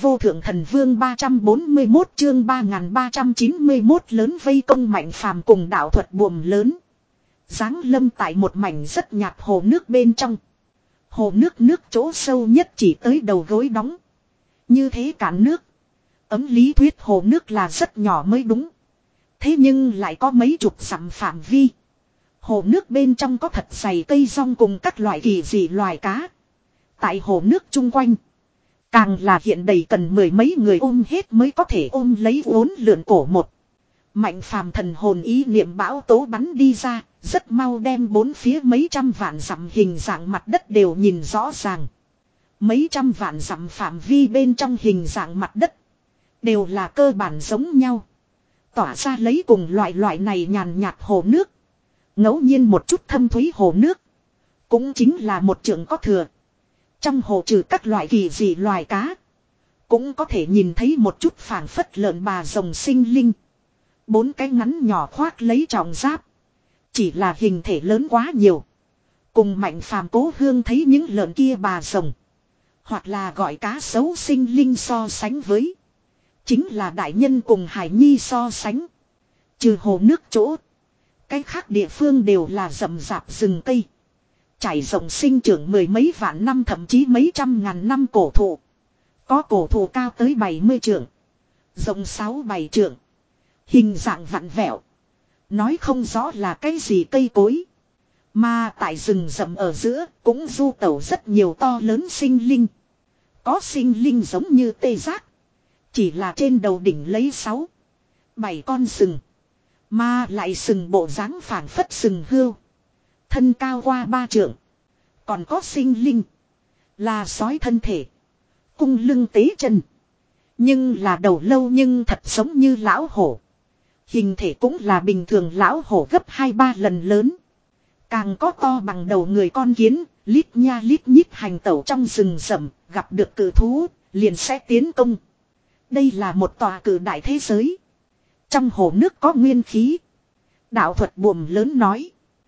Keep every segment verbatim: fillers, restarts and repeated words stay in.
vô thượng thần vương ba trăm bốn mươi mốt chương ba ba trăm chín mươi mốt lớn vây công Mạnh Phàm cùng đạo thuật buồm lớn. Giáng lâm tại một mảnh rất nhạt hồ nước bên trong. Hồ nước nước chỗ sâu nhất chỉ tới đầu gối đóng. Như thế cạn nước. Ấm lý thuyết hồ nước là rất nhỏ mới đúng. Thế nhưng lại có mấy chục dặm phạm vi. Hồ nước bên trong có thật dày cây rong cùng các loại kỳ dị loài cá. Tại hồ nước chung quanh. Càng là hiện đầy cần mười mấy người ôm hết mới có thể ôm lấy uốn lượn cổ một. Mạnh Phàm thần hồn ý niệm bão tố bắn đi ra. Rất mau đem bốn phía mấy trăm vạn dặm hình dạng mặt đất đều nhìn rõ ràng. Mấy trăm vạn dặm phạm vi bên trong hình dạng mặt đất. Đều là cơ bản giống nhau. Tỏa ra lấy cùng loại loại này nhàn nhạt hồ nước. Ngẫu nhiên một chút thâm thúy hồ nước. Cũng chính là một trượng có thừa. Trong hồ trừ các loại kỳ dị loài cá. Cũng có thể nhìn thấy một chút phảng phất lợn bà rồng sinh linh. Bốn cái ngắn nhỏ khoác lấy trọng giáp. Chỉ là hình thể lớn quá nhiều. Cùng Mạnh Phàm cố hương thấy những lợn kia bà rồng. Hoặc là gọi cá sấu sinh linh so sánh với. Chính là đại nhân cùng hải nhi so sánh. Trừ hồ nước chỗ. Cái khác địa phương đều là rậm rạp rừng cây. Trải rộng sinh trưởng mười mấy vạn năm thậm chí mấy trăm ngàn năm cổ thụ. Có cổ thụ cao tới bảy mươi trượng. Rộng sáu bảy trượng. Hình dạng vặn vẹo. Nói không rõ là cái gì cây cối. Mà tại rừng rậm ở giữa cũng du tẩu rất nhiều to lớn sinh linh. Có sinh linh giống như tê giác. Chỉ là trên đầu đỉnh lấy sáu, bảy con sừng. Mà lại sừng bộ dáng phảng phất sừng hươu. Thân cao qua ba trượng. Còn có sinh linh. Là sói thân thể. Cung lưng tế chân. Nhưng là đầu lâu nhưng thật giống như lão hổ. Hình thể cũng là bình thường lão hổ gấp hai ba lần lớn. Càng có to bằng đầu người con kiến. Lít nha lít nhít hành tẩu trong rừng rậm. Gặp được cự thú liền sẽ tiến công. Đây là một tòa cự đại thế giới. Trong hồ nước có nguyên khí. Đạo thuật buồm lớn nói.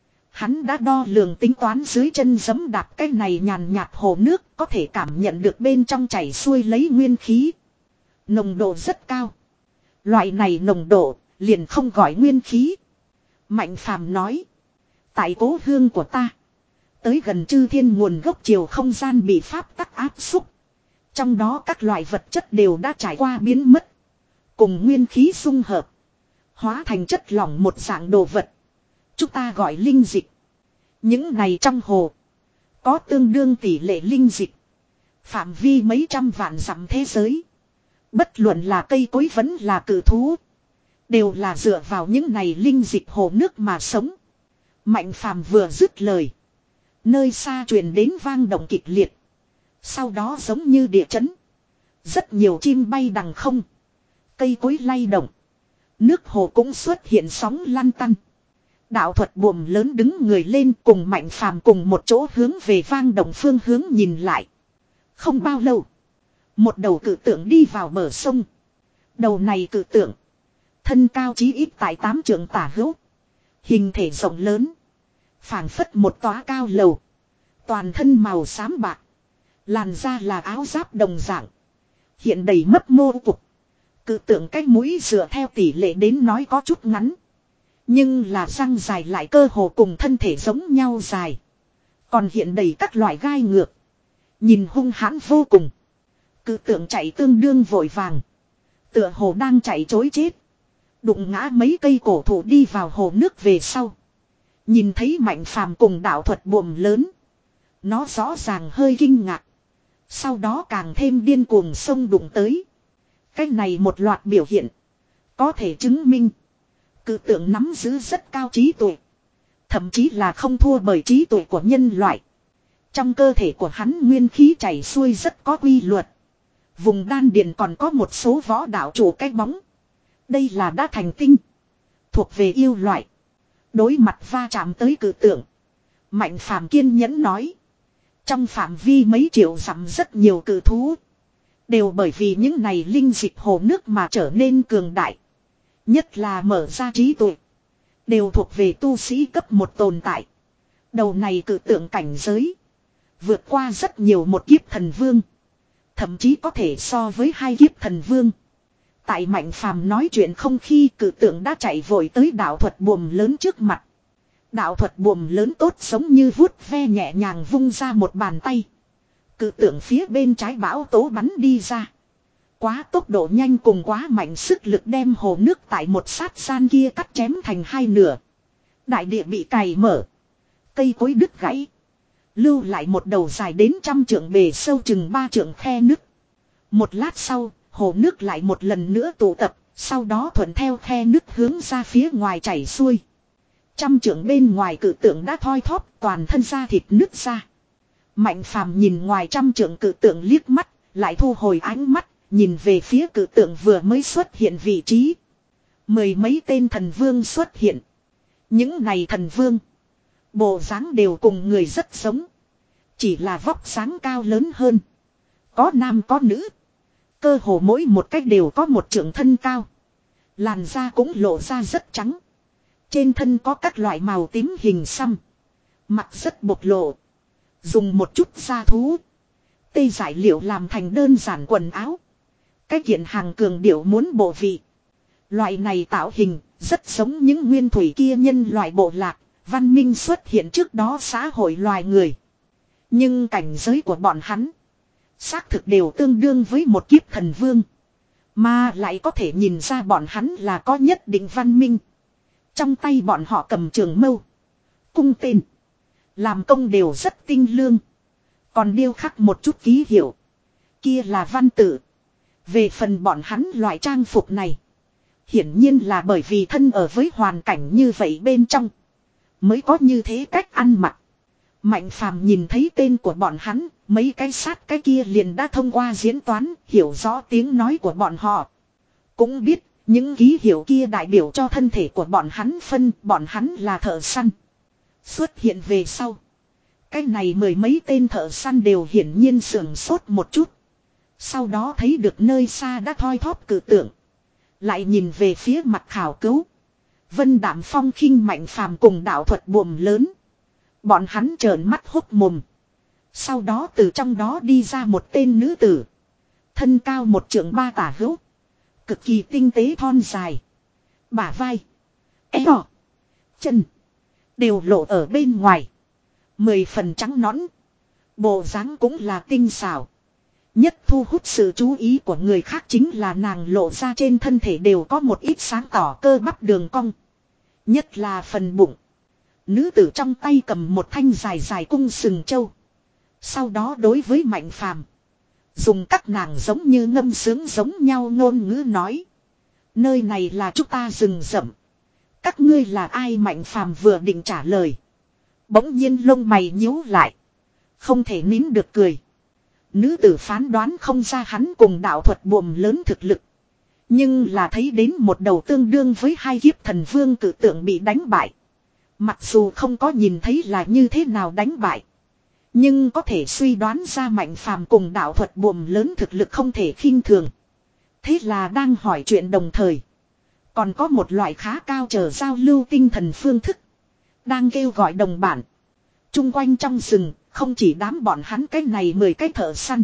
Hắn đã đo lường tính toán dưới chân giẫm đạp cái này nhàn nhạt hồ nước. Có thể cảm nhận được bên trong chảy xuôi lấy nguyên khí. Nồng độ rất cao. Loại này nồng độ liền không gọi nguyên khí. Mạnh Phàm nói. Tại cố hương của ta. Tới gần chư thiên nguồn gốc chiều không gian bị pháp tắc áp xúc. Trong đó các loại vật chất đều đã trải qua biến mất. Cùng nguyên khí xung hợp. Hóa thành chất lỏng một dạng đồ vật. Chúng ta gọi linh dịch. Những này trong hồ. Có tương đương tỷ lệ linh dịch. Phạm vi mấy trăm vạn dặm thế giới. Bất luận là cây cối vẫn là cự thú. Đều là dựa vào những này linh dịch hồ nước mà sống. Mạnh Phàm vừa dứt lời. Nơi xa truyền đến vang động kịch liệt. Sau đó giống như địa chấn. Rất nhiều chim bay đằng không. Cây cối lay động. Nước hồ cũng xuất hiện sóng lăn tăn. Đạo thuật buồm lớn đứng người lên cùng Mạnh Phàm cùng một chỗ hướng về vang động phương hướng nhìn lại. Không bao lâu. Một đầu cự tượng đi vào bờ sông. Đầu này cự tượng. Thân cao chí ít tại tám trượng tả hữu. Hình thể rộng lớn. Phảng phất một tóa cao lầu. Toàn thân màu xám bạc. Làn da là áo giáp đồng dạng. Hiện đầy mấp mô cục. Cự tượng cái mũi dựa theo tỷ lệ đến nói có chút ngắn. Nhưng là răng dài lại cơ hồ cùng thân thể giống nhau dài. Còn hiện đầy các loại gai ngược. Nhìn hung hãn vô cùng. Cự tượng chạy tương đương vội vàng. Tựa hồ đang chạy chối chết. Đụng ngã mấy cây cổ thụ đi vào hồ nước về sau. Nhìn thấy Mạnh Phàm cùng đạo thuật buồm lớn. Nó rõ ràng hơi kinh ngạc. Sau đó càng thêm điên cuồng xông đụng tới. Cái này một loạt biểu hiện. Có thể chứng minh. Cự tượng nắm giữ rất cao trí tuệ. Thậm chí là không thua bởi trí tuệ của nhân loại. Trong cơ thể của hắn nguyên khí chảy xuôi rất có quy luật. Vùng đan điền còn có một số võ đạo chủ cái bóng. Đây là đã thành tinh. Thuộc về yêu loại. Đối mặt va chạm tới cự tượng. Mạnh Phàm kiên nhẫn nói. Trong phạm vi mấy triệu dặm rất nhiều cự thú. Đều bởi vì những này linh dịch hồ nước mà trở nên cường đại. Nhất là mở ra trí tuệ. Đều thuộc về tu sĩ cấp một tồn tại. Đầu này cự tượng cảnh giới. Vượt qua rất nhiều một kiếp thần vương. Thậm chí có thể so với hai kiếp thần vương. Tại Mạnh Phàm nói chuyện không khi cử tượng đã chạy vội tới đạo thuật buồm lớn trước mặt. Đạo thuật buồm lớn tốt giống như vuốt ve nhẹ nhàng vung ra một bàn tay. Cử tượng phía bên trái bão tố bắn đi ra. Quá tốc độ nhanh cùng quá mạnh sức lực đem hồ nước tại một sát gian kia cắt chém thành hai nửa. Đại địa bị cày mở. Cây cối đứt gãy. Lưu lại một đầu dài đến trăm trượng bề sâu chừng ba trượng khe nứt. Một lát sau, hồ nước lại một lần nữa tụ tập, sau đó thuận theo khe nứt hướng ra phía ngoài chảy xuôi. Trăm trượng bên ngoài cự tượng đã thoi thóp, toàn thân da thịt nứt ra. Mạnh Phàm nhìn ngoài trăm trượng cự tượng liếc mắt, lại thu hồi ánh mắt, nhìn về phía cự tượng vừa mới xuất hiện vị trí. Mười mấy tên thần vương xuất hiện. Những này thần vương, bộ dáng đều cùng người rất giống. Chỉ là vóc dáng cao lớn hơn. Có nam có nữ. Cơ hồ mỗi một cách đều có một trượng thân cao. Làn da cũng lộ ra rất trắng. Trên thân có các loại màu tím hình xăm. Mặt rất bộc lộ. Dùng một chút da thú. Tê giải liệu làm thành đơn giản quần áo. Cái kiện hàng cường điệu muốn bộ vị. Loại này tạo hình rất giống những nguyên thủy kia nhân loại bộ lạc. Văn minh xuất hiện trước đó xã hội loài người. Nhưng cảnh giới của bọn hắn xác thực đều tương đương với một kiếp thần vương. Mà lại có thể nhìn ra bọn hắn là có nhất định văn minh. Trong tay bọn họ cầm trường mâu, cung tên, làm công đều rất tinh lương. Còn điêu khắc một chút ký hiệu. Kia là văn tự. Về phần bọn hắn loại trang phục này, hiển nhiên là bởi vì thân ở với hoàn cảnh như vậy bên trong, mới có như thế cách ăn mặc. Mạnh Phàm nhìn thấy tên của bọn hắn, mấy cái sát cái kia liền đã thông qua diễn toán, hiểu rõ tiếng nói của bọn họ. Cũng biết, những ký hiệu kia đại biểu cho thân thể của bọn hắn phân, bọn hắn là thợ săn. Xuất hiện về sau. Cái này mười mấy tên thợ săn đều hiển nhiên sườn sốt một chút. Sau đó thấy được nơi xa đã thoi thóp cử tượng. Lại nhìn về phía mặt khảo cứu. Vân Đạm Phong khinh Mạnh Phàm cùng đạo thuật buồm lớn. Bọn hắn trợn mắt hốc mồm. Sau đó từ trong đó đi ra một tên nữ tử. Thân cao một trượng ba tả hữu. Cực kỳ tinh tế thon dài. Bả vai, eo, chân đều lộ ở bên ngoài. Mười phần trắng nõn. Bộ dáng cũng là tinh xảo. Nhất thu hút sự chú ý của người khác chính là nàng lộ ra trên thân thể đều có một ít sáng tỏ cơ bắp đường cong. Nhất là phần bụng. Nữ tử trong tay cầm một thanh dài dài cung sừng châu. Sau đó đối với Mạnh Phàm, dùng các nàng giống như ngâm sướng giống nhau ngôn ngữ nói. Nơi này là chúng ta rừng rậm. Các ngươi là ai? Mạnh Phàm vừa định trả lời. Bỗng nhiên lông mày nhíu lại. Không thể nín được cười. Nữ tử phán đoán không ra hắn cùng đạo thuật buồm lớn thực lực. Nhưng là thấy đến một đầu tương đương với hai kiếp thần vương cử tượng bị đánh bại. Mặc dù không có nhìn thấy là như thế nào đánh bại. Nhưng có thể suy đoán ra Mạnh Phàm cùng đạo thuật buồm lớn thực lực không thể khinh thường. Thế là đang hỏi chuyện đồng thời. Còn có một loại khá cao trở giao lưu tinh thần phương thức. Đang kêu gọi đồng bản. Trung quanh trong rừng, không chỉ đám bọn hắn cái này mười cái thợ săn.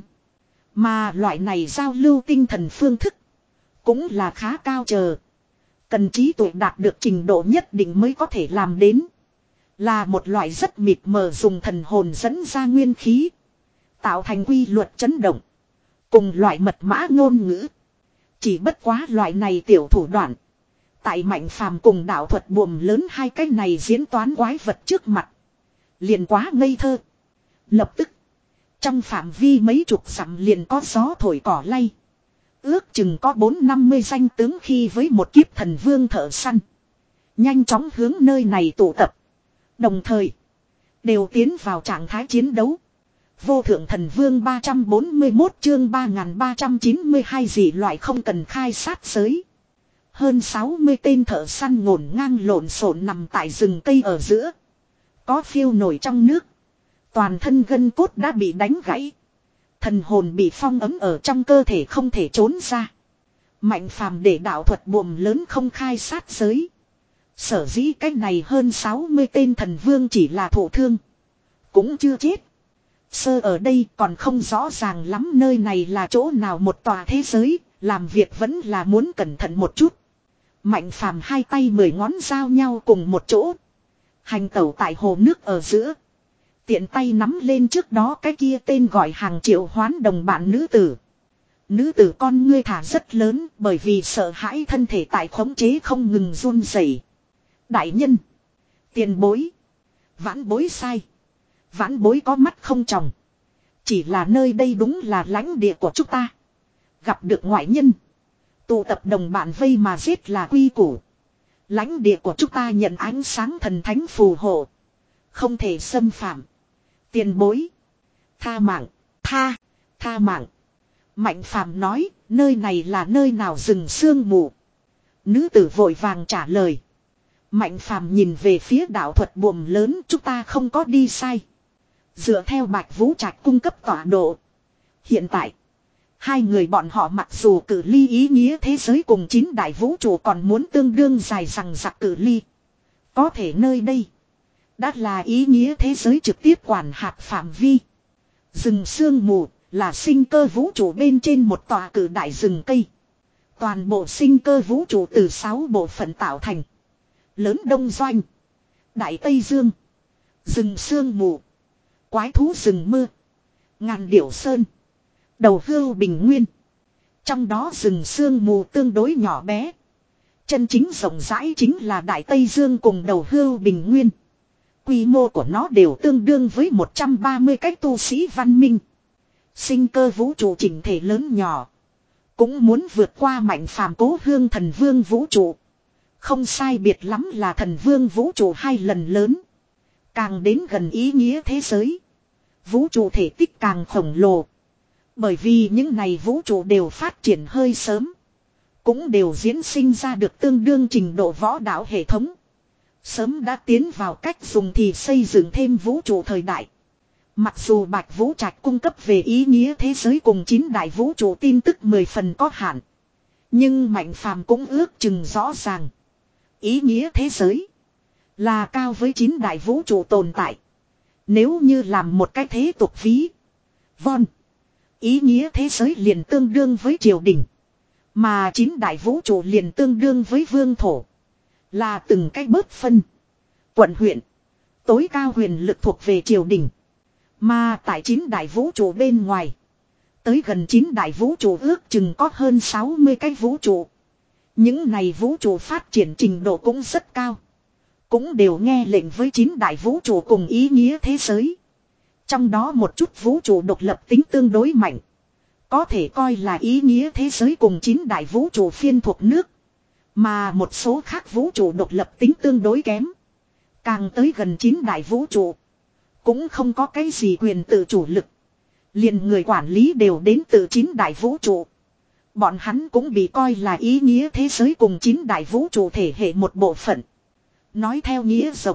Mà loại này giao lưu tinh thần phương thức. Cũng là khá cao chờ. Cần trí tuệ đạt được trình độ nhất định mới có thể làm đến. Là một loại rất mịt mờ dùng thần hồn dẫn ra nguyên khí. Tạo thành quy luật chấn động. Cùng loại mật mã ngôn ngữ. Chỉ bất quá loại này tiểu thủ đoạn. Tại Mạnh Phàm cùng đạo thuật buồm lớn hai cái này diễn toán quái vật trước mặt. Liền quá ngây thơ. Lập tức. Trong phạm vi mấy chục dặm liền có gió thổi cỏ lay. Ước chừng có bốn năm mươi danh tướng khi với một kiếp thần vương thợ săn. Nhanh chóng hướng nơi này tụ tập. Đồng thời. Đều tiến vào trạng thái chiến đấu. Vô thượng thần vương ba trăm bốn mươi mốt chương ba nghìn ba trăm chín mươi hai dị loại không cần khai sát giới. Hơn sáu mươi tên thợ săn ngổn ngang lộn xộn nằm tại rừng cây ở giữa. Có phiêu nổi trong nước. Toàn thân gân cốt đã bị đánh gãy. Thần hồn bị phong ấm ở trong cơ thể không thể trốn ra. Mạnh Phàm để đạo thuật buồm lớn không khai sát giới. Sở dĩ cách này hơn sáu mươi tên thần vương chỉ là thổ thương. Cũng chưa chết. Sơ ở đây còn không rõ ràng lắm nơi này là chỗ nào một tòa thế giới, làm việc vẫn là muốn cẩn thận một chút. Mạnh phàm hai tay mười ngón giao nhau cùng một chỗ. Hành tẩu tại hồ nước ở giữa. Tiện tay nắm lên trước đó cái kia tên gọi hàng triệu hoán đồng bạn nữ tử. Nữ tử con ngươi thả rất lớn bởi vì sợ hãi thân thể tại khống chế không ngừng run rẩy. Đại nhân. Tiền bối. Vãn bối sai. Vãn bối có mắt không tròng. Chỉ là nơi đây đúng là lãnh địa của chúng ta. Gặp được ngoại nhân. Tụ tập đồng bạn vây mà giết là quy củ. Lãnh địa của chúng ta nhận ánh sáng thần thánh phù hộ. Không thể xâm phạm. Tiền bối. Tha mạng. Tha. Tha mạng. Mạnh phàm nói. Nơi này là nơi nào rừng sương mù. Nữ tử vội vàng trả lời. Mạnh phàm nhìn về phía đạo thuật buồm lớn. Chúng ta không có đi sai. Dựa theo Bạch Vũ Trạch cung cấp tọa độ. Hiện tại. Hai người bọn họ mặc dù cử ly ý nghĩa thế giới cùng chín đại vũ trụ còn muốn tương đương dài rằng giặc cử ly. Có thể nơi đây. Đã là ý nghĩa thế giới trực tiếp quản hạt phạm vi. Rừng sương mù là sinh cơ vũ trụ bên trên một tòa cử đại rừng cây. Toàn bộ sinh cơ vũ trụ từ sáu bộ phận tạo thành. Lớn Đông Doanh. Đại Tây Dương. Rừng sương mù. Quái thú rừng mưa. Ngàn điểu sơn. Đầu hưu bình nguyên. Trong đó rừng sương mù tương đối nhỏ bé. Chân chính rộng rãi chính là Đại Tây Dương cùng đầu hưu bình nguyên. Quy mô của nó đều tương đương với một trăm ba mươi cách tu sĩ văn minh. Sinh cơ vũ trụ chỉnh thể lớn nhỏ. Cũng muốn vượt qua mạnh phàm cố hương thần vương vũ trụ. Không sai biệt lắm là thần vương vũ trụ hai lần lớn. Càng đến gần ý nghĩa thế giới. Vũ trụ thể tích càng khổng lồ. Bởi vì những này vũ trụ đều phát triển hơi sớm. Cũng đều diễn sinh ra được tương đương trình độ võ đạo hệ thống. Sớm đã tiến vào cách dùng thì xây dựng thêm vũ trụ thời đại. Mặc dù Bạch Vũ Trạch cung cấp về ý nghĩa thế giới cùng chín đại vũ trụ tin tức mười phần có hạn. Nhưng Mạnh Phàm cũng ước chừng rõ ràng. Ý nghĩa thế giới là cao với chín đại vũ trụ tồn tại. Nếu như làm một cái thế tục ví von. Ý nghĩa thế giới liền tương đương với triều đình. Mà chín đại vũ trụ liền tương đương với vương thổ. Là từng cái bớt phân. Quận huyện. Tối cao huyền lực thuộc về triều đình. Mà tại chín đại vũ trụ bên ngoài. Tới gần chín đại vũ trụ ước chừng có hơn sáu mươi cái vũ trụ. Những này vũ trụ phát triển trình độ cũng rất cao. Cũng đều nghe lệnh với chín đại vũ trụ cùng ý nghĩa thế giới. Trong đó một chút vũ trụ độc lập tính tương đối mạnh. Có thể coi là ý nghĩa thế giới cùng chín đại vũ trụ phiên thuộc nước. Mà một số khác vũ trụ độc lập tính tương đối kém. Càng tới gần chín đại vũ trụ. Cũng không có cái gì quyền tự chủ lực. Liền người quản lý đều đến từ chín đại vũ trụ. Bọn hắn cũng bị coi là ý nghĩa thế giới cùng chín đại vũ trụ thể hệ một bộ phận. Nói theo nghĩa rộng.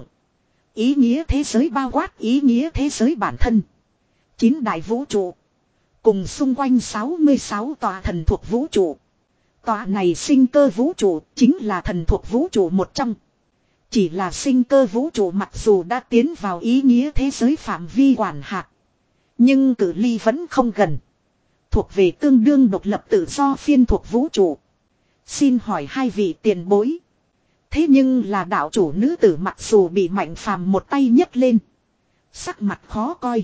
Ý nghĩa thế giới bao quát ý nghĩa thế giới bản thân. Chín đại vũ trụ. Cùng xung quanh sáu mươi sáu tòa thần thuộc vũ trụ. Tòa này sinh cơ vũ trụ chính là thần thuộc vũ trụ một trong. Chỉ là sinh cơ vũ trụ mặc dù đã tiến vào ý nghĩa thế giới phạm vi quản hạt. Nhưng cự ly vẫn không gần. Thuộc về tương đương độc lập tự do phiên thuộc vũ trụ. Xin hỏi hai vị tiền bối. Thế nhưng là đạo chủ nữ tử mặc dù bị Mạnh Phàm một tay nhấc lên. Sắc mặt khó coi.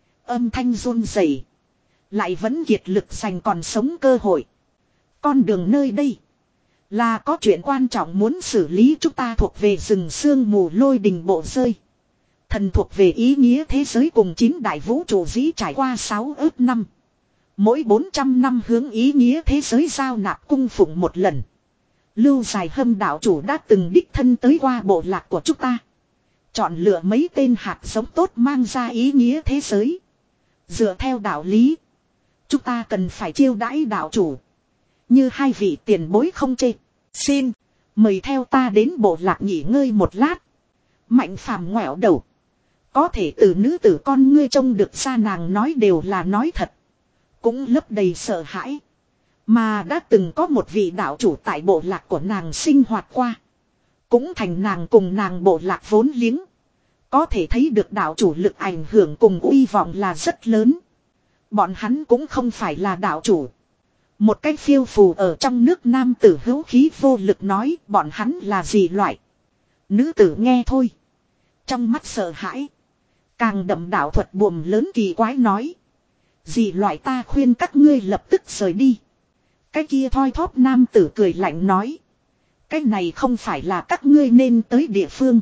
Âm thanh run rẩy, lại vẫn kiệt lực dành còn sống cơ hội. Con đường nơi đây. Là có chuyện quan trọng muốn xử lý, chúng ta thuộc về rừng sương mù lôi đình bộ rơi. Thần thuộc về ý nghĩa thế giới cùng chín đại vũ trụ dĩ trải qua sáu ước năm. Mỗi bốn trăm năm hướng ý nghĩa thế giới giao nạp cung phụng một lần. Lưu Dài Hâm đạo chủ đã từng đích thân tới qua bộ lạc của chúng ta. Chọn lựa mấy tên hạt giống tốt mang ra ý nghĩa thế giới. Dựa theo đạo lý. Chúng ta cần phải chiêu đãi đạo chủ. Như hai vị tiền bối không chê. Xin. Mời theo ta đến bộ lạc nghỉ ngơi một lát. Mạnh Phàm ngoẹo đầu. Có thể từ nữ tử con ngươi trông được ra nàng nói đều là nói thật. Cũng lấp đầy sợ hãi. Mà đã từng có một vị đạo chủ tại bộ lạc của nàng sinh hoạt qua. Cũng thành nàng cùng nàng bộ lạc vốn liếng. Có thể thấy được đạo chủ lực ảnh hưởng cùng uy vọng là rất lớn. Bọn hắn cũng không phải là đạo chủ. Một cái phiêu phù ở trong nước nam tử hữu khí vô lực nói bọn hắn là gì loại. Nữ tử nghe thôi. Trong mắt sợ hãi. Càng đậm đạo thuật buồm lớn kỳ quái nói. Gì loại ta khuyên các ngươi lập tức rời đi. Cái kia thoi thóp nam tử cười lạnh nói. Cái này không phải là các ngươi nên tới địa phương.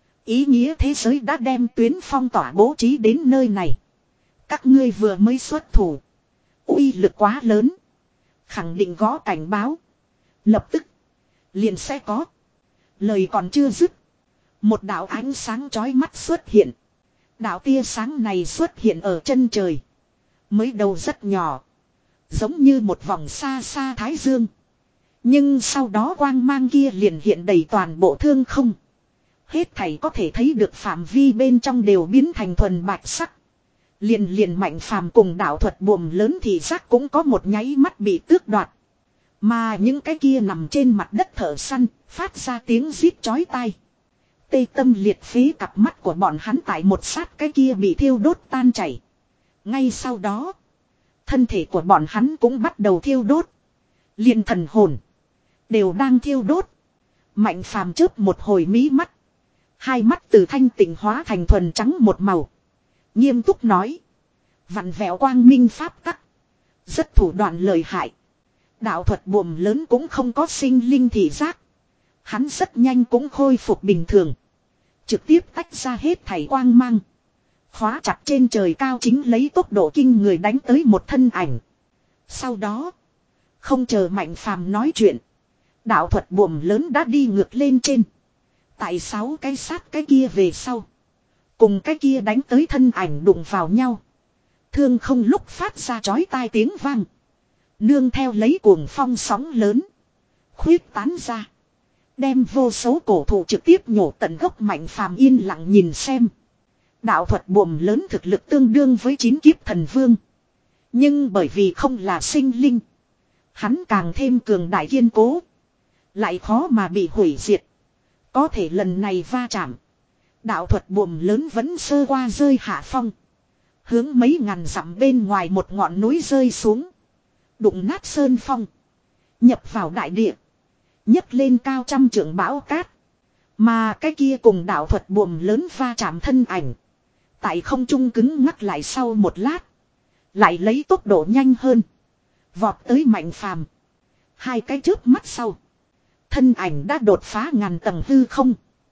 Ý nghĩa thế giới đã đem tuyến phong tỏa bố trí đến nơi này. Các ngươi vừa mới xuất thủ. Uy lực quá lớn. Khẳng định gõ cảnh báo. Lập tức. Liền sẽ có. Lời còn chưa dứt. Một đạo ánh sáng chói mắt xuất hiện. Đạo tia sáng này xuất hiện ở chân trời. Mới đầu rất nhỏ. Giống như một vòng xa xa thái dương. Nhưng sau đó quang mang kia liền hiện đầy toàn bộ thương không. Hết thảy có thể thấy được phạm vi bên trong đều biến thành thuần bạch sắc. Liền liền Mạnh Phàm cùng đạo thuật buồm lớn thì giác cũng có một nháy mắt bị tước đoạt. Mà những cái kia nằm trên mặt đất thở săn, phát ra tiếng rít chói tai. Tê tâm liệt phế cặp mắt của bọn hắn tại một sát cái kia bị thiêu đốt tan chảy. Ngay sau đó, thân thể của bọn hắn cũng bắt đầu thiêu đốt. Liền thần hồn đều đang thiêu đốt. Mạnh Phàm chớp một hồi mí mắt. Hai mắt từ thanh tịnh hóa thành thuần trắng một màu. Nghiêm túc nói. Vặn vẹo quang minh pháp tắc. Rất thủ đoạn lợi hại. Đạo thuật buồm lớn cũng không có sinh linh thị giác. Hắn rất nhanh cũng khôi phục bình thường. Trực tiếp tách ra hết thảy quang mang. Khóa chặt trên trời cao chính lấy tốc độ kinh người đánh tới một thân ảnh. Sau đó. Không chờ Mạnh Phàm nói chuyện. Đạo thuật buồm lớn đã đi ngược lên trên. Tại sáu cái sát cái kia về sau. Cùng cái kia đánh tới thân ảnh đụng vào nhau. Thương không lúc phát ra chói tai tiếng vang. Nương theo lấy cuồng phong sóng lớn. Khuyết tán ra. Đem vô số cổ thụ trực tiếp nhổ tận gốc. Mạnh Phàm yên lặng nhìn xem. Đạo thuật buồm lớn thực lực tương đương với chín kiếp thần vương. Nhưng bởi vì không là sinh linh. Hắn càng thêm cường đại kiên cố. Lại khó mà bị hủy diệt. Có thể lần này va chạm. Đạo thuật buồm lớn vẫn sơ qua rơi hạ phong. Hướng mấy ngàn dặm bên ngoài một ngọn núi rơi xuống. Đụng nát sơn phong. Nhập vào đại địa. Nhấc lên cao trăm trượng bão cát. Mà cái kia cùng đạo thuật buồm lớn va chạm thân ảnh. Tại không trung cứng ngắc lại sau một lát. Lại lấy tốc độ nhanh hơn. Vọt tới Mạnh Phàm. Hai cái chớp mắt sau. Thân ảnh đã đột phá ngàn tầng hư không.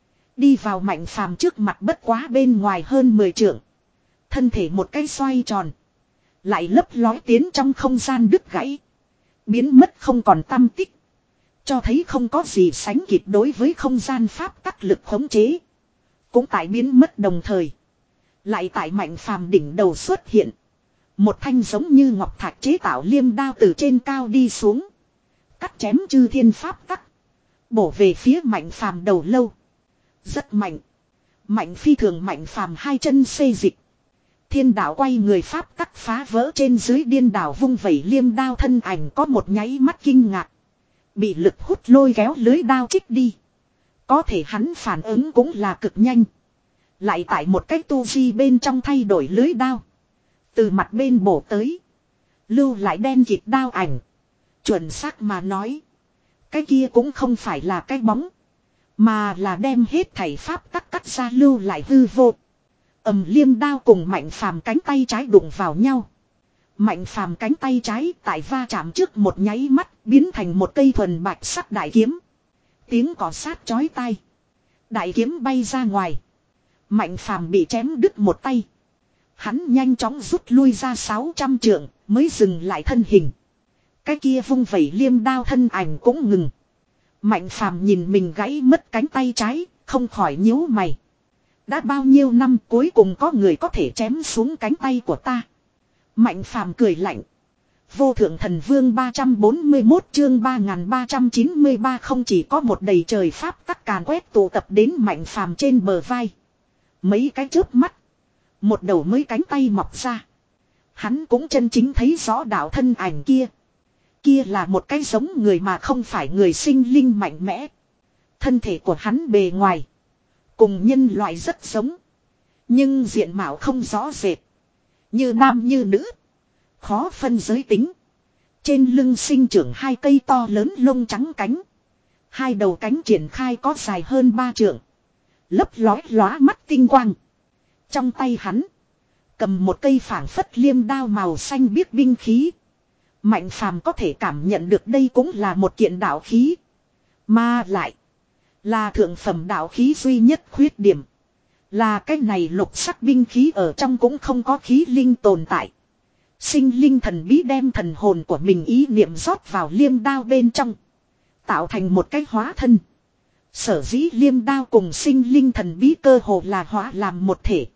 Đi vào Mạnh Phàm trước mặt bất quá bên ngoài hơn mười trượng. Thân thể một cái xoay tròn. Lại lấp lói tiến trong không gian đứt gãy. Biến mất không còn tăm tích. Cho thấy không có gì sánh kịp đối với không gian pháp tắc lực khống chế. Cũng tại biến mất đồng thời. Lại tại Mạnh Phàm đỉnh đầu xuất hiện. Một thanh giống như ngọc thạch chế tạo liêm đao từ trên cao đi xuống. Cắt chém chư thiên pháp tắc. Bổ về phía Mạnh Phàm đầu lâu. Rất mạnh. Mạnh phi thường Mạnh Phàm hai chân xê dịch. Thiên đạo quay người pháp tắc phá vỡ trên dưới điên đảo vung vẩy liêm đao thân ảnh có một nháy mắt kinh ngạc. Bị lực hút lôi kéo lưới đao trích đi. Có thể hắn phản ứng cũng là cực nhanh. Lại tại một cách tu vi bên trong thay đổi lưới đao. Từ mặt bên bổ tới. Lưu lại đen kịt đao ảnh. Chuẩn xác mà nói. Cái kia cũng không phải là cái bóng. Mà là đem hết thảy pháp tắc cắt ra lưu lại hư vô. Ầm liêm đao cùng Mạnh Phàm cánh tay trái đụng vào nhau. Mạnh Phàm cánh tay trái tại va chạm trước một nháy mắt biến thành một cây thuần bạch sắc đại kiếm. Tiếng cỏ sát chói tai. Đại kiếm bay ra ngoài. Mạnh Phàm bị chém đứt một tay. Hắn nhanh chóng rút lui ra sáu trăm trượng mới dừng lại thân hình. Cái kia vung vẩy liêm đao thân ảnh cũng ngừng. Mạnh Phàm nhìn mình gãy mất cánh tay trái, không khỏi nhíu mày. Đã bao nhiêu năm cuối cùng có người có thể chém xuống cánh tay của ta. Mạnh Phàm cười lạnh. Vô thượng thần vương ba trăm bốn mươi mốt chương ba nghìn ba trăm chín mươi ba không chỉ có một đầy trời pháp tắc càn quét tụ tập đến Mạnh Phàm trên bờ vai. Mấy cái chớp mắt. Một đầu mới cánh tay mọc ra. Hắn cũng chân chính thấy rõ đạo thân ảnh kia. Kia là một cái giống người mà không phải người sinh linh mạnh mẽ. Thân thể của hắn bề ngoài. Cùng nhân loại rất giống. Nhưng diện mạo không rõ rệt. Như nam như nữ. Khó phân giới tính. Trên lưng sinh trưởng hai cây to lớn lông trắng cánh. Hai đầu cánh triển khai có dài hơn ba trượng. Lấp lói lóa mắt tinh quang. Trong tay hắn. Cầm một cây phảng phất liêm đao màu xanh biếc binh khí. Mạnh phàm có thể cảm nhận được đây cũng là một kiện đạo khí. Mà lại. Là thượng phẩm đạo khí duy nhất khuyết điểm. Là cái này lục sắc binh khí ở trong cũng không có khí linh tồn tại. Sinh linh thần bí đem thần hồn của mình ý niệm rót vào liêm đao bên trong. Tạo thành một cái hóa thân. Sở dĩ liêm đao cùng sinh linh thần bí cơ hồ là hóa làm một thể.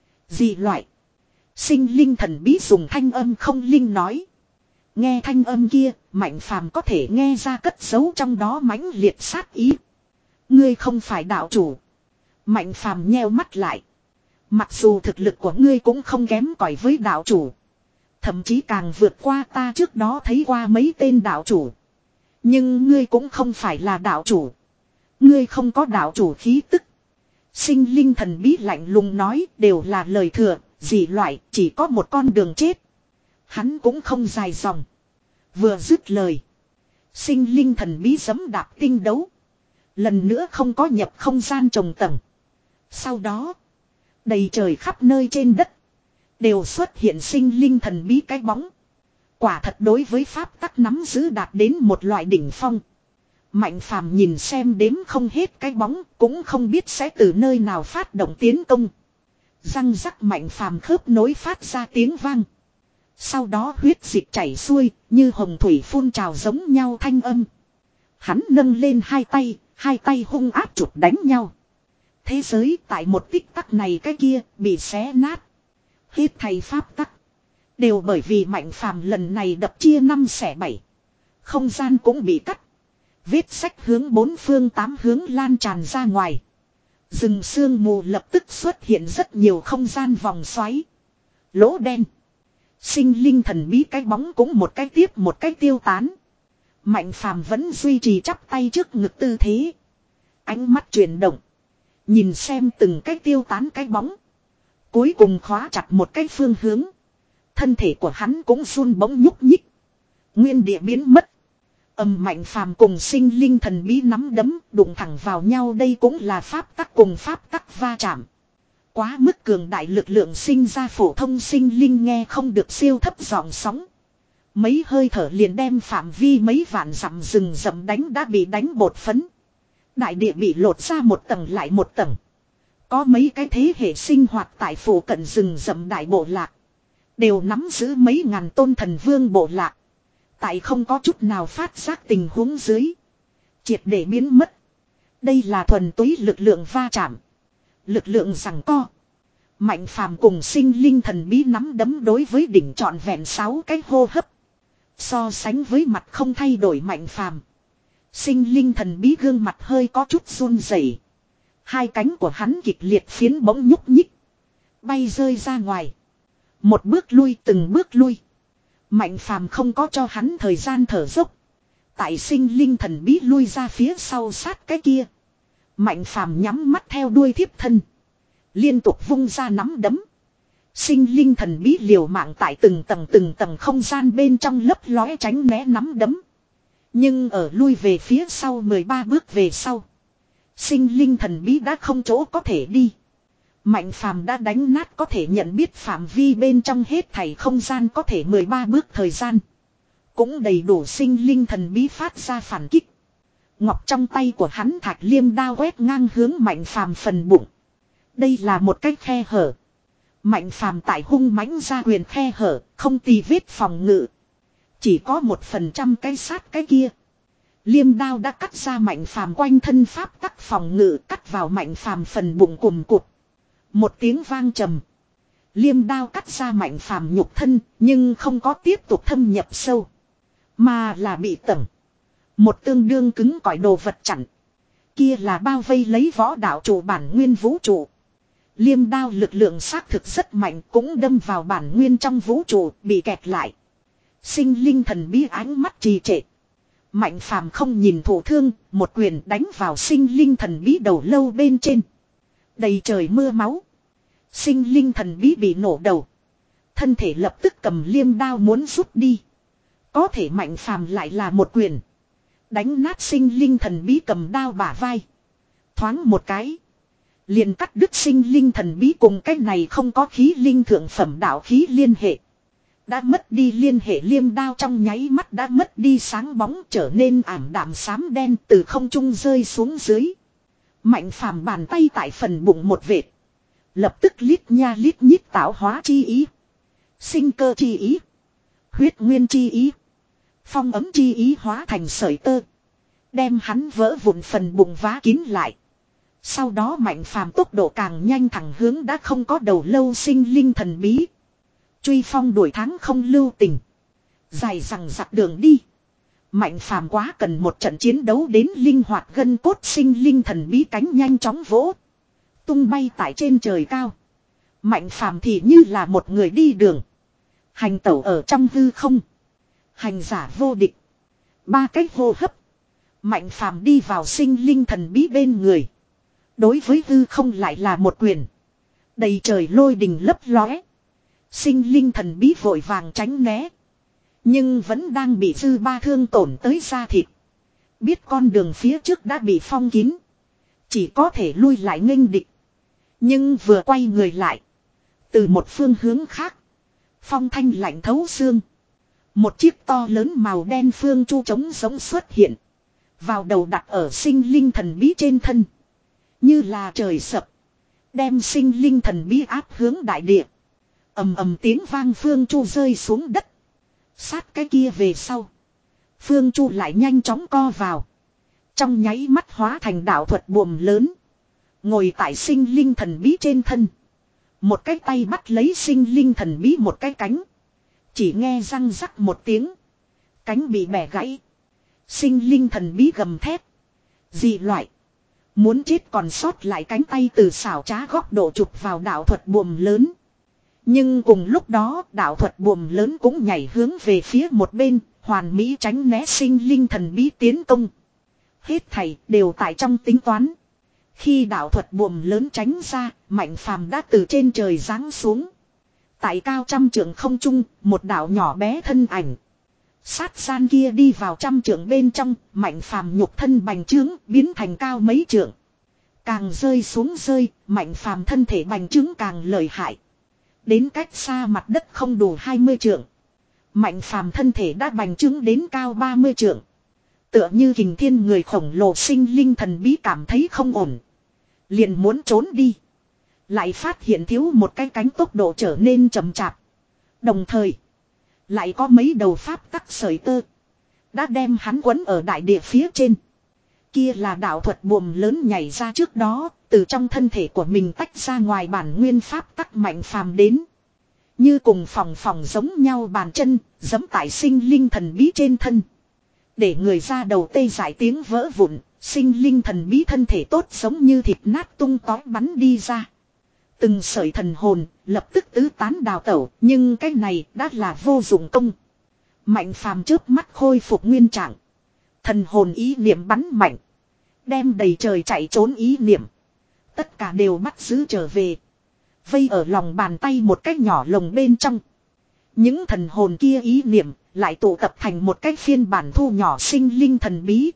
Dị loại. Sinh linh thần bí dùng thanh âm không linh nói. Nghe thanh âm kia, Mạnh Phàm có thể nghe ra cất giấu trong đó mãnh liệt sát ý. Ngươi không phải đạo chủ. Mạnh Phàm nheo mắt lại. Mặc dù thực lực của ngươi cũng không kém cỏi với đạo chủ. Thậm chí càng vượt qua ta trước đó thấy qua mấy tên đạo chủ. Nhưng ngươi cũng không phải là đạo chủ. Ngươi không có đạo chủ khí tức. Sinh linh thần bí lạnh lùng nói đều là lời thừa, dị loại chỉ có một con đường chết. Hắn cũng không dài dòng. Vừa dứt lời. Sinh linh thần bí giẫm đạp tinh đấu. Lần nữa không có nhập không gian trồng tầng. Sau đó. Đầy trời khắp nơi trên đất. Đều xuất hiện sinh linh thần bí cái bóng. Quả thật đối với pháp tắc nắm giữ đạt đến một loại đỉnh phong. Mạnh Phàm nhìn xem đếm không hết cái bóng. Cũng không biết sẽ từ nơi nào phát động tiến công. Răng rắc Mạnh Phàm khớp nối phát ra tiếng vang. Sau đó huyết dịch chảy xuôi. Như hồng thủy phun trào giống nhau thanh âm. Hắn nâng lên hai tay. Hai tay hung áp chụp đánh nhau. Thế giới tại một tích tắc này cái kia bị xé nát. Hết thầy pháp tắc. Đều bởi vì Mạnh Phàm lần này đập chia năm xẻ bảy. Không gian cũng bị cắt. Vết sách hướng bốn phương tám hướng lan tràn ra ngoài. Rừng sương mù lập tức xuất hiện rất nhiều không gian vòng xoáy. Lỗ đen. Sinh linh thần bí cái bóng cũng một cái tiếp một cái tiêu tán. Mạnh Phàm vẫn duy trì chắp tay trước ngực tư thế. Ánh mắt chuyển động. Nhìn xem từng cái tiêu tán cái bóng. Cuối cùng khóa chặt một cái phương hướng. Thân thể của hắn cũng run bỗng nhúc nhích. Nguyên địa biến mất. Ầm Mạnh Phàm cùng sinh linh thần bí nắm đấm đụng thẳng vào nhau, đây cũng là pháp tắc cùng pháp tắc va chạm. Quá mức cường đại lực lượng sinh ra phổ thông sinh linh nghe không được siêu thấp giọng sóng. Mấy hơi thở liền đem phạm vi mấy vạn dặm rừng rậm đánh đã bị đánh bột phấn. Đại địa bị lột ra một tầng lại một tầng. Có mấy cái thế hệ sinh hoạt tại phủ cận rừng rậm đại bộ lạc. Đều nắm giữ mấy ngàn tôn thần vương bộ lạc. Tại không có chút nào phát giác tình huống dưới. Triệt để biến mất. Đây là thuần túy lực lượng va chạm. Lực lượng giằng co. Mạnh Phàm cùng sinh linh thần bí nắm đấm đối với đỉnh trọn vẹn sáu cái hô hấp. So sánh với mặt không thay đổi Mạnh Phàm, sinh linh thần bí gương mặt hơi có chút run rẩy. Hai cánh của hắn kịch liệt phiến bỗng nhúc nhích. Bay rơi ra ngoài. Một bước lui từng bước lui. Mạnh Phàm không có cho hắn thời gian thở dốc. Tại sinh linh thần bí lui ra phía sau sát cái kia. Mạnh Phàm nhắm mắt theo đuôi thiếp thân. Liên tục vung ra nắm đấm. Sinh linh thần bí liều mạng tại từng tầng từng tầng không gian bên trong lấp lóe tránh né nắm đấm. Nhưng ở lui về phía sau mười ba bước về sau. Sinh linh thần bí đã không chỗ có thể đi. Mạnh Phàm đã đánh nát có thể nhận biết phạm vi bên trong hết thảy không gian có thể mười ba bước thời gian. Cũng đầy đủ sinh linh thần bí phát ra phản kích. Ngọc trong tay của hắn thạch liêm đao quét ngang hướng Mạnh Phàm phần bụng. Đây là một cái khe hở. Mạnh Phàm tại hung mãnh ra quyền khe hở, không tì vết phòng ngự. Chỉ có một phần trăm cái sát cái kia. Liêm đao đã cắt ra Mạnh Phàm quanh thân pháp tắc phòng ngự, cắt vào Mạnh Phàm phần bụng cùm cụt. Một tiếng vang trầm. Liêm đao cắt ra Mạnh Phàm nhục thân, nhưng không có tiếp tục thâm nhập sâu. Mà là bị tẩm. Một tương đương cứng cỏi đồ vật chặn. Kia là bao vây lấy võ đạo chủ bản nguyên vũ trụ. Liêm đao lực lượng xác thực rất mạnh, cũng đâm vào bản nguyên trong vũ trụ, bị kẹt lại. Sinh linh thần bí ánh mắt trì trệ. Mạnh Phàm không nhìn thụ thương, một quyền đánh vào sinh linh thần bí đầu lâu bên trên. Đầy trời mưa máu. Sinh linh thần bí bị nổ đầu. Thân thể lập tức cầm liêm đao muốn rút đi. Có thể Mạnh Phàm lại là một quyền. Đánh nát sinh linh thần bí cầm đao bả vai. Thoáng một cái. Liền cắt đứt sinh linh thần bí cùng cái này không có khí linh thượng phẩm đạo khí liên hệ. Đã mất đi liên hệ liêm đao trong nháy mắt đã mất đi sáng bóng trở nên ảm đạm xám đen từ không trung rơi xuống dưới. Mạnh Phàm bàn tay tại phần bụng một vệt. Lập tức lít nha lít nhít tạo hóa chi ý. Sinh cơ chi ý. Huyết nguyên chi ý. Phong ấm chi ý hóa thành sợi tơ. Đem hắn vỡ vụn phần bụng vá kín lại. Sau đó Mạnh Phàm tốc độ càng nhanh thẳng hướng đã không có đầu lâu sinh linh thần bí. Truy phong đuổi thắng không lưu tình. Dài rằng dặc đường đi. Mạnh Phàm quá cần một trận chiến đấu đến linh hoạt gân cốt sinh linh thần bí cánh nhanh chóng vỗ. Tung bay tại trên trời cao. Mạnh Phàm thì như là một người đi đường. Hành tẩu ở trong hư không. Hành giả vô địch. Ba cách hô hấp. Mạnh Phàm đi vào sinh linh thần bí bên người. Đối với hư không lại là một quyền. Đầy trời lôi đình lấp lóe. Sinh linh thần bí vội vàng tránh né. Nhưng vẫn đang bị dư ba thương tổn tới da thịt. Biết con đường phía trước đã bị phong kín. Chỉ có thể lui lại nghênh địch. Nhưng vừa quay người lại. Từ một phương hướng khác. Phong thanh lạnh thấu xương. Một chiếc to lớn màu đen phương chu trống giống xuất hiện. Vào đầu đặt ở sinh linh thần bí trên thân. Như là trời sập. Đem sinh linh thần bí áp hướng đại địa. Ầm ầm tiếng vang phương chu rơi xuống đất. Sát cái kia về sau. Phương chu lại nhanh chóng co vào. Trong nháy mắt hóa thành đạo thuật buồm lớn. Ngồi tại sinh linh thần bí trên thân. Một cái tay bắt lấy sinh linh thần bí một cái cánh. Chỉ nghe răng rắc một tiếng. Cánh bị bẻ gãy. Sinh linh thần bí gầm thét. Dị loại. Muốn chết còn sót lại cánh tay từ xảo trá góc độ chụp vào đạo thuật buồm lớn. Nhưng cùng lúc đó đạo thuật buồm lớn cũng nhảy hướng về phía một bên. Hoàn mỹ tránh né sinh linh thần bí tiến công. Hết thảy đều tại trong tính toán. Khi đạo thuật buồm lớn tránh ra, Mạnh Phàm đã từ trên trời giáng xuống. Tại cao trăm trượng không trung, một đạo nhỏ bé thân ảnh. Sát gian kia đi vào trăm trượng bên trong, Mạnh Phàm nhục thân bành trướng, biến thành cao mấy trượng. Càng rơi xuống rơi, Mạnh Phàm thân thể bành trướng càng lợi hại. Đến cách xa mặt đất không đủ hai mươi trượng. Mạnh Phàm thân thể đã bành trướng đến cao ba mươi trượng. Tựa như Kình Thiên người khổng lồ sinh linh thần bí cảm thấy không ổn. Liền muốn trốn đi. Lại phát hiện thiếu một cái cánh tốc độ trở nên chậm chạp. Đồng thời. Lại có mấy đầu pháp tắc sợi tơ. Đã đem hắn quấn ở đại địa phía trên. Kia là đạo thuật buồm lớn nhảy ra trước đó. Từ trong thân thể của mình tách ra ngoài bản nguyên pháp tắc Mạnh Phàm đến. Như cùng phòng phòng giống nhau bàn chân. Giẫm tại sinh linh thần bí trên thân. Để người ra đầu tê dại tiếng vỡ vụn. Sinh linh thần bí thân thể tốt giống như thịt nát tung tói bắn đi ra. Từng sợi thần hồn lập tức tứ tán đào tẩu. Nhưng cái này đã là vô dụng công. Mạnh Phàm chớp mắt khôi phục nguyên trạng. Thần hồn ý niệm bắn mạnh. Đem đầy trời chạy trốn ý niệm. Tất cả đều bắt giữ trở về. Vây ở lòng bàn tay một cái nhỏ lồng bên trong. Những thần hồn kia ý niệm lại tụ tập thành một cái phiên bản thu nhỏ sinh linh thần bí.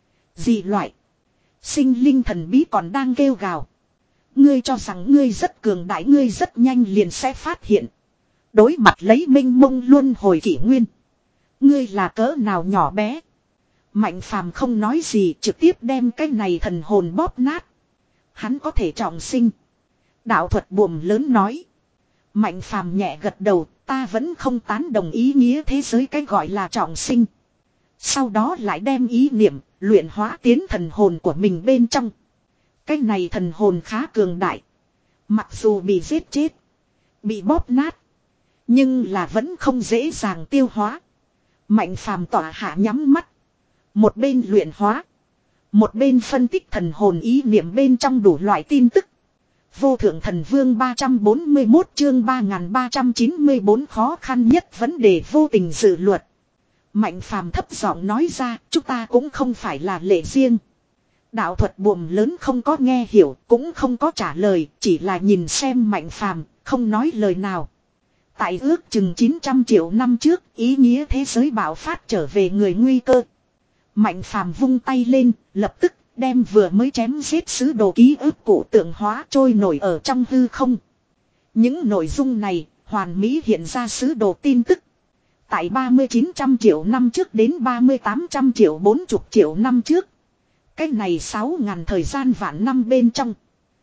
Dị loại. Sinh linh thần bí còn đang kêu gào. Ngươi cho rằng ngươi rất cường đại, ngươi rất nhanh liền sẽ phát hiện. Đối mặt lấy minh mông luân hồi kỷ nguyên. Ngươi là cỡ nào nhỏ bé. Mạnh Phàm không nói gì, trực tiếp đem cái này thần hồn bóp nát. Hắn có thể trọng sinh. Đạo thuật buồm lớn nói. Mạnh Phàm nhẹ gật đầu, ta vẫn không tán đồng ý nghĩa thế giới cái gọi là trọng sinh. Sau đó lại đem ý niệm luyện hóa tiến thần hồn của mình bên trong. Cái này thần hồn khá cường đại. Mặc dù bị giết chết, bị bóp nát, nhưng là vẫn không dễ dàng tiêu hóa. Mạnh Phàm tỏa hạ nhắm mắt. Một bên luyện hóa, một bên phân tích thần hồn ý niệm bên trong đủ loại tin tức. Vô thượng thần vương ba trăm bốn mươi mốt chương ba nghìn ba trăm chín mươi bốn khó khăn nhất vấn đề vô tình dự luật. Mạnh Phàm thấp giọng nói ra, chúng ta cũng không phải là lệ riêng. Đạo thuật buồm lớn không có nghe hiểu, cũng không có trả lời, chỉ là nhìn xem Mạnh Phàm, không nói lời nào. Tại ước chừng chín trăm triệu năm trước, ý nghĩa thế giới bạo phát trở về người nguy cơ. Mạnh Phàm vung tay lên, lập tức đem vừa mới chém giết sứ đồ ký ức cụ tượng hóa trôi nổi ở trong hư không. Những nội dung này, hoàn mỹ hiện ra sứ đồ tin tức. Tại ba mươi chín trăm triệu năm trước đến ba mươi tám trăm triệu bốn mươi triệu năm trước. Cái này sáu ngàn thời gian vạn năm bên trong.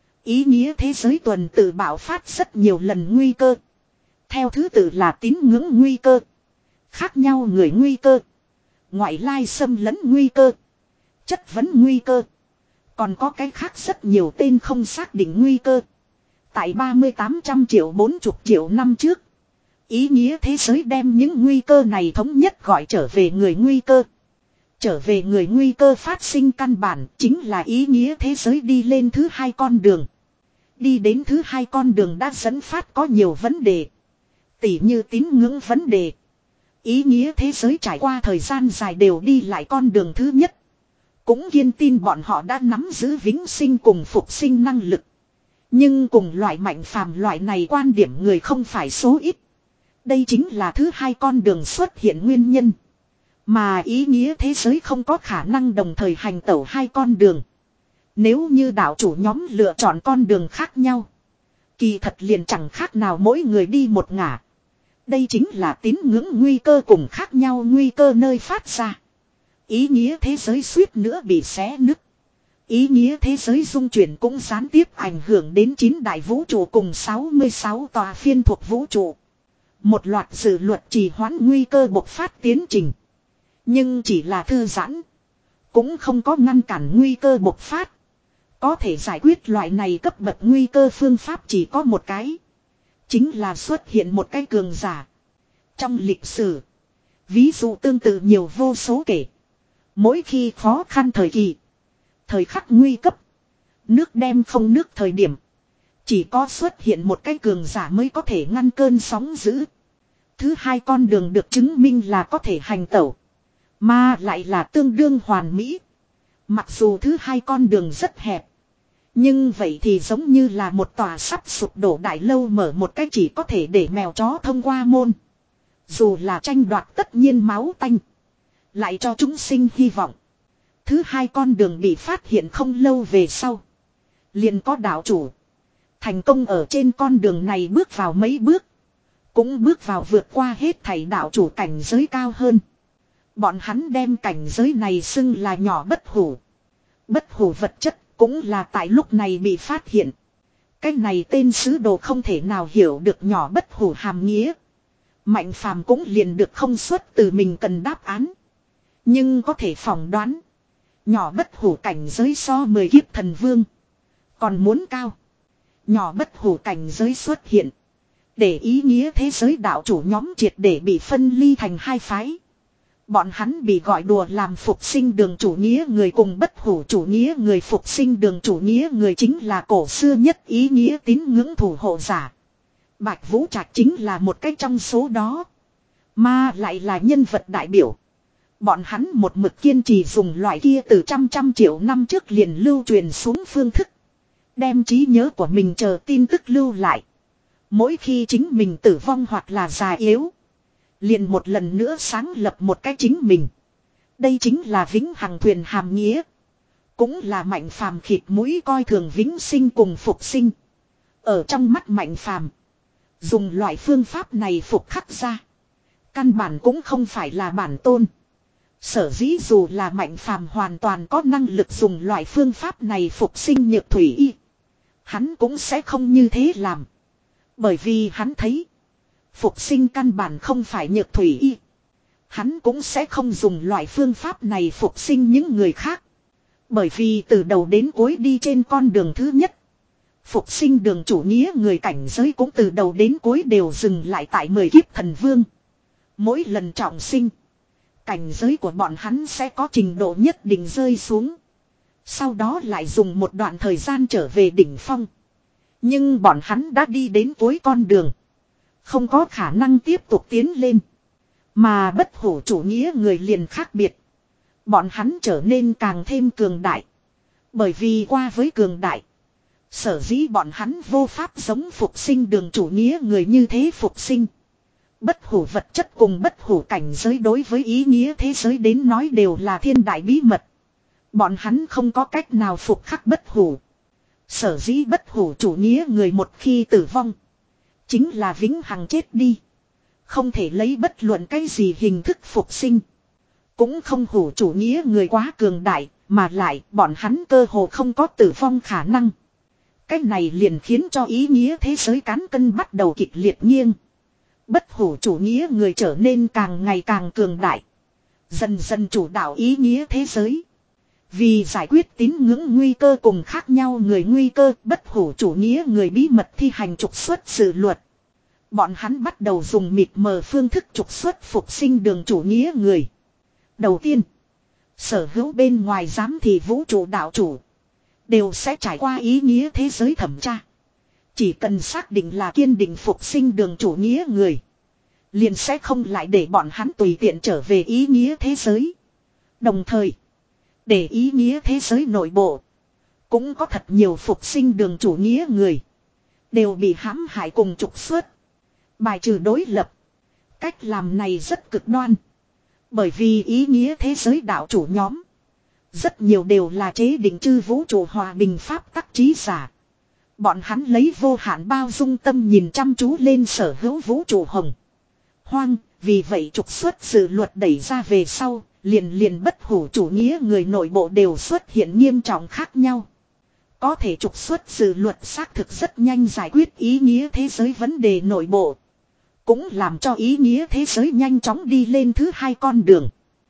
Ý nghĩa thế giới tuần tự bạo phát rất nhiều lần nguy cơ. Theo thứ tự là tín ngưỡng nguy cơ. Khác nhau người nguy cơ. Ngoại lai xâm lấn nguy cơ. Chất vấn nguy cơ. Còn có cái khác rất nhiều tên không xác định nguy cơ. Tại ba mươi tám trăm triệu bốn mươi triệu năm trước. Ý nghĩa thế giới đem những nguy cơ này thống nhất gọi trở về người nguy cơ. Trở về người nguy cơ phát sinh căn bản chính là ý nghĩa thế giới đi lên thứ hai con đường. Đi đến thứ hai con đường đã dẫn phát có nhiều vấn đề. Tỉ như tín ngưỡng vấn đề. Ý nghĩa thế giới trải qua thời gian dài đều đi lại con đường thứ nhất. Cũng kiên tin bọn họ đã nắm giữ vĩnh sinh cùng phục sinh năng lực. Nhưng cùng loại Mạnh Phàm loại này quan điểm người không phải số ít. Đây chính là thứ hai con đường xuất hiện nguyên nhân. Mà ý nghĩa thế giới không có khả năng đồng thời hành tẩu hai con đường. Nếu như đạo chủ nhóm lựa chọn con đường khác nhau. Kỳ thật liền chẳng khác nào mỗi người đi một ngả. Đây chính là tín ngưỡng nguy cơ cùng khác nhau nguy cơ nơi phát ra. Ý nghĩa thế giới suýt nữa bị xé nứt. Ý nghĩa thế giới dung chuyển cũng gián tiếp ảnh hưởng đến chín đại vũ trụ cùng sáu mươi sáu tòa phiên thuộc vũ trụ. Một loạt dự luật trì hoãn nguy cơ bộc phát tiến trình. Nhưng chỉ là thư giãn. Cũng không có ngăn cản nguy cơ bộc phát. Có thể giải quyết loại này cấp bậc nguy cơ phương pháp chỉ có một cái. Chính là xuất hiện một cái cường giả. Trong lịch sử. Ví dụ tương tự nhiều vô số kể. Mỗi khi khó khăn thời kỳ. Thời khắc nguy cấp. Nước đem không nước thời điểm. Chỉ có xuất hiện một cái cường giả mới có thể ngăn cơn sóng dữ. Thứ hai con đường được chứng minh là có thể hành tẩu. Mà lại là tương đương hoàn mỹ. Mặc dù thứ hai con đường rất hẹp. Nhưng vậy thì giống như là một tòa sắp sụp đổ đại lâu mở một cái chỉ có thể để mèo chó thông qua môn. Dù là tranh đoạt tất nhiên máu tanh. Lại cho chúng sinh hy vọng. Thứ hai con đường bị phát hiện không lâu về sau. Liền có đạo chủ. Thành công ở trên con đường này bước vào mấy bước. Cũng bước vào vượt qua hết thảy đạo chủ cảnh giới cao hơn. Bọn hắn đem cảnh giới này xưng là nhỏ bất hủ. Bất hủ vật chất cũng là tại lúc này bị phát hiện. Cái này tên sứ đồ không thể nào hiểu được nhỏ bất hủ hàm nghĩa. Mạnh Phàm cũng liền được không xuất từ mình cần đáp án. Nhưng có thể phỏng đoán. Nhỏ bất hủ cảnh giới so mười kiếp thần vương. Còn muốn cao. Nhỏ bất hủ cảnh giới xuất hiện. Để ý nghĩa thế giới đạo chủ nhóm triệt để bị phân ly thành hai phái. Bọn hắn bị gọi đùa làm phục sinh đường chủ nghĩa người cùng bất hủ chủ nghĩa người. Phục sinh đường chủ nghĩa người chính là cổ xưa nhất ý nghĩa tín ngưỡng thủ hộ giả. Bạch Vũ Trạch chính là một cái trong số đó. Mà lại là nhân vật đại biểu. Bọn hắn một mực kiên trì dùng loại kia từ trăm trăm triệu năm trước liền lưu truyền xuống phương thức. Đem trí nhớ của mình chờ tin tức lưu lại. Mỗi khi chính mình tử vong hoặc là già yếu. Liền một lần nữa sáng lập một cái chính mình. Đây chính là vĩnh hằng thuyền hàm nghĩa. Cũng là Mạnh Phàm khịt mũi coi thường vĩnh sinh cùng phục sinh. Ở trong mắt Mạnh Phàm, dùng loại phương pháp này phục khắc ra. Căn bản cũng không phải là bản tôn. Sở dĩ dù là Mạnh Phàm hoàn toàn có năng lực dùng loại phương pháp này phục sinh Nhược Thủy Y. Hắn cũng sẽ không như thế làm. Bởi vì hắn thấy. Phục sinh căn bản không phải Nhược Thủy Y. Hắn cũng sẽ không dùng loại phương pháp này phục sinh những người khác. Bởi vì từ đầu đến cuối đi trên con đường thứ nhất. Phục sinh đường chủ nghĩa người cảnh giới cũng từ đầu đến cuối đều dừng lại tại mười kiếp thần vương. Mỗi lần trọng sinh. Cảnh giới của bọn hắn sẽ có trình độ nhất định rơi xuống. Sau đó lại dùng một đoạn thời gian trở về đỉnh phong. Nhưng bọn hắn đã đi đến cuối con đường. Không có khả năng tiếp tục tiến lên. Mà bất hủ chủ nghĩa người liền khác biệt. Bọn hắn trở nên càng thêm cường đại. Bởi vì qua với cường đại. Sở dĩ bọn hắn vô pháp giống phục sinh đường chủ nghĩa người như thế phục sinh. Bất hủ vật chất cùng bất hủ cảnh giới đối với ý nghĩa thế giới đến nói đều là thiên đại bí mật. Bọn hắn không có cách nào phục khắc bất hủ. Sở dĩ bất hủ chủ nghĩa người một khi tử vong. Chính là vĩnh hằng chết đi. Không thể lấy bất luận cái gì hình thức phục sinh. Cũng không hủ chủ nghĩa người quá cường đại. Mà lại bọn hắn cơ hồ không có tử vong khả năng. Cái này liền khiến cho ý nghĩa thế giới cán cân bắt đầu kịch liệt nghiêng. Bất hủ chủ nghĩa người trở nên càng ngày càng cường đại. Dần dần chủ đạo ý nghĩa thế giới. Vì giải quyết tín ngưỡng nguy cơ cùng khác nhau người nguy cơ, bất hủ chủ nghĩa người bí mật thi hành trục xuất dự luật. Bọn hắn bắt đầu dùng mịt mờ phương thức trục xuất phục sinh đường chủ nghĩa người. Đầu tiên, sở hữu bên ngoài giám thị vũ trụ đạo chủ đều sẽ trải qua ý nghĩa thế giới thẩm tra. Chỉ cần xác định là kiên định phục sinh đường chủ nghĩa người, liền sẽ không lại để bọn hắn tùy tiện trở về ý nghĩa thế giới. Đồng thời, để ý nghĩa thế giới nội bộ, cũng có thật nhiều phục sinh đường chủ nghĩa người đều bị hãm hại cùng trục xuất, bài trừ đối lập. Cách làm này rất cực đoan. Bởi vì ý nghĩa thế giới đạo chủ nhóm rất nhiều đều là chế định chư vũ trụ hòa bình pháp tắc trí giả. Bọn hắn lấy vô hạn bao dung tâm nhìn chăm chú lên sở hữu vũ trụ hồng hoang. Vì vậy trục xuất dự luật đẩy ra về sau, liền liền bất hủ chủ nghĩa người nội bộ đều xuất hiện nghiêm trọng khác nhau. Có thể trục xuất dự luật xác thực rất nhanh giải quyết ý nghĩa thế giới vấn đề nội bộ. Cũng làm cho ý nghĩa thế giới nhanh chóng đi lên thứ hai con đường.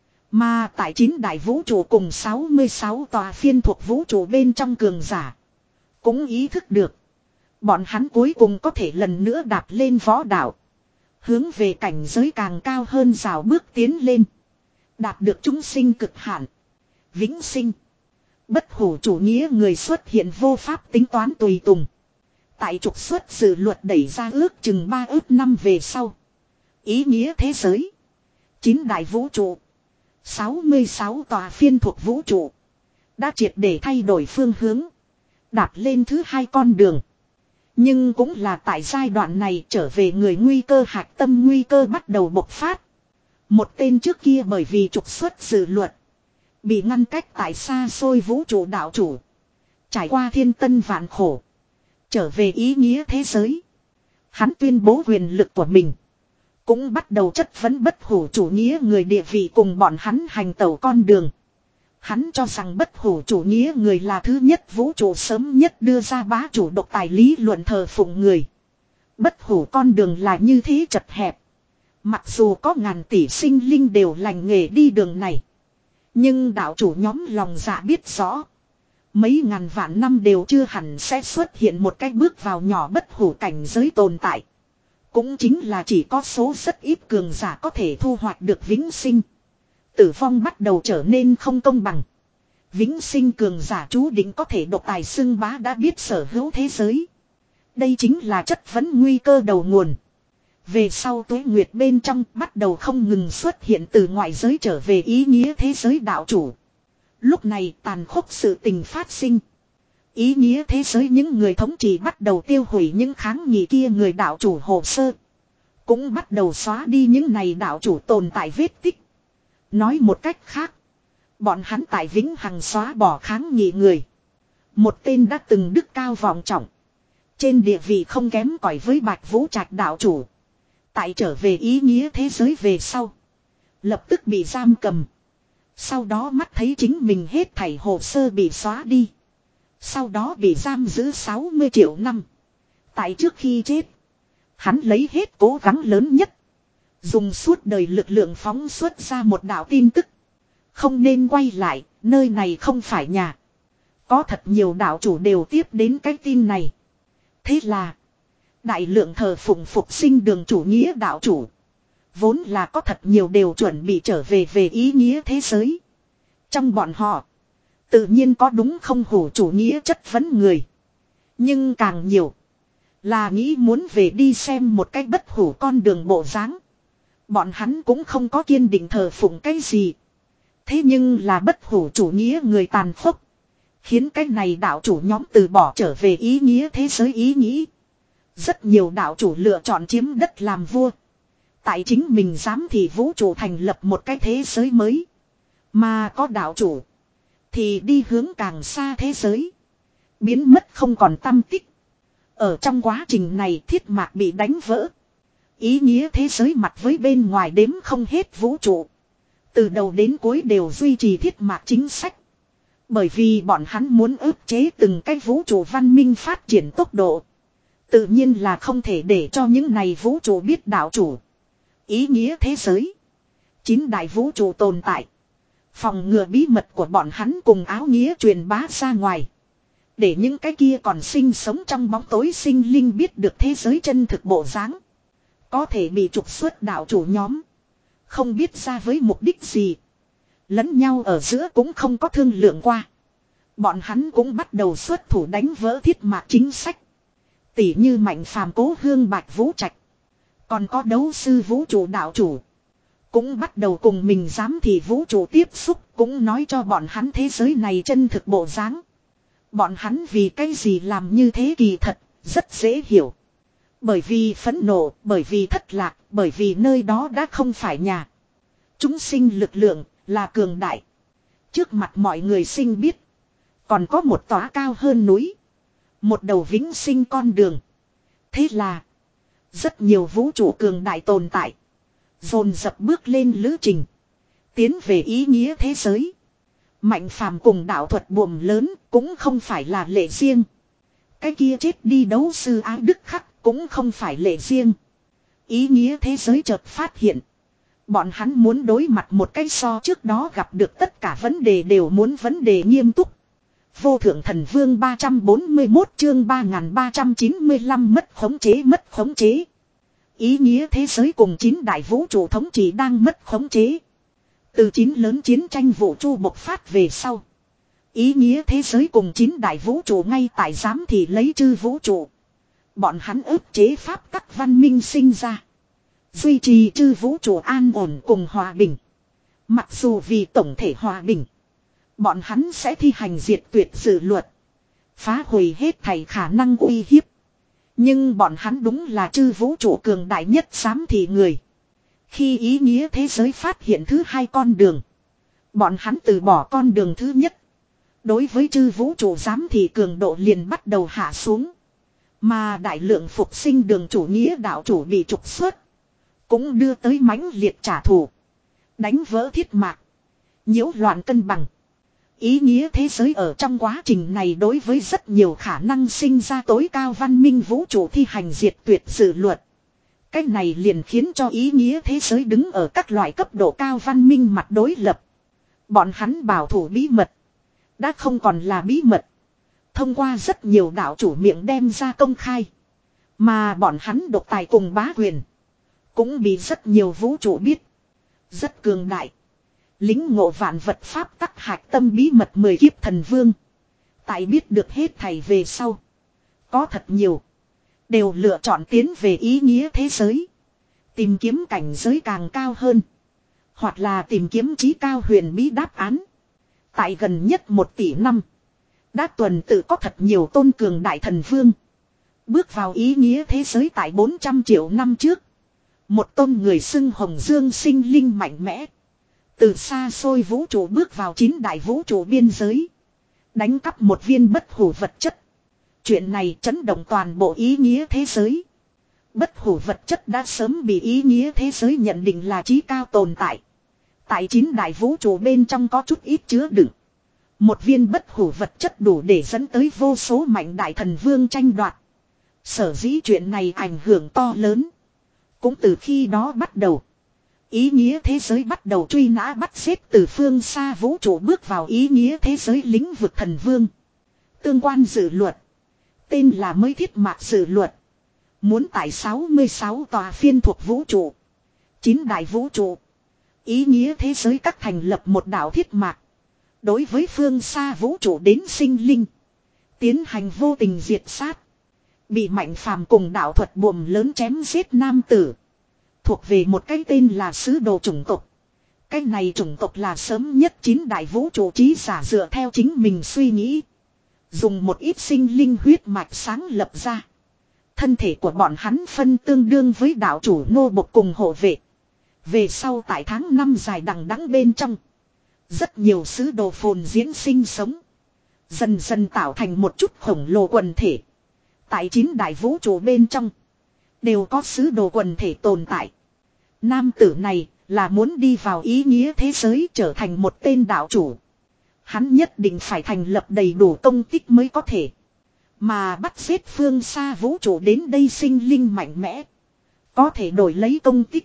Mà tại chín đại vũ trụ cùng sáu mươi sáu tòa phiên thuộc vũ trụ bên trong cường giả, cũng ý thức được bọn hắn cuối cùng có thể lần nữa đạp lên võ đạo, hướng về cảnh giới càng cao hơn rào bước tiến lên, đạt được chúng sinh cực hạn, vĩnh sinh. Bất hủ chủ nghĩa người xuất hiện vô pháp tính toán tùy tùng. Tại trục xuất dự luật đẩy ra ước chừng ba ước năm về sau, ý nghĩa thế giới, chín đại vũ trụ, sáu mươi sáu tòa phiên thuộc vũ trụ đã triệt để thay đổi phương hướng, đạp lên thứ hai con đường. Nhưng cũng là tại giai đoạn này trở về người nguy cơ hạch tâm nguy cơ bắt đầu bộc phát. Một tên trước kia bởi vì trục xuất dự luật, bị ngăn cách tại xa xôi vũ trụ đạo chủ, trải qua thiên tân vạn khổ, trở về ý nghĩa thế giới. Hắn tuyên bố quyền lực của mình, cũng bắt đầu chất vấn bất hủ chủ nghĩa người địa vị cùng bọn hắn hành tẩu con đường. Hắn cho rằng bất hủ chủ nghĩa người là thứ nhất vũ trụ sớm nhất đưa ra bá chủ độc tài lý luận thờ phụng người. Bất hủ con đường là như thế chật hẹp. Mặc dù có ngàn tỷ sinh linh đều lành nghề đi đường này, nhưng đạo chủ nhóm lòng dạ biết rõ, mấy ngàn vạn năm đều chưa hẳn sẽ xuất hiện một cái bước vào nhỏ bất hủ cảnh giới tồn tại. Cũng chính là chỉ có số rất ít cường giả có thể thu hoạch được vĩnh sinh. Tử vong bắt đầu trở nên không công bằng. Vĩnh sinh cường giả chú định có thể độc tài xưng bá đã biết sở hữu thế giới. Đây chính là chất vấn nguy cơ đầu nguồn. Về sau tuế nguyệt bên trong bắt đầu không ngừng xuất hiện từ ngoại giới trở về ý nghĩa thế giới đạo chủ. Lúc này tàn khốc sự tình phát sinh. Ý nghĩa thế giới những người thống trị bắt đầu tiêu hủy những kháng nghị kia người đạo chủ hồ sơ. Cũng bắt đầu xóa đi những này đạo chủ tồn tại vết tích. Nói một cách khác, bọn hắn tại vĩnh hằng xóa bỏ kháng nghị người. Một tên đã từng đức cao vọng trọng, trên địa vị không kém cỏi với Bạch Vũ Trạch đạo chủ, tại trở về ý nghĩa thế giới về sau, lập tức bị giam cầm. Sau đó mắt thấy chính mình hết thảy hồ sơ bị xóa đi. Sau đó bị giam giữ sáu mươi triệu năm. Tại trước khi chết, hắn lấy hết cố gắng lớn nhất, dùng suốt đời lực lượng phóng xuất ra một đạo tin tức. Không nên quay lại, nơi này không phải nhà. Có thật nhiều đạo chủ đều tiếp đến cái tin này. Thế là, đại lượng thờ phụng phục sinh đường chủ nghĩa đạo chủ, vốn là có thật nhiều đều chuẩn bị trở về về ý nghĩa thế giới. Trong bọn họ, tự nhiên có đúng không hủ chủ nghĩa chất vấn người. Nhưng càng nhiều, là nghĩ muốn về đi xem một cách bất hủ con đường bộ dáng. Bọn hắn cũng không có kiên định thờ phụng cái gì. Thế nhưng là bất hủ chủ nghĩa người tàn khốc, Khiến cái này đạo chủ nhóm từ bỏ trở về ý nghĩa thế giới ý nghĩ. Rất nhiều đạo chủ lựa chọn chiếm đất làm vua. Tại chính mình dám thì vũ trụ thành lập một cái thế giới mới. Mà có đạo chủ thì đi hướng càng xa thế giới. Biến mất không còn tăm tích. Ở trong quá trình này thiết mạc bị đánh vỡ. Ý nghĩa thế giới mặt với bên ngoài đếm không hết vũ trụ. Từ đầu đến cuối đều duy trì thiết mạc chính sách. Bởi vì bọn hắn muốn ức chế từng cái vũ trụ văn minh phát triển tốc độ. Tự nhiên là không thể để cho những này vũ trụ biết đạo chủ. Ý nghĩa thế giới. Chín đại vũ trụ tồn tại. Phòng ngừa bí mật của bọn hắn cùng áo nghĩa truyền bá ra ngoài. Để những cái kia còn sinh sống trong bóng tối sinh linh biết được thế giới chân thực bộ dáng. Có thể bị trục xuất đạo chủ nhóm. Không biết ra với mục đích gì. Lẫn nhau ở giữa cũng không có thương lượng qua. Bọn hắn cũng bắt đầu xuất thủ đánh vỡ thiết mạc chính sách. Tỷ như Mạnh Phàm Cố Hương Bạch Vũ Trạch. Còn có đấu sư vũ trụ đạo chủ. Cũng bắt đầu cùng mình dám thì vũ trụ tiếp xúc. Cũng nói cho bọn hắn thế giới này chân thực bộ dáng. Bọn hắn vì cái gì làm như thế kỳ thật. Rất dễ hiểu. Bởi vì phẫn nộ, bởi vì thất lạc, bởi vì nơi đó đã không phải nhà. Chúng sinh lực lượng là cường đại. Trước mặt mọi người sinh biết. Còn có một tòa cao hơn núi. Một đầu vĩnh sinh con đường. Thế là rất nhiều vũ trụ cường đại tồn tại. Dồn dập bước lên lữ trình. Tiến về ý nghĩa thế giới. Mạnh Phàm cùng đạo thuật buồm lớn cũng không phải là lệ riêng. Cái kia chết đi đấu sư Ái Đức Khắc cũng không phải lệ riêng. Ý nghĩa thế giới chợt phát hiện. Bọn hắn muốn đối mặt một cái so trước đó gặp được tất cả vấn đề đều muốn vấn đề nghiêm túc. Vô thượng thần vương ba trăm bốn mươi mốt chương ba nghìn ba trăm chín mươi lăm mất khống chế mất khống chế. Ý nghĩa thế giới cùng chín đại vũ trụ thống trị đang mất khống chế. Từ chín lớn chiến tranh vũ trụ bộc phát về sau. Ý nghĩa thế giới cùng chín đại vũ trụ ngay tại giám thị lấy chư vũ trụ. Bọn hắn ức chế pháp tắc văn minh sinh ra. Duy trì chư vũ trụ an ổn cùng hòa bình. Mặc dù vì tổng thể hòa bình. Bọn hắn sẽ thi hành diệt tuyệt dự luật. Phá hủy hết thảy khả năng uy hiếp. Nhưng bọn hắn đúng là chư vũ trụ cường đại nhất giám thị người. Khi ý nghĩa thế giới phát hiện thứ hai con đường. Bọn hắn từ bỏ con đường thứ nhất. Đối với chư vũ trụ giám thị cường độ liền bắt đầu hạ xuống. Mà đại lượng phục sinh đường chủ nghĩa đạo chủ bị trục xuất. Cũng đưa tới mãnh liệt trả thù. Đánh vỡ thiết mạc. Nhiễu loạn cân bằng. Ý nghĩa thế giới ở trong quá trình này đối với rất nhiều khả năng sinh ra tối cao văn minh vũ trụ thi hành diệt tuyệt dự luật. Cách này liền khiến cho ý nghĩa thế giới đứng ở các loại cấp độ cao văn minh mặt đối lập. Bọn hắn bảo thủ bí mật. Đã không còn là bí mật. Thông qua rất nhiều đạo chủ miệng đem ra công khai. Mà bọn hắn độc tài cùng bá quyền. Cũng bị rất nhiều vũ trụ biết. Rất cường đại. Lính ngộ vạn vật pháp tắc hạch tâm bí mật mười kiếp thần vương. Tại biết được hết thầy về sau. Có thật nhiều. Đều lựa chọn tiến về ý nghĩa thế giới. Tìm kiếm cảnh giới càng cao hơn. Hoặc là tìm kiếm trí cao huyền bí đáp án. Tại gần nhất một tỷ năm. Đã tuần tự có thật nhiều tôn cường đại thần vương. Bước vào ý nghĩa thế giới tại bốn trăm triệu năm trước. Một tôn người xưng hồng dương sinh linh mạnh mẽ. Từ xa xôi vũ trụ bước vào chín đại vũ trụ biên giới. Đánh cắp một viên bất hủ vật chất. Chuyện này chấn động toàn bộ ý nghĩa thế giới. Bất hủ vật chất đã sớm bị ý nghĩa thế giới nhận định là trí cao tồn tại. Tại chín đại vũ trụ bên trong có chút ít chứa đựng. Một viên bất hủ vật chất đủ để dẫn tới vô số mạnh đại thần vương tranh đoạt. Sở dĩ chuyện này ảnh hưởng to lớn. Cũng từ khi đó bắt đầu. Ý nghĩa thế giới bắt đầu truy nã bắt xếp từ phương xa vũ trụ bước vào ý nghĩa thế giới lĩnh vực thần vương. Tương quan dự luật. Tên là mới thiết mạc dự luật. Muốn tại sáu mươi sáu tòa phiên thuộc vũ trụ. chín đại vũ trụ. Ý nghĩa thế giới các thành lập một đảo thiết mạc. Đối với phương xa vũ trụ đến sinh linh. Tiến hành vô tình diệt sát. Bị Mạnh Phàm cùng đạo thuật buồm lớn chém giết nam tử. Thuộc về một cái tên là sứ đồ chủng tộc. Cái này chủng tộc là sớm nhất chín đại vũ trụ trí giả dựa theo chính mình suy nghĩ. Dùng một ít sinh linh huyết mạch sáng lập ra. Thân thể của bọn hắn phân tương đương với đạo chủ nô bộc cùng hộ vệ. Về sau tại tháng năm dài đằng đẵng bên trong. Rất nhiều sứ đồ phồn diễn sinh sống. Dần dần tạo thành một chút khổng lồ quần thể. Tại chín đại vũ trụ bên trong. Đều có sứ đồ quần thể tồn tại. Nam tử này là muốn đi vào ý nghĩa thế giới trở thành một tên đạo chủ. Hắn nhất định phải thành lập đầy đủ công tích mới có thể. Mà bắt giết phương xa vũ trụ đến đây sinh linh mạnh mẽ. Có thể đổi lấy công tích.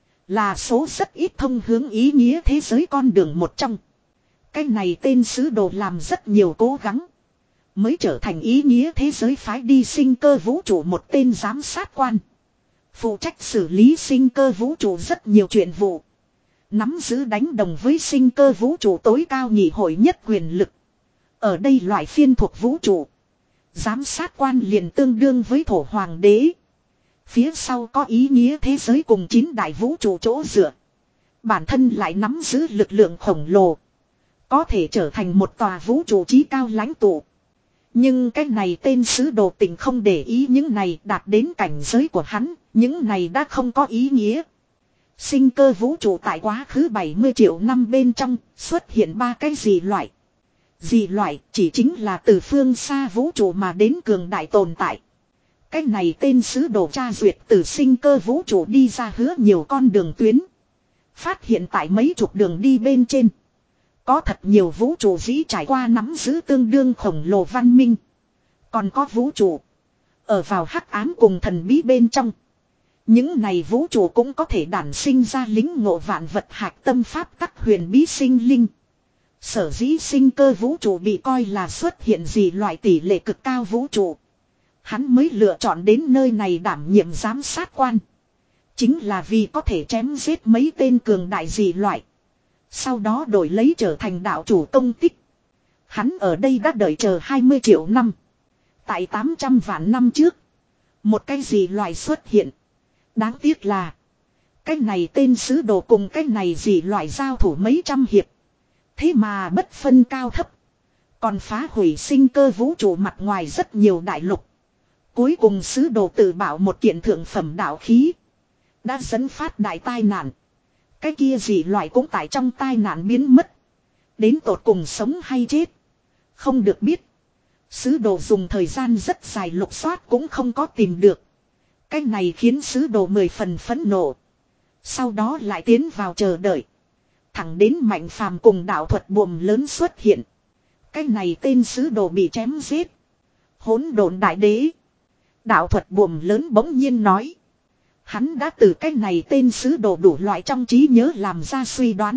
Là số rất ít thông hướng ý nghĩa thế giới con đường một trong. Cái này tên sứ đồ làm rất nhiều cố gắng. Mới trở thành ý nghĩa thế giới phái đi sinh cơ vũ trụ một tên giám sát quan. Phụ trách xử lý sinh cơ vũ trụ rất nhiều chuyện vụ. Nắm giữ đánh đồng với sinh cơ vũ trụ tối cao nhị hội nhất quyền lực. Ở đây loại phiên thuộc vũ trụ. Giám sát quan liền tương đương với thổ hoàng đế. Phía sau có ý nghĩa thế giới cùng chín đại vũ trụ chỗ dựa. Bản thân lại nắm giữ lực lượng khổng lồ. Có thể trở thành một tòa vũ trụ chí cao lãnh tụ. Nhưng cái này tên sứ đồ tình không để ý những này đạt đến cảnh giới của hắn. Những này đã không có ý nghĩa. Sinh cơ vũ trụ tại quá khứ bảy mươi triệu năm bên trong xuất hiện ba cái dị loại. Dị loại chỉ chính là từ phương xa vũ trụ mà đến cường đại tồn tại. Cái này tên sứ đồ tra duyệt từ sinh cơ vũ trụ đi ra hứa nhiều con đường tuyến. Phát hiện tại mấy chục đường đi bên trên. Có thật nhiều vũ trụ dĩ trải qua nắm giữ tương đương khổng lồ văn minh. Còn có vũ trụ. Ở vào hắc ám cùng thần bí bên trong. Những này vũ trụ cũng có thể đản sinh ra lính ngộ vạn vật hạch tâm pháp tắc huyền bí sinh linh. Sở dĩ sinh cơ vũ trụ bị coi là xuất hiện gì loại tỷ lệ cực cao vũ trụ. Hắn mới lựa chọn đến nơi này đảm nhiệm giám sát quan. Chính là vì có thể chém giết mấy tên cường đại dị loại. Sau đó đổi lấy trở thành đạo chủ công tích. Hắn ở đây đã đợi chờ hai mươi triệu năm. Tại tám trăm vạn năm trước. Một cái dị loại xuất hiện. Đáng tiếc là. Cái này tên sứ đồ cùng cái này dị loại giao thủ mấy trăm hiệp. Thế mà bất phân cao thấp. Còn phá hủy sinh cơ vũ trụ mặt ngoài rất nhiều đại lục. Cuối cùng sứ đồ tự bảo một kiện thượng phẩm đạo khí. Đã dẫn phát đại tai nạn. Cái kia dị loại cũng tại trong tai nạn biến mất. Đến tột cùng sống hay chết. Không được biết. Sứ đồ dùng thời gian rất dài lục soát cũng không có tìm được. Cái này khiến sứ đồ mười phần phẫn nộ. Sau đó lại tiến vào chờ đợi. Thẳng đến Mạnh Phàm cùng đạo thuật buồm lớn xuất hiện. Cái này tên sứ đồ bị chém giết. Hỗn độn đại đế. Đạo thuật buồm lớn bỗng nhiên nói. Hắn đã từ cái này tên sứ đồ đủ loại trong trí nhớ làm ra suy đoán.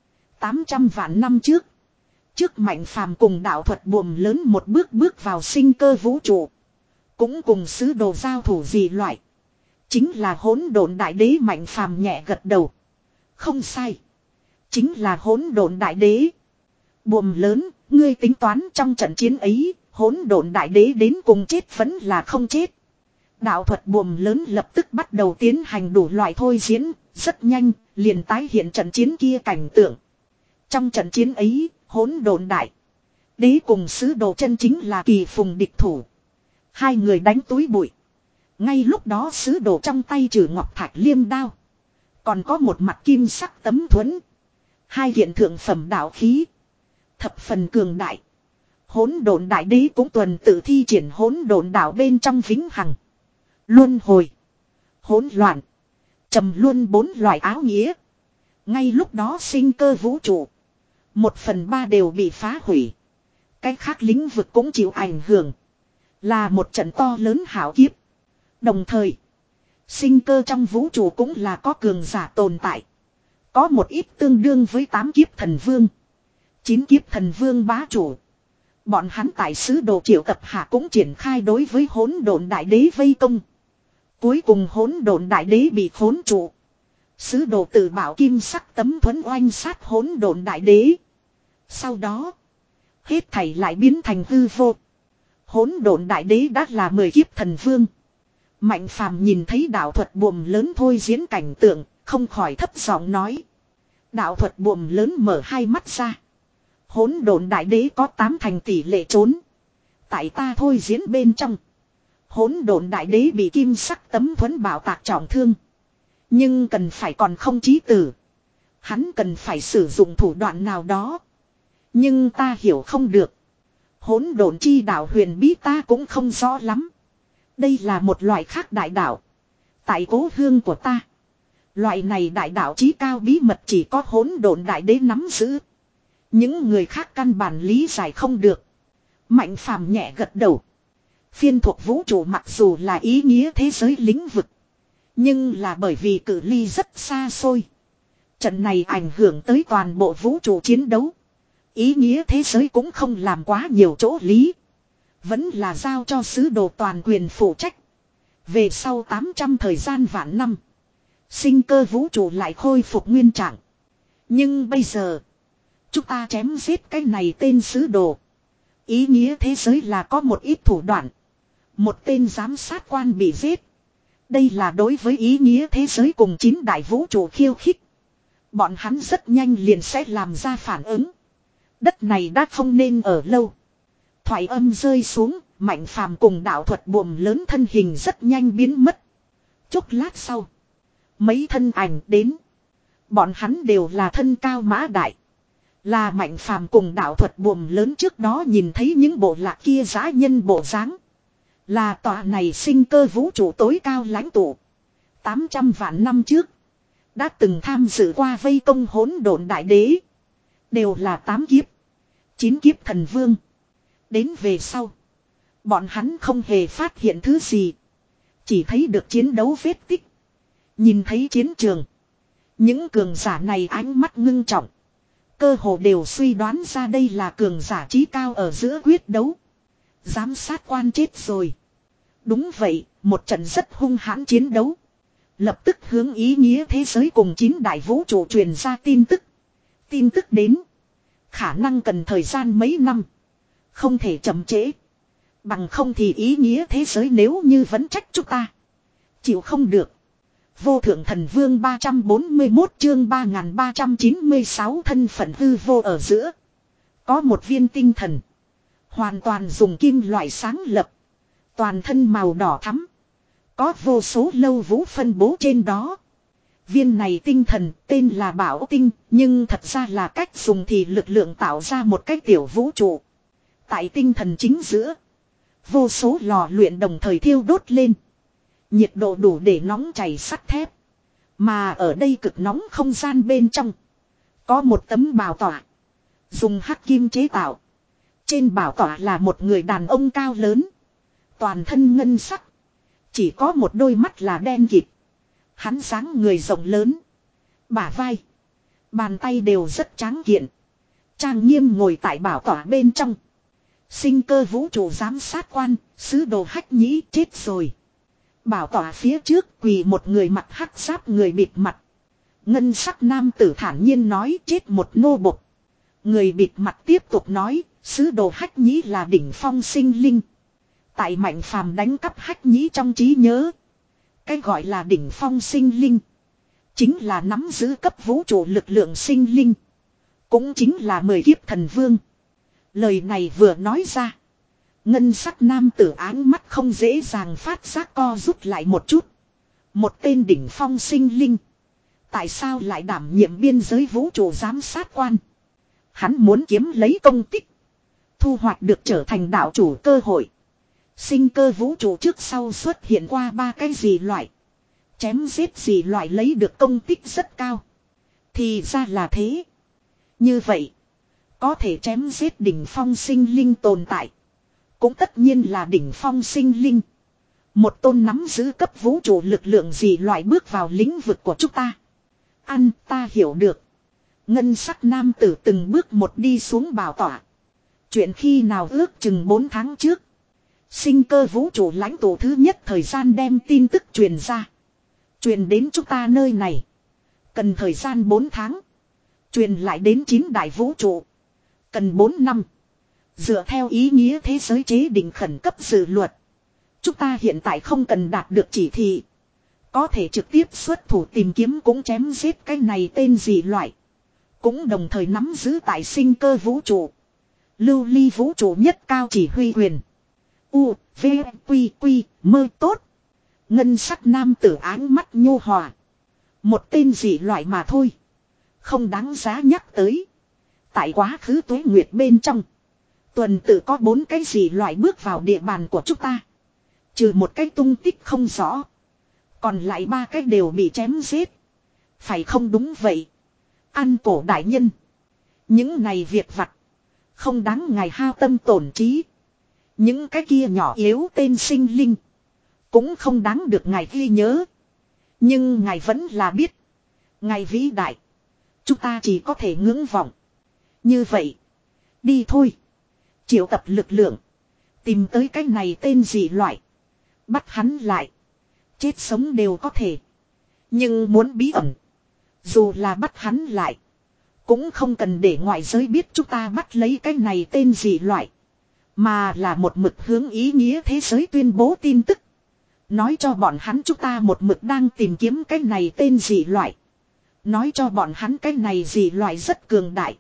tám trăm vạn năm trước. Trước Mạnh Phàm cùng đạo thuật buồm lớn một bước bước vào sinh cơ vũ trụ. Cũng cùng sứ đồ giao thủ gì loại. Chính là hỗn độn đại đế. Mạnh Phàm nhẹ gật đầu. Không sai. Chính là hỗn độn đại đế. Buồm lớn, ngươi tính toán trong trận chiến ấy, hỗn độn đại đế đến cùng chết vẫn là không chết. Đạo thuật buồm lớn lập tức bắt đầu tiến hành đủ loại thôi diễn, rất nhanh, liền tái hiện trận chiến kia cảnh tượng. Trong trận chiến ấy, hỗn độn đại đế cùng sứ đồ chân chính là kỳ phùng địch thủ. Hai người đánh túi bụi. Ngay lúc đó sứ đồ trong tay trừ ngọc thạch liêm đao. Còn có một mặt kim sắc tấm thuẫn. Hai hiện thượng phẩm đạo khí. Thập phần cường đại. Hỗn độn đại đế cũng tuần tự thi triển hỗn độn đạo bên trong vĩnh hằng. Luân hồi. Hỗn loạn. Trầm luân bốn loại áo nghĩa. Ngay lúc đó sinh cơ vũ trụ. Một phần ba đều bị phá hủy. Cái khác lĩnh vực cũng chịu ảnh hưởng. Là một trận to lớn hảo kiếp. Đồng thời. Sinh cơ trong vũ trụ cũng là có cường giả tồn tại. Có một ít tương đương với tám kiếp thần vương. Chín kiếp thần vương bá chủ. Bọn hắn tại sứ đồ triệu tập hạ cũng triển khai đối với hỗn độn đại đế vây công. Cuối cùng hỗn độn đại đế bị khốn trụ. Sứ đồ tự bảo kim sắc tấm thuẫn oanh sát hỗn độn đại đế. Sau đó. Hết thảy lại biến thành hư vô. Hỗn độn đại đế đã là mười kiếp thần vương. Mạnh Phàm nhìn thấy đạo thuật buồm lớn thôi diễn cảnh tượng. Không khỏi thấp giọng nói. Đạo thuật buồm lớn mở hai mắt ra. Hỗn độn đại đế có tám thành tỷ lệ trốn. Tại ta thôi diễn bên trong. Hỗn độn đại đế bị kim sắc tấm thuẫn bảo tạc trọng thương. Nhưng cần phải còn không chí tử. Hắn cần phải sử dụng thủ đoạn nào đó. Nhưng ta hiểu không được. Hỗn độn chi đạo huyền bí ta cũng không rõ lắm. Đây là một loại khác đại đạo. Tại cố hương của ta. Loại này đại đạo chí cao bí mật chỉ có hỗn độn đại đế nắm giữ. Những người khác căn bản lý giải không được. Mạnh phàm nhẹ gật đầu. Phiên thuộc vũ trụ mặc dù là ý nghĩa thế giới lĩnh vực. Nhưng là bởi vì cự ly rất xa xôi. Trận này ảnh hưởng tới toàn bộ vũ trụ chiến đấu. Ý nghĩa thế giới cũng không làm quá nhiều chỗ lý. Vẫn là giao cho sứ đồ toàn quyền phụ trách. Về sau tám trăm thời gian vạn năm. Sinh cơ vũ trụ lại khôi phục nguyên trạng. Nhưng bây giờ. Chúng ta chém giết cái này tên sứ đồ. Ý nghĩa thế giới là có một ít thủ đoạn. Một tên giám sát quan bị giết. Đây là đối với ý nghĩa thế giới cùng chín đại vũ trụ khiêu khích. Bọn hắn rất nhanh liền sẽ làm ra phản ứng. Đất này đã không nên ở lâu. Thoại âm rơi xuống, Mạnh Phàm cùng đạo thuật buồm lớn thân hình rất nhanh biến mất. Chốc lát sau. Mấy thân ảnh đến. Bọn hắn đều là thân cao mã đại. Là Mạnh Phàm cùng đạo thuật buồm lớn trước đó nhìn thấy những bộ lạc kia dã nhân bộ dáng. Là tòa này sinh cơ vũ trụ tối cao lãnh tụ. tám trăm vạn năm trước. Đã từng tham dự qua vây công hỗn độn đại đế. Đều là tám kiếp. chín kiếp thần vương. Đến về sau. Bọn hắn không hề phát hiện thứ gì. Chỉ thấy được chiến đấu vết tích. Nhìn thấy chiến trường. Những cường giả này ánh mắt ngưng trọng. Cơ hồ đều suy đoán ra đây là cường giả trí cao ở giữa quyết đấu. Giám sát quan chết rồi. Đúng vậy, một trận rất hung hãn chiến đấu. Lập tức hướng ý nghĩa thế giới cùng chín đại vũ trụ truyền ra tin tức. Tin tức đến. Khả năng cần thời gian mấy năm. Không thể chậm trễ. Bằng không thì ý nghĩa thế giới nếu như vẫn trách chúng ta. Chịu không được. Vô thượng thần vương ba trăm bốn mươi mốt chương ba nghìn ba trăm chín mươi sáu thân phận hư vô ở giữa. Có một viên tinh thần. Hoàn toàn dùng kim loại sáng lập. Toàn thân màu đỏ thắm. Có vô số lâu vũ phân bố trên đó. Viên này tinh thần tên là Bảo Tinh. Nhưng thật ra là cách dùng thì lực lượng tạo ra một cái tiểu vũ trụ. Tại tinh thần chính giữa. Vô số lò luyện đồng thời thiêu đốt lên. Nhiệt độ đủ để nóng chảy sắt thép. Mà ở đây cực nóng không gian bên trong. Có một tấm bảo tọa. Dùng hắc kim chế tạo. Trên bảo tọa là một người đàn ông cao lớn. Toàn thân ngân sắc. Chỉ có một đôi mắt là đen kịt. Hắn dáng người rộng lớn. Bả vai. Bàn tay đều rất tráng kiện. Trang nghiêm ngồi tại bảo tọa bên trong. Sinh cơ vũ trụ giám sát quan. Sứ đồ hách nhĩ chết rồi. Bảo tọa phía trước quỳ một người mặt hắc giáp người bịt mặt. Ngân sắc nam tử thản nhiên nói chết một nô bộc. Người bịt mặt tiếp tục nói. Sứ đồ hách nhĩ là đỉnh phong sinh linh. Tại Mạnh Phàm đánh cắp hách nhĩ trong trí nhớ. Cái gọi là đỉnh phong sinh linh. Chính là nắm giữ cấp vũ trụ lực lượng sinh linh. Cũng chính là mười kiếp thần vương. Lời này vừa nói ra. Ngân sắc nam tử áng mắt không dễ dàng phát giác co rút lại một chút. Một tên đỉnh phong sinh linh. Tại sao lại đảm nhiệm biên giới vũ trụ giám sát quan? Hắn muốn kiếm lấy công tích. Thu hoạch được trở thành đạo chủ cơ hội. Sinh cơ vũ trụ trước sau xuất hiện qua ba cái gì loại. Chém giết gì loại lấy được công tích rất cao. Thì ra là thế. Như vậy. Có thể chém giết đỉnh phong sinh linh tồn tại. Cũng tất nhiên là đỉnh phong sinh linh. Một tôn nắm giữ cấp vũ trụ lực lượng gì loại bước vào lĩnh vực của chúng ta. Ăn ta hiểu được. Ngân sắc nam tử từng bước một đi xuống bảo tọa. Chuyện khi nào ước chừng bốn tháng trước. Sinh cơ vũ trụ lãnh tụ thứ nhất thời gian đem tin tức truyền ra. Truyền đến chúng ta nơi này. Cần thời gian bốn tháng. Truyền lại đến chín đại vũ trụ. Cần bốn năm. Dựa theo ý nghĩa thế giới chế định khẩn cấp dự luật. Chúng ta hiện tại không cần đạt được chỉ thị. Có thể trực tiếp xuất thủ tìm kiếm cũng chém giết cái này tên gì loại. Cũng đồng thời nắm giữ tại sinh cơ vũ trụ. Lưu ly vũ trụ nhất cao chỉ huy quyền. U, V, Quy, Quy, mơ tốt. Ngân sắc nam tử áng mắt nhu hòa. Một tên dị loại mà thôi. Không đáng giá nhắc tới. Tại quá khứ tuế nguyệt bên trong. Tuần tự có bốn cái dị loại bước vào địa bàn của chúng ta. Trừ một cái tung tích không rõ. Còn lại ba cái đều bị chém giết. Phải không đúng vậy. Ăn cổ đại nhân. Những này việc vặt. Không đáng ngài hao tâm tổn trí. Những cái kia nhỏ yếu tên sinh linh. Cũng không đáng được ngài ghi nhớ. Nhưng ngài vẫn là biết. Ngài vĩ đại. Chúng ta chỉ có thể ngưỡng vọng. Như vậy. Đi thôi. Triệu tập lực lượng. Tìm tới cái này tên dị loại. Bắt hắn lại. Chết sống đều có thể. Nhưng muốn bí ẩn. Dù là bắt hắn lại. Cũng không cần để ngoại giới biết chúng ta bắt lấy cái này tên dị loại. Mà là một mực hướng ý nghĩa thế giới tuyên bố tin tức. Nói cho bọn hắn chúng ta một mực đang tìm kiếm cái này tên dị loại. Nói cho bọn hắn cái này dị loại rất cường đại.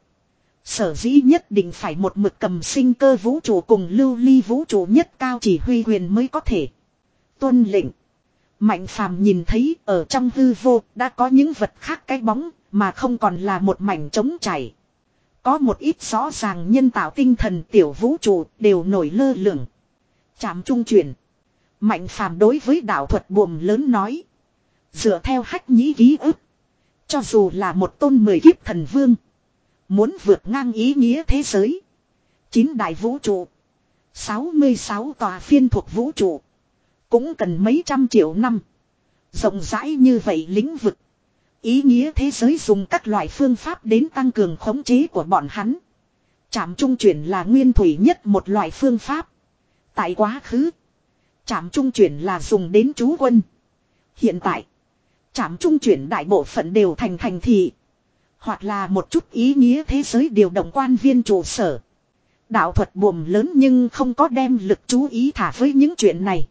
Sở dĩ nhất định phải một mực cầm sinh cơ vũ trụ cùng lưu ly vũ trụ nhất cao chỉ huy quyền mới có thể. Tuân lệnh. Mạnh phàm nhìn thấy ở trong hư vô đã có những vật khác cái bóng mà không còn là một mảnh trống chảy. Có một ít rõ ràng nhân tạo tinh thần tiểu vũ trụ đều nổi lơ lửng. Chạm trung chuyển. Mạnh phàm đối với đạo thuật buồm lớn nói. Dựa theo hách nhĩ ký ức. Cho dù là một tôn mười kiếp thần vương. Muốn vượt ngang ý nghĩa thế giới. Chín đại vũ trụ. sáu mươi sáu tòa phiên thuộc vũ trụ. Cũng cần mấy trăm triệu năm. Rộng rãi như vậy lĩnh vực. Ý nghĩa thế giới dùng các loại phương pháp đến tăng cường khống chế của bọn hắn. Trảm trung chuyển là nguyên thủy nhất một loại phương pháp. Tại quá khứ. Trảm trung chuyển là dùng đến trú quân. Hiện tại. Trảm trung chuyển đại bộ phận đều thành thành thị. Hoặc là một chút ý nghĩa thế giới điều động quan viên trụ sở. Đạo thuật buồm lớn nhưng không có đem lực chú ý thả với những chuyện này.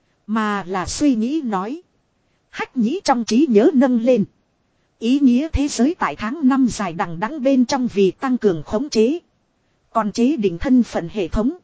Mà là suy nghĩ nói. Hách nhĩ trong trí nhớ nâng lên. Ý nghĩa thế giới tại tháng năm dài đằng đẵng bên trong vì tăng cường khống chế. Còn chế định thân phận hệ thống.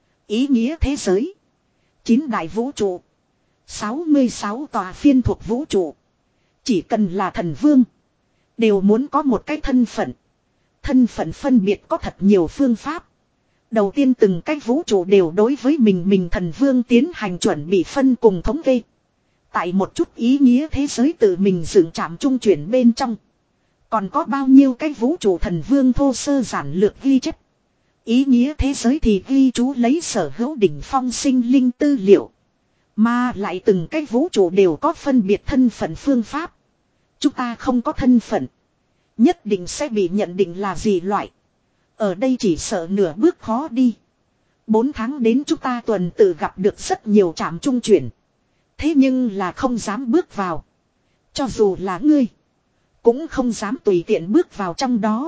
Ý nghĩa thế giới. Chín đại vũ trụ. sáu mươi sáu tòa phiên thuộc vũ trụ. Chỉ cần là thần vương. Đều muốn có một cái thân phận. Thân phận phân biệt có thật nhiều phương pháp. Đầu tiên từng cái vũ trụ đều đối với mình mình thần vương tiến hành chuẩn bị phân cùng thống kê. Tại một chút ý nghĩa thế giới tự mình dựng trạm trung chuyển bên trong. Còn có bao nhiêu cái vũ trụ thần vương thô sơ giản lược ghi chép. Ý nghĩa thế giới thì ghi chú lấy sở hữu đỉnh phong sinh linh tư liệu. Mà lại từng cái vũ trụ đều có phân biệt thân phận phương pháp. Chúng ta không có thân phận. Nhất định sẽ bị nhận định là gì loại. Ở đây chỉ sợ nửa bước khó đi. Bốn tháng đến chúng ta tuần tự gặp được rất nhiều trạm trung chuyển. Thế nhưng là không dám bước vào. Cho dù là ngươi. Cũng không dám tùy tiện bước vào trong đó.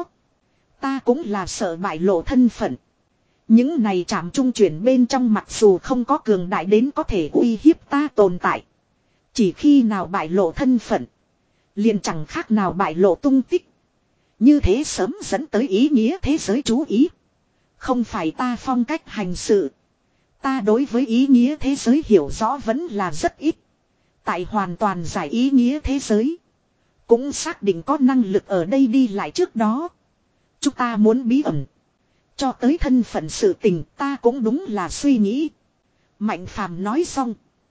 Ta cũng là sợ bại lộ thân phận. Những này trạm trung chuyển bên trong mặc dù không có cường đại đến có thể uy hiếp ta tồn tại. Chỉ khi nào bại lộ thân phận. Liền chẳng khác nào bại lộ tung tích. Như thế sớm dẫn tới ý nghĩa thế giới chú ý. Không phải ta phong cách hành sự. Ta đối với ý nghĩa thế giới hiểu rõ vẫn là rất ít. Tại hoàn toàn giải ý nghĩa thế giới. Cũng xác định có năng lực ở đây đi lại trước đó. Chúng ta muốn bí ẩn. Cho tới thân phận sự tình ta cũng đúng là suy nghĩ. Mạnh phàm nói xong.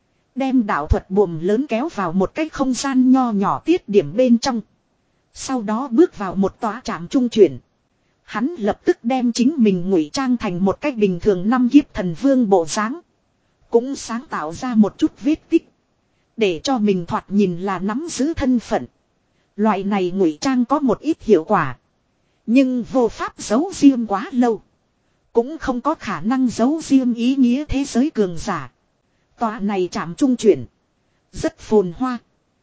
Đem đạo thuật buồm lớn kéo vào một cái không gian nho nhỏ tiết điểm bên trong. Sau đó bước vào một tòa trạm trung chuyển. Hắn lập tức đem chính mình ngụy trang thành một cách bình thường năm kiếp thần vương bộ dáng. Cũng sáng tạo ra một chút vết tích. Để cho mình thoạt nhìn là nắm giữ thân phận. Loại này ngụy trang có một ít hiệu quả. Nhưng vô pháp giấu riêng quá lâu. Cũng không có khả năng giấu riêng ý nghĩa thế giới cường giả. Tòa này trạm trung chuyển. Rất phồn hoa.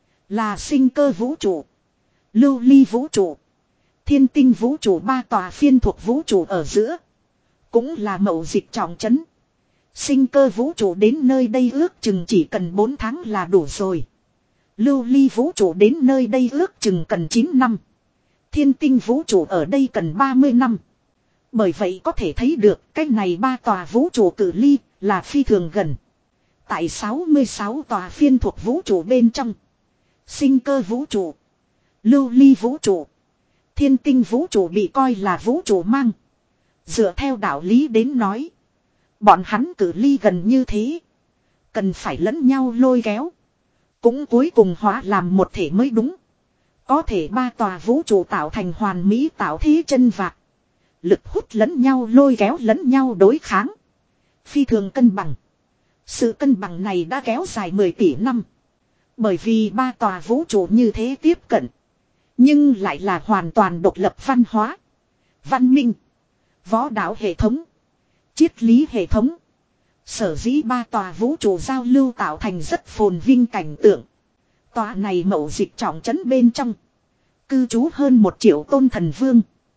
Là sinh cơ vũ trụ. Lưu ly vũ trụ. Thiên tinh vũ trụ ba tòa phiên thuộc vũ trụ ở giữa. Cũng là mậu dịch trọng trấn. Sinh cơ vũ trụ đến nơi đây ước chừng chỉ cần bốn tháng là đủ rồi. Lưu ly vũ trụ đến nơi đây ước chừng cần chín năm. Thiên tinh vũ trụ ở đây cần ba mươi năm. Bởi vậy có thể thấy được cái này ba tòa vũ trụ cự ly là phi thường gần. Tại sáu mươi sáu tòa phiên thuộc vũ trụ bên trong. Sinh cơ vũ trụ, lưu ly vũ trụ, thiên tinh vũ trụ bị coi là vũ trụ mang. Dựa theo đạo lý đến nói, bọn hắn cự ly gần như thế, cần phải lẫn nhau lôi kéo, cũng cuối cùng hóa làm một thể mới đúng. Có thể ba tòa vũ trụ tạo thành hoàn mỹ tạo thế chân vạc, lực hút lẫn nhau lôi kéo lẫn nhau đối kháng, phi thường cân bằng. Sự cân bằng này đã kéo dài mười tỷ năm. Bởi vì ba tòa vũ trụ như thế tiếp cận, nhưng lại là hoàn toàn độc lập văn hóa, văn minh, võ đạo hệ thống, triết lý hệ thống. Sở dĩ ba tòa vũ trụ giao lưu tạo thành rất phồn vinh cảnh tượng. Tòa này mậu dịch trọng trấn bên trong, cư trú hơn một triệu tôn thần vương.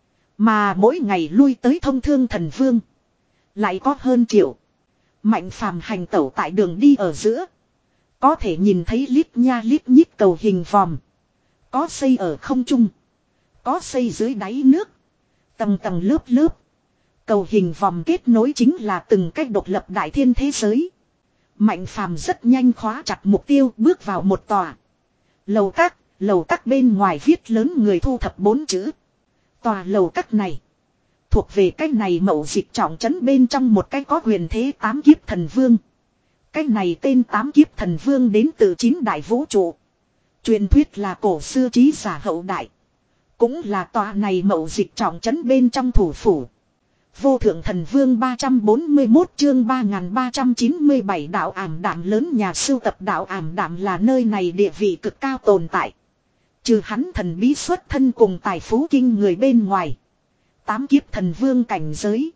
Mà mỗi ngày lui tới thông thương thần vương, lại có hơn triệu. Mạnh phàm hành tẩu tại đường đi ở giữa, có thể nhìn thấy lít nha lít nhít cầu hình vòm. Có xây ở không trung, có xây dưới đáy nước, tầng tầng lớp lớp. Cầu hình vòm kết nối chính là từng cách độc lập đại thiên thế giới. Mạnh phàm rất nhanh khóa chặt mục tiêu, bước vào một tòa lầu các. Lầu các bên ngoài viết lớn người thu thập bốn chữ. Tòa lầu các này thuộc về cái này mậu dịch trọng trấn bên trong một cái có quyền thế tám kiếp thần vương. Cái này tên tám kiếp thần vương đến từ chín đại vũ trụ. Truyền thuyết là cổ xưa trí giả hậu đại. Cũng là tòa này mậu dịch trọng trấn bên trong thủ phủ. Vô thượng thần vương ba trăm bốn mươi mốt chương ba nghìn ba trăm chín mươi bảy đạo ảm đạm lớn nhà sưu tập. Đạo ảm đạm là nơi này địa vị cực cao tồn tại. Trừ hắn thần bí xuất thân cùng tài phú kinh người bên ngoài, tám kiếp thần vương cảnh giới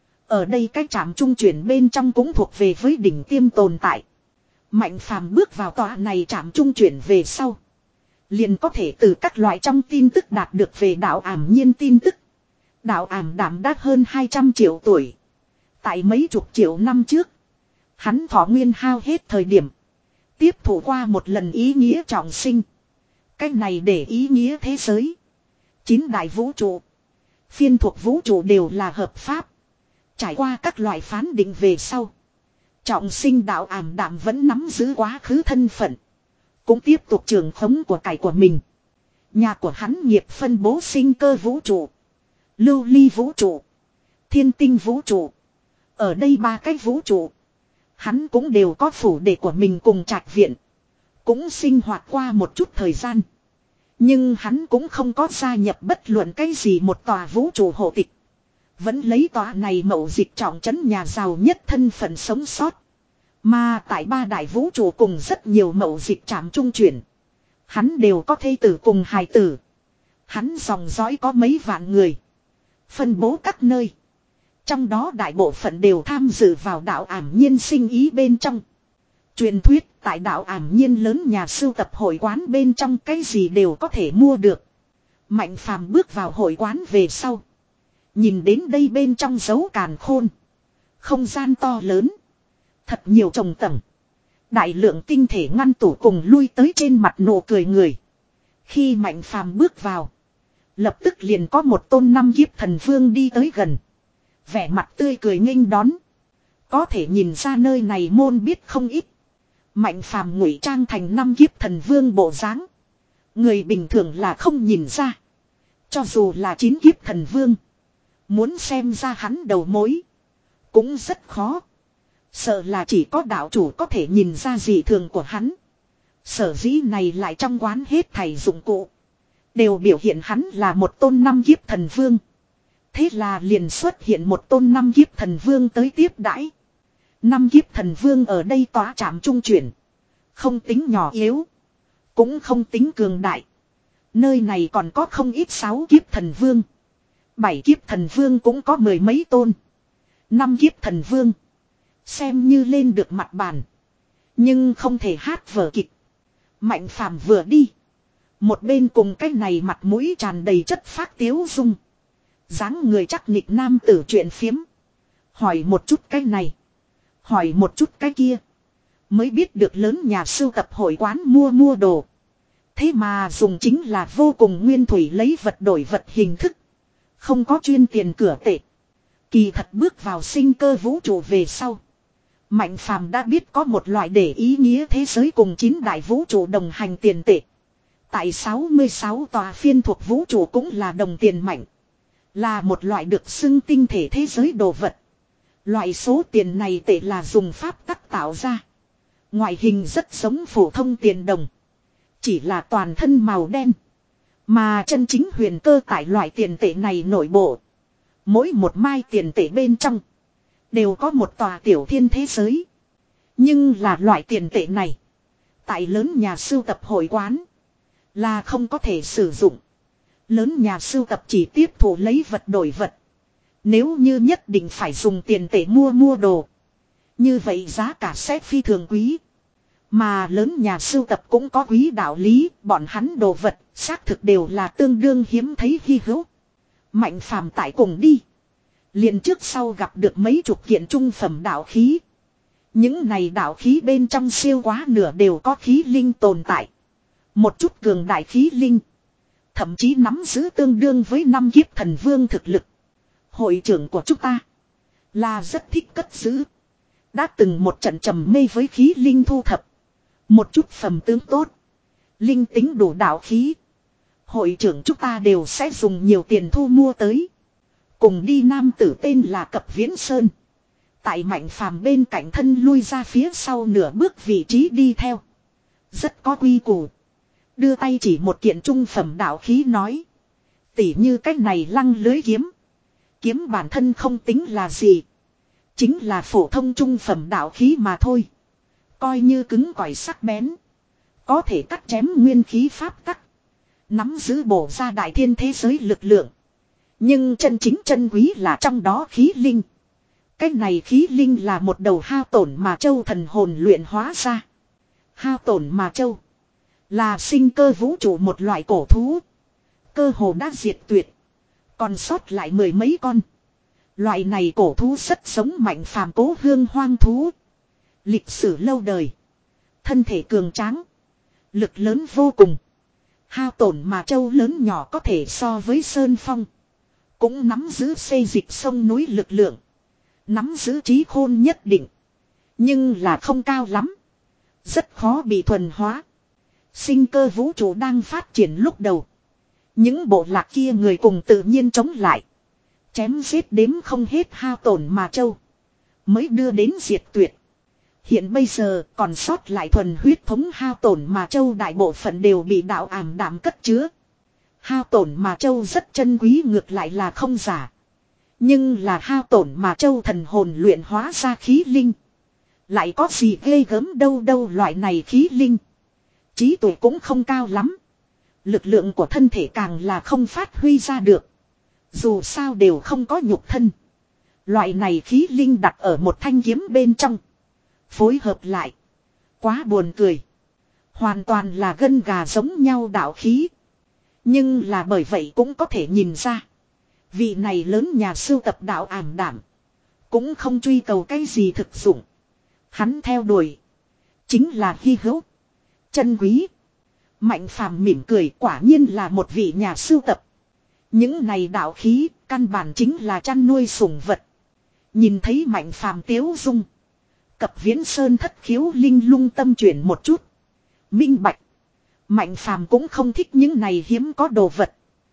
ở đây cái trạm trung chuyển bên trong cũng thuộc về với đỉnh tiêm tồn tại. Mạnh phàm bước vào tòa này trạm trung chuyển về sau, liền có thể từ các loại trong tin tức đạt được về đạo ảm nhiên tin tức. Đạo ảm đạm đã hơn hai trăm triệu tuổi. Tại mấy chục triệu năm trước, hắn thọ nguyên hao hết thời điểm, tiếp thụ qua một lần ý nghĩa trọng sinh. Cái này để ý nghĩa thế giới, chín đại vũ trụ, phiên thuộc vũ trụ đều là hợp pháp. Trải qua các loại phán định về sau, trọng sinh đạo ảm đạm vẫn nắm giữ quá khứ thân phận, cũng tiếp tục trường khống của cải của mình. Nhà của hắn nghiệp phân bố sinh cơ vũ trụ, lưu ly vũ trụ, thiên tinh vũ trụ. Ở đây ba cái vũ trụ, hắn cũng đều có phủ đệ của mình cùng trạch viện, cũng sinh hoạt qua một chút thời gian. Nhưng hắn cũng không có gia nhập bất luận cái gì một tòa vũ trụ hộ tịch, vẫn lấy tòa này mậu dịch trọng trấn nhà giàu nhất thân phận sống sót. Mà tại ba đại vũ trụ cùng rất nhiều mậu dịch trạm trung chuyển, hắn đều có thê tử cùng hài tử. Hắn dòng dõi có mấy vạn người, phân bố các nơi. Trong đó đại bộ phận đều tham dự vào đạo ảm nhiên sinh ý bên trong. Truyền thuyết tại đạo ảm nhiên lớn nhà sưu tập hội quán bên trong cái gì đều có thể mua được. Mạnh phàm bước vào hội quán về sau, nhìn đến đây bên trong dấu càn khôn, không gian to lớn, thật nhiều trồng tầng, đại lượng tinh thể ngăn tủ cùng lui tới trên mặt nụ cười người. Khi mạnh phàm bước vào, lập tức liền có một tôn năm kiếp thần vương đi tới gần, vẻ mặt tươi cười nghênh đón. Có thể nhìn ra nơi này môn biết không ít. Mạnh phàm ngụy trang thành năm kiếp thần vương bộ dáng, người bình thường là không nhìn ra. Cho dù là chín kiếp thần vương, muốn xem ra hắn đầu mối cũng rất khó. Sợ là chỉ có đạo chủ có thể nhìn ra dị thường của hắn. Sở dĩ này lại trong quán hết thảy dụng cụ đều biểu hiện hắn là một tôn năm kiếp thần vương. Thế là liền xuất hiện một tôn năm kiếp thần vương tới tiếp đãi. Năm kiếp thần vương ở đây tỏa trạm trung chuyển, không tính nhỏ yếu, cũng không tính cường đại. Nơi này còn có không ít sáu kiếp thần vương, bảy kiếp thần vương cũng có mười mấy tôn. Năm kiếp thần vương xem như lên được mặt bàn, nhưng không thể hát vở kịch. Mạnh phàm vừa đi, một bên cùng cái này mặt mũi tràn đầy chất phác tiếu dung, dáng người chắc nịch nam tử chuyện phiếm. Hỏi một chút cái này, hỏi một chút cái kia, mới biết được lớn nhà sưu tập hội quán mua mua đồ. Thế mà dùng chính là vô cùng nguyên thủy lấy vật đổi vật hình thức, không có chuyên tiền cửa tệ. Kỳ thật bước vào sinh cơ vũ trụ về sau. Mạnh phàm đã biết có một loại để ý nghĩa thế giới cùng chín đại vũ trụ đồng hành tiền tệ. Tại sáu mươi sáu tòa phiên thuộc vũ trụ cũng là đồng tiền mạnh. Là một loại được xưng tinh thể thế giới đồ vật. Loại số tiền này tệ là dùng pháp tắc tạo ra. Ngoại hình rất giống phổ thông tiền đồng. Chỉ là toàn thân màu đen. Mà chân chính huyền cơ tại loại tiền tệ này nội bộ. Mỗi một mai tiền tệ bên trong. Đều có một tòa tiểu thiên thế giới. Nhưng là loại tiền tệ này. Tại lớn nhà sưu tập hội quán. Là không có thể sử dụng. Lớn nhà sưu tập chỉ tiếp thủ lấy vật đổi vật. Nếu như nhất định phải dùng tiền tệ mua mua đồ. Như vậy giá cả sẽ phi thường quý. Mà lớn nhà sưu tập cũng có quý đạo lý. Bọn hắn đồ vật xác thực đều là tương đương hiếm thấy hy hữu. Mạnh phàm tại cùng đi. Liền trước sau gặp được mấy chục kiện trung phẩm đạo khí. Những này đạo khí bên trong siêu quá nửa đều có khí linh tồn tại. Một chút cường đại khí linh. Thậm chí nắm giữ tương đương với năm kiếp thần vương thực lực. Hội trưởng của chúng ta. Là rất thích cất giữ. Đã từng một trận trầm mê với khí linh thu thập. Một chút phẩm tướng tốt. Linh tính đủ đạo khí. Hội trưởng chúng ta đều sẽ dùng nhiều tiền thu mua tới. Cùng đi nam tử tên là Cập Viễn Sơn. Tại Mạnh phàm bên cạnh thân lui ra phía sau nửa bước vị trí đi theo. Rất có quy củ. Đưa tay chỉ một kiện trung phẩm đạo khí nói. Tỉ như cách này lăng lưới kiếm. Kiếm bản thân không tính là gì. Chính là phổ thông trung phẩm đạo khí mà thôi. Coi như cứng cỏi sắc bén. Có thể cắt chém nguyên khí pháp tắc. Nắm giữ bổ ra đại thiên thế giới lực lượng. Nhưng chân chính chân quý là trong đó khí linh. Cái này khí linh là một đầu hao tổn mà châu thần hồn luyện hóa ra. Hao tổn mà châu. Là sinh cơ vũ trụ một loại cổ thú. Cơ hồ đã diệt tuyệt. Còn sót lại mười mấy con. Loại này cổ thú rất giống Mạnh phàm cố hương hoang thú. Lịch sử lâu đời. Thân thể cường tráng. Lực lớn vô cùng. Hao tổn mà châu lớn nhỏ có thể so với Sơn Phong. Cũng nắm giữ xây dịch sông núi lực lượng. Nắm giữ trí khôn nhất định. Nhưng là không cao lắm. Rất khó bị thuần hóa. Sinh cơ vũ trụ đang phát triển lúc đầu. Những bộ lạc kia người cùng tự nhiên chống lại. Chém giết đếm không hết hao tổn mà châu. Mới đưa đến diệt tuyệt. Hiện bây giờ còn sót lại thuần huyết thống hao tổn mà châu đại bộ phận đều bị đạo ảm đạm cất chứa. Hao tổn mà châu rất chân quý ngược lại là không giả. Nhưng là hao tổn mà châu thần hồn luyện hóa ra khí linh. Lại có gì ghê gớm đâu đâu loại này khí linh. Trí tuệ cũng không cao lắm. Lực lượng của thân thể càng là không phát huy ra được. Dù sao đều không có nhục thân. Loại này khí linh đặt ở một thanh kiếm bên trong. Phối hợp lại. Quá buồn cười. Hoàn toàn là gân gà giống nhau đạo khí. Nhưng là bởi vậy cũng có thể nhìn ra. Vị này lớn nhà sưu tập đạo ảm đảm. Cũng không truy cầu cái gì thực dụng. Hắn theo đuổi. Chính là hy hữu. Chân quý. Mạnh phàm mỉm cười quả nhiên là một vị nhà sưu tập. Những này đạo khí căn bản chính là chăn nuôi sủng vật. Nhìn thấy Mạnh phàm tiếu dung. Cập Viễn Sơn thất khiếu linh lung tâm chuyển một chút. Minh bạch. Mạnh phàm cũng không thích những này hiếm có đồ vật.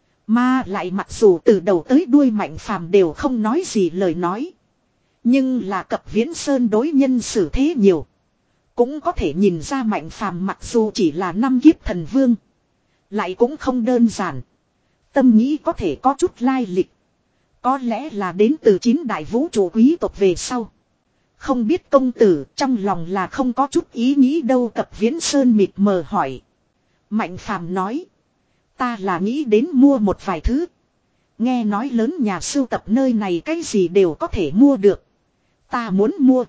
Mà lại mặc dù từ đầu tới đuôi Mạnh phàm đều không nói gì lời nói. Nhưng là Cập Viễn Sơn đối nhân xử thế nhiều. Cũng có thể nhìn ra Mạnh phàm mặc dù chỉ là năm kiếp thần vương. Lại cũng không đơn giản. Tâm nghĩ có thể có chút lai lịch. Có lẽ là đến từ chín đại vũ trụ quý tộc về sau. Không biết công tử trong lòng là không có chút ý nghĩ đâu. Cập Viễn Sơn mịt mờ hỏi. Mạnh phàm nói. Ta là nghĩ đến mua một vài thứ. Nghe nói lớn nhà sưu tập nơi này cái gì đều có thể mua được. Ta muốn mua.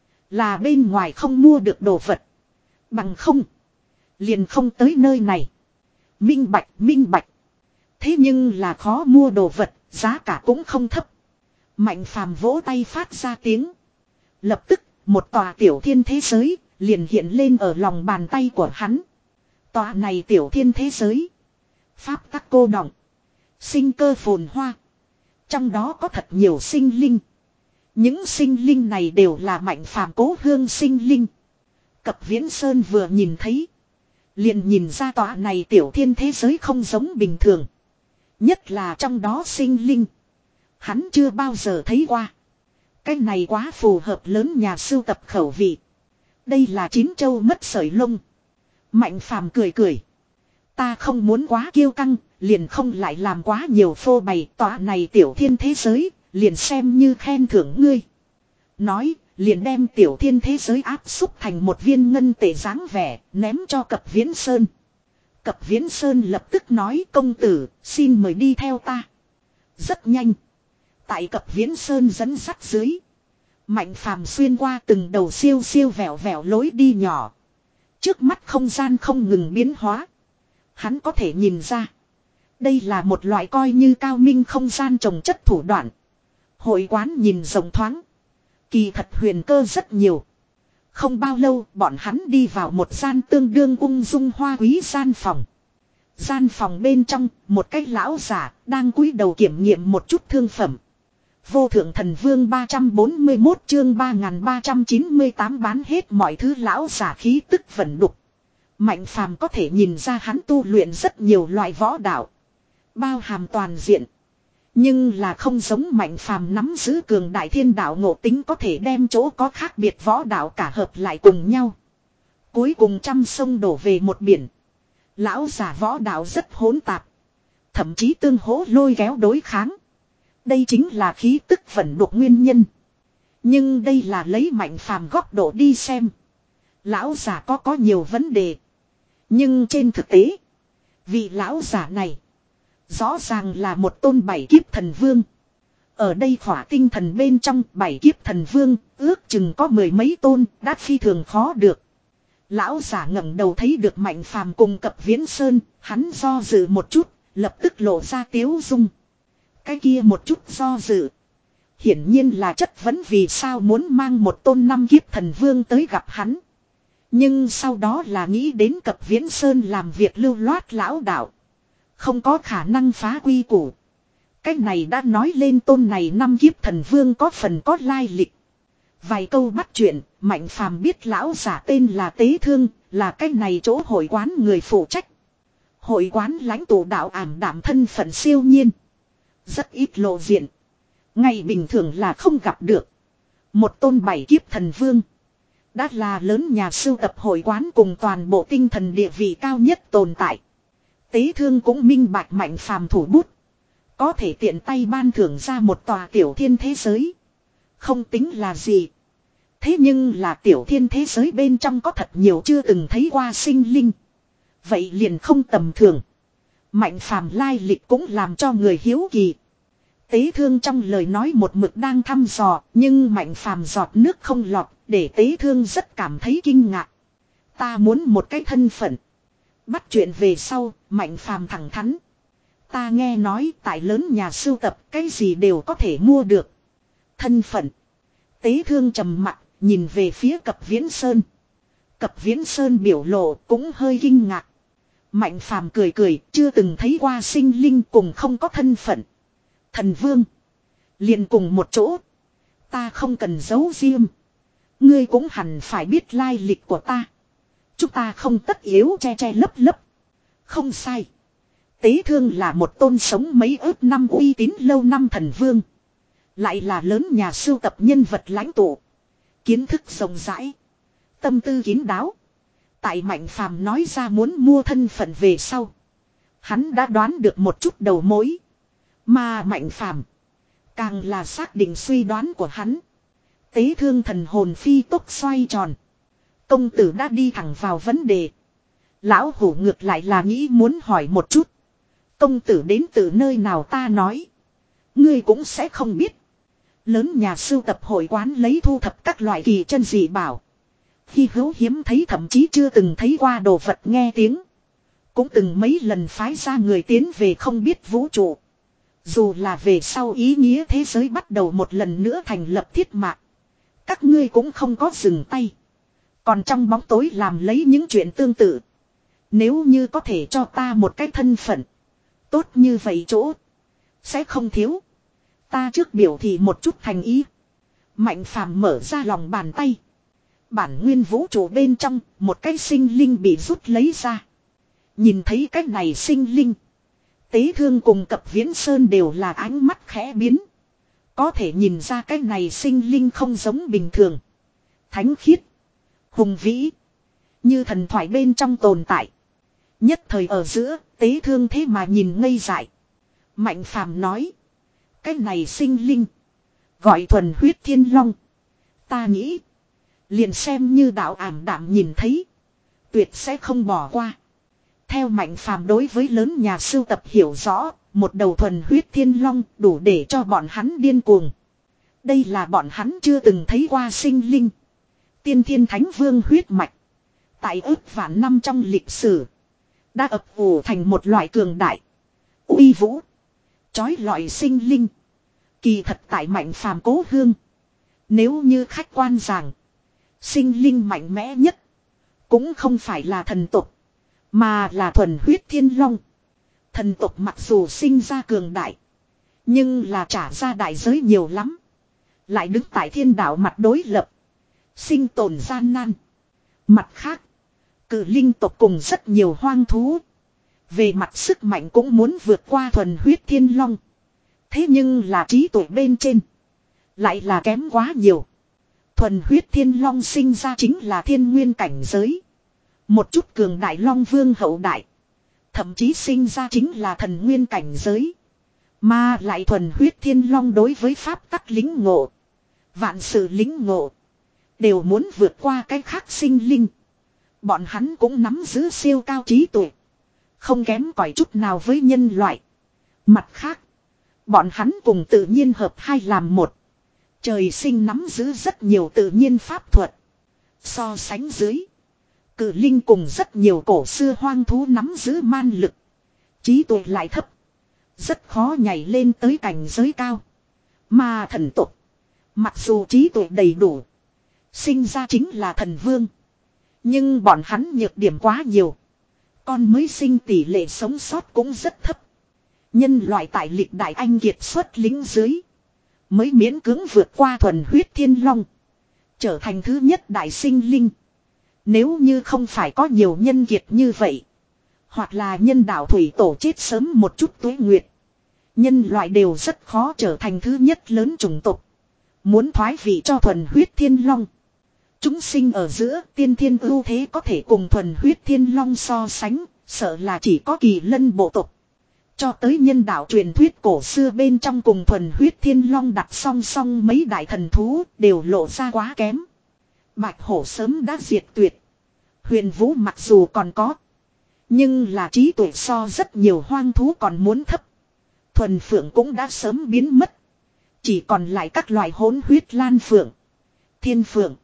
Là bên ngoài không mua được đồ vật. Bằng không. Liền không tới nơi này. Minh bạch minh bạch. Thế nhưng là khó mua đồ vật. Giá cả cũng không thấp. Mạnh phàm vỗ tay phát ra tiếng. Lập tức một tòa tiểu thiên thế giới liền hiện lên ở lòng bàn tay của hắn. Tòa này tiểu thiên thế giới. Pháp tắc cô đọng. Sinh cơ phồn hoa. Trong đó có thật nhiều sinh linh. Những sinh linh này đều là Mạnh Phàm cố hương sinh linh. Cập Viễn Sơn vừa nhìn thấy. Liền nhìn ra tòa này tiểu thiên thế giới không giống bình thường. Nhất là trong đó sinh linh. Hắn chưa bao giờ thấy qua. Cái này quá phù hợp lớn nhà sưu tập khẩu vị. Đây là chín châu mất sợi lông. Mạnh Phàm cười cười. Ta không muốn quá kiêu căng, liền không lại làm quá nhiều phô bày tòa này tiểu thiên thế giới, liền xem như khen thưởng ngươi. Nói, liền đem tiểu thiên thế giới áp xúc thành một viên ngân tệ dáng vẻ, ném cho Cập Viễn Sơn. Cập Viễn Sơn lập tức nói công tử, xin mời đi theo ta. Rất nhanh. Tại Cập Viễn Sơn dẫn dắt dưới. Mạnh Phàm xuyên qua từng đầu siêu siêu vẹo vẹo lối đi nhỏ. Trước mắt không gian không ngừng biến hóa. Hắn có thể nhìn ra. Đây là một loại coi như cao minh không gian trồng chất thủ đoạn. Hội quán nhìn rộng thoáng. Kỳ thật huyền cơ rất nhiều. Không bao lâu bọn hắn đi vào một gian tương đương ung dung hoa quý gian phòng. Gian phòng bên trong một cái lão giả đang cúi đầu kiểm nghiệm một chút thương phẩm. Vô thượng thần vương ba trăm bốn mươi mốt chương ba nghìn ba trăm chín mươi tám bán hết mọi thứ lão giả khí tức vận đục. Mạnh Phàm có thể nhìn ra hắn tu luyện rất nhiều loại võ đạo. Bao hàm toàn diện. Nhưng là không giống Mạnh Phàm nắm giữ cường đại thiên đạo ngộ tính có thể đem chỗ có khác biệt võ đạo cả hợp lại cùng nhau. Cuối cùng trăm sông đổ về một biển. Lão giả võ đạo rất hỗn tạp. Thậm chí tương hỗ lôi kéo đối kháng. Đây chính là khí tức vận đục nguyên nhân. Nhưng đây là lấy Mạnh Phàm góc độ đi xem. Lão giả có có nhiều vấn đề. Nhưng trên thực tế. Vị lão giả này. Rõ ràng là một tôn bảy kiếp thần vương. Ở đây khỏa tinh thần bên trong bảy kiếp thần vương. Ước chừng có mười mấy tôn. Đã phi thường khó được. Lão giả ngẩng đầu thấy được Mạnh Phàm cùng Cập Viễn Sơn. Hắn do dự một chút. Lập tức lộ ra tiếu dung. Cái kia một chút do dự. Hiển nhiên là chất vấn vì sao muốn mang một tôn năm kiếp thần vương tới gặp hắn. Nhưng sau đó là nghĩ đến Cập Viễn Sơn làm việc lưu loát lão đạo. Không có khả năng phá quy củ. Cái này đã nói lên tôn này năm kiếp thần vương có phần có lai lịch. Vài câu bắt chuyện, Mạnh Phàm biết lão giả tên là Tế Thương, là cái này chỗ hội quán người phụ trách. Hội quán lãnh tụ đạo ảm đạm thân phận siêu nhiên. Rất ít lộ diện. Ngày bình thường là không gặp được. Một tôn bảy kiếp thần vương. Đã là lớn nhà sưu tập hội quán cùng toàn bộ tinh thần địa vị cao nhất tồn tại. Tế Thương cũng minh bạch Mạnh Phàm thủ bút. Có thể tiện tay ban thưởng ra một tòa tiểu thiên thế giới. Không tính là gì. Thế nhưng là tiểu thiên thế giới bên trong có thật nhiều chưa từng thấy qua sinh linh. Vậy liền không tầm thường. Mạnh Phàm lai lịch cũng làm cho người hiếu kỳ. Tế Thương trong lời nói một mực đang thăm dò, nhưng Mạnh Phàm giọt nước không lọt, để Tế Thương rất cảm thấy kinh ngạc. Ta muốn một cái thân phận. Bắt chuyện về sau, Mạnh Phàm thẳng thắn. Ta nghe nói tại lớn nhà sưu tập cái gì đều có thể mua được. Thân phận. Tế Thương trầm mặc, nhìn về phía Cập Viễn Sơn. Cập Viễn Sơn biểu lộ cũng hơi kinh ngạc. Mạnh Phàm cười cười, chưa từng thấy qua sinh linh cùng không có thân phận. Thần vương. Liền cùng một chỗ. Ta không cần giấu riêng. Ngươi cũng hẳn phải biết lai lịch của ta. Chúng ta không tất yếu che che lấp lấp. Không sai. Tế Thương là một tôn sống mấy ước năm uy tín lâu năm thần vương. Lại là lớn nhà sưu tập nhân vật lãnh tụ. Kiến thức rộng rãi. Tâm tư kín đáo. Tại Mạnh Phàm nói ra muốn mua thân phận về sau. Hắn đã đoán được một chút đầu mối. Mà Mạnh Phàm càng là xác định suy đoán của hắn. Tế Thương thần hồn phi tốc xoay tròn. Công tử đã đi thẳng vào vấn đề. Lão hủ ngược lại là nghĩ muốn hỏi một chút. Công tử đến từ nơi nào ta nói. Ngươi cũng sẽ không biết. Lớn nhà sưu tập hội quán lấy thu thập các loại kỳ chân dị bảo. Khi hữu hiếm thấy thậm chí chưa từng thấy qua đồ vật nghe tiếng. Cũng từng mấy lần phái ra người tiến về không biết vũ trụ. Dù là về sau ý nghĩa thế giới bắt đầu một lần nữa thành lập thiết mạc. Các ngươi cũng không có dừng tay. Còn trong bóng tối làm lấy những chuyện tương tự. Nếu như có thể cho ta một cái thân phận. Tốt như vậy chỗ. Sẽ không thiếu. Ta trước biểu thị một chút thành ý. Mạnh phàm mở ra lòng bàn tay. Bản nguyên vũ trụ bên trong, một cái sinh linh bị rút lấy ra. Nhìn thấy cái này sinh linh. Tế Thương cùng Cập Viễn Sơn đều là ánh mắt khẽ biến. Có thể nhìn ra cái này sinh linh không giống bình thường. Thánh khiết. Hùng vĩ. Như thần thoại bên trong tồn tại. Nhất thời ở giữa, Tế Thương thế mà nhìn ngây dại. Mạnh phàm nói. Cái này sinh linh. Gọi thuần huyết thiên long. Ta nghĩ. Liền xem như đạo ảm đạm nhìn thấy. Tuyệt sẽ không bỏ qua. Theo Mạnh phàm đối với lớn nhà sưu tập hiểu rõ. Một đầu thuần huyết thiên long đủ để cho bọn hắn điên cuồng. Đây là bọn hắn chưa từng thấy qua sinh linh. Tiên thiên thánh vương huyết mạch. Tại ước vạn năm trong lịch sử. Đã ập ủ thành một loại cường đại. Uy vũ. Chói lọi sinh linh. Kỳ thật tại Mạnh phàm cố hương. Nếu như khách quan giảng. Sinh linh mạnh mẽ nhất. Cũng không phải là thần tục. Mà là thuần huyết thiên long. Thần tục mặc dù sinh ra cường đại. Nhưng là trả ra đại giới nhiều lắm. Lại đứng tại thiên đạo mặt đối lập. Sinh tồn gian nan. Mặt khác. Cự linh tộc cùng rất nhiều hoang thú. Về mặt sức mạnh cũng muốn vượt qua thuần huyết thiên long. Thế nhưng là trí tuệ bên trên. Lại là kém quá nhiều. Thuần huyết thiên long sinh ra chính là thiên nguyên cảnh giới. Một chút cường đại long vương hậu đại. Thậm chí sinh ra chính là thần nguyên cảnh giới. Mà lại thuần huyết thiên long đối với pháp tắc lính ngộ. Vạn sự lính ngộ. Đều muốn vượt qua cái khác sinh linh. Bọn hắn cũng nắm giữ siêu cao trí tuệ. Không kém cỏi chút nào với nhân loại. Mặt khác. Bọn hắn cùng tự nhiên hợp hai làm một. Trời sinh nắm giữ rất nhiều tự nhiên pháp thuật. So sánh dưới. Cự linh cùng rất nhiều cổ xưa hoang thú nắm giữ man lực. Trí tuệ lại thấp. Rất khó nhảy lên tới cảnh giới cao. Mà thần tục. Mặc dù trí tuệ đầy đủ. Sinh ra chính là thần vương. Nhưng bọn hắn nhược điểm quá nhiều. Con mới sinh tỷ lệ sống sót cũng rất thấp. Nhân loại tại lịch đại anh kiệt xuất lính dưới. Mới miễn cưỡng vượt qua thuần huyết thiên long. Trở thành thứ nhất đại sinh linh. Nếu như không phải có nhiều nhân kiệt như vậy. Hoặc là nhân đạo thủy tổ chết sớm một chút tuế nguyệt. Nhân loại đều rất khó trở thành thứ nhất lớn chủng tộc. Muốn thoái vị cho thuần huyết thiên long. Chúng sinh ở giữa tiên thiên ưu thế có thể cùng thuần huyết thiên long so sánh. Sợ là chỉ có kỳ lân bộ tộc. Cho tới nhân đạo truyền thuyết cổ xưa bên trong cùng thuần huyết thiên long đặt song song mấy đại thần thú đều lộ ra quá kém. Bạch hổ sớm đã diệt tuyệt. Huyền vũ mặc dù còn có. Nhưng là trí tuệ so rất nhiều hoang thú còn muốn thấp. Thuần phượng cũng đã sớm biến mất. Chỉ còn lại các loại hỗn huyết lan phượng. Thiên phượng.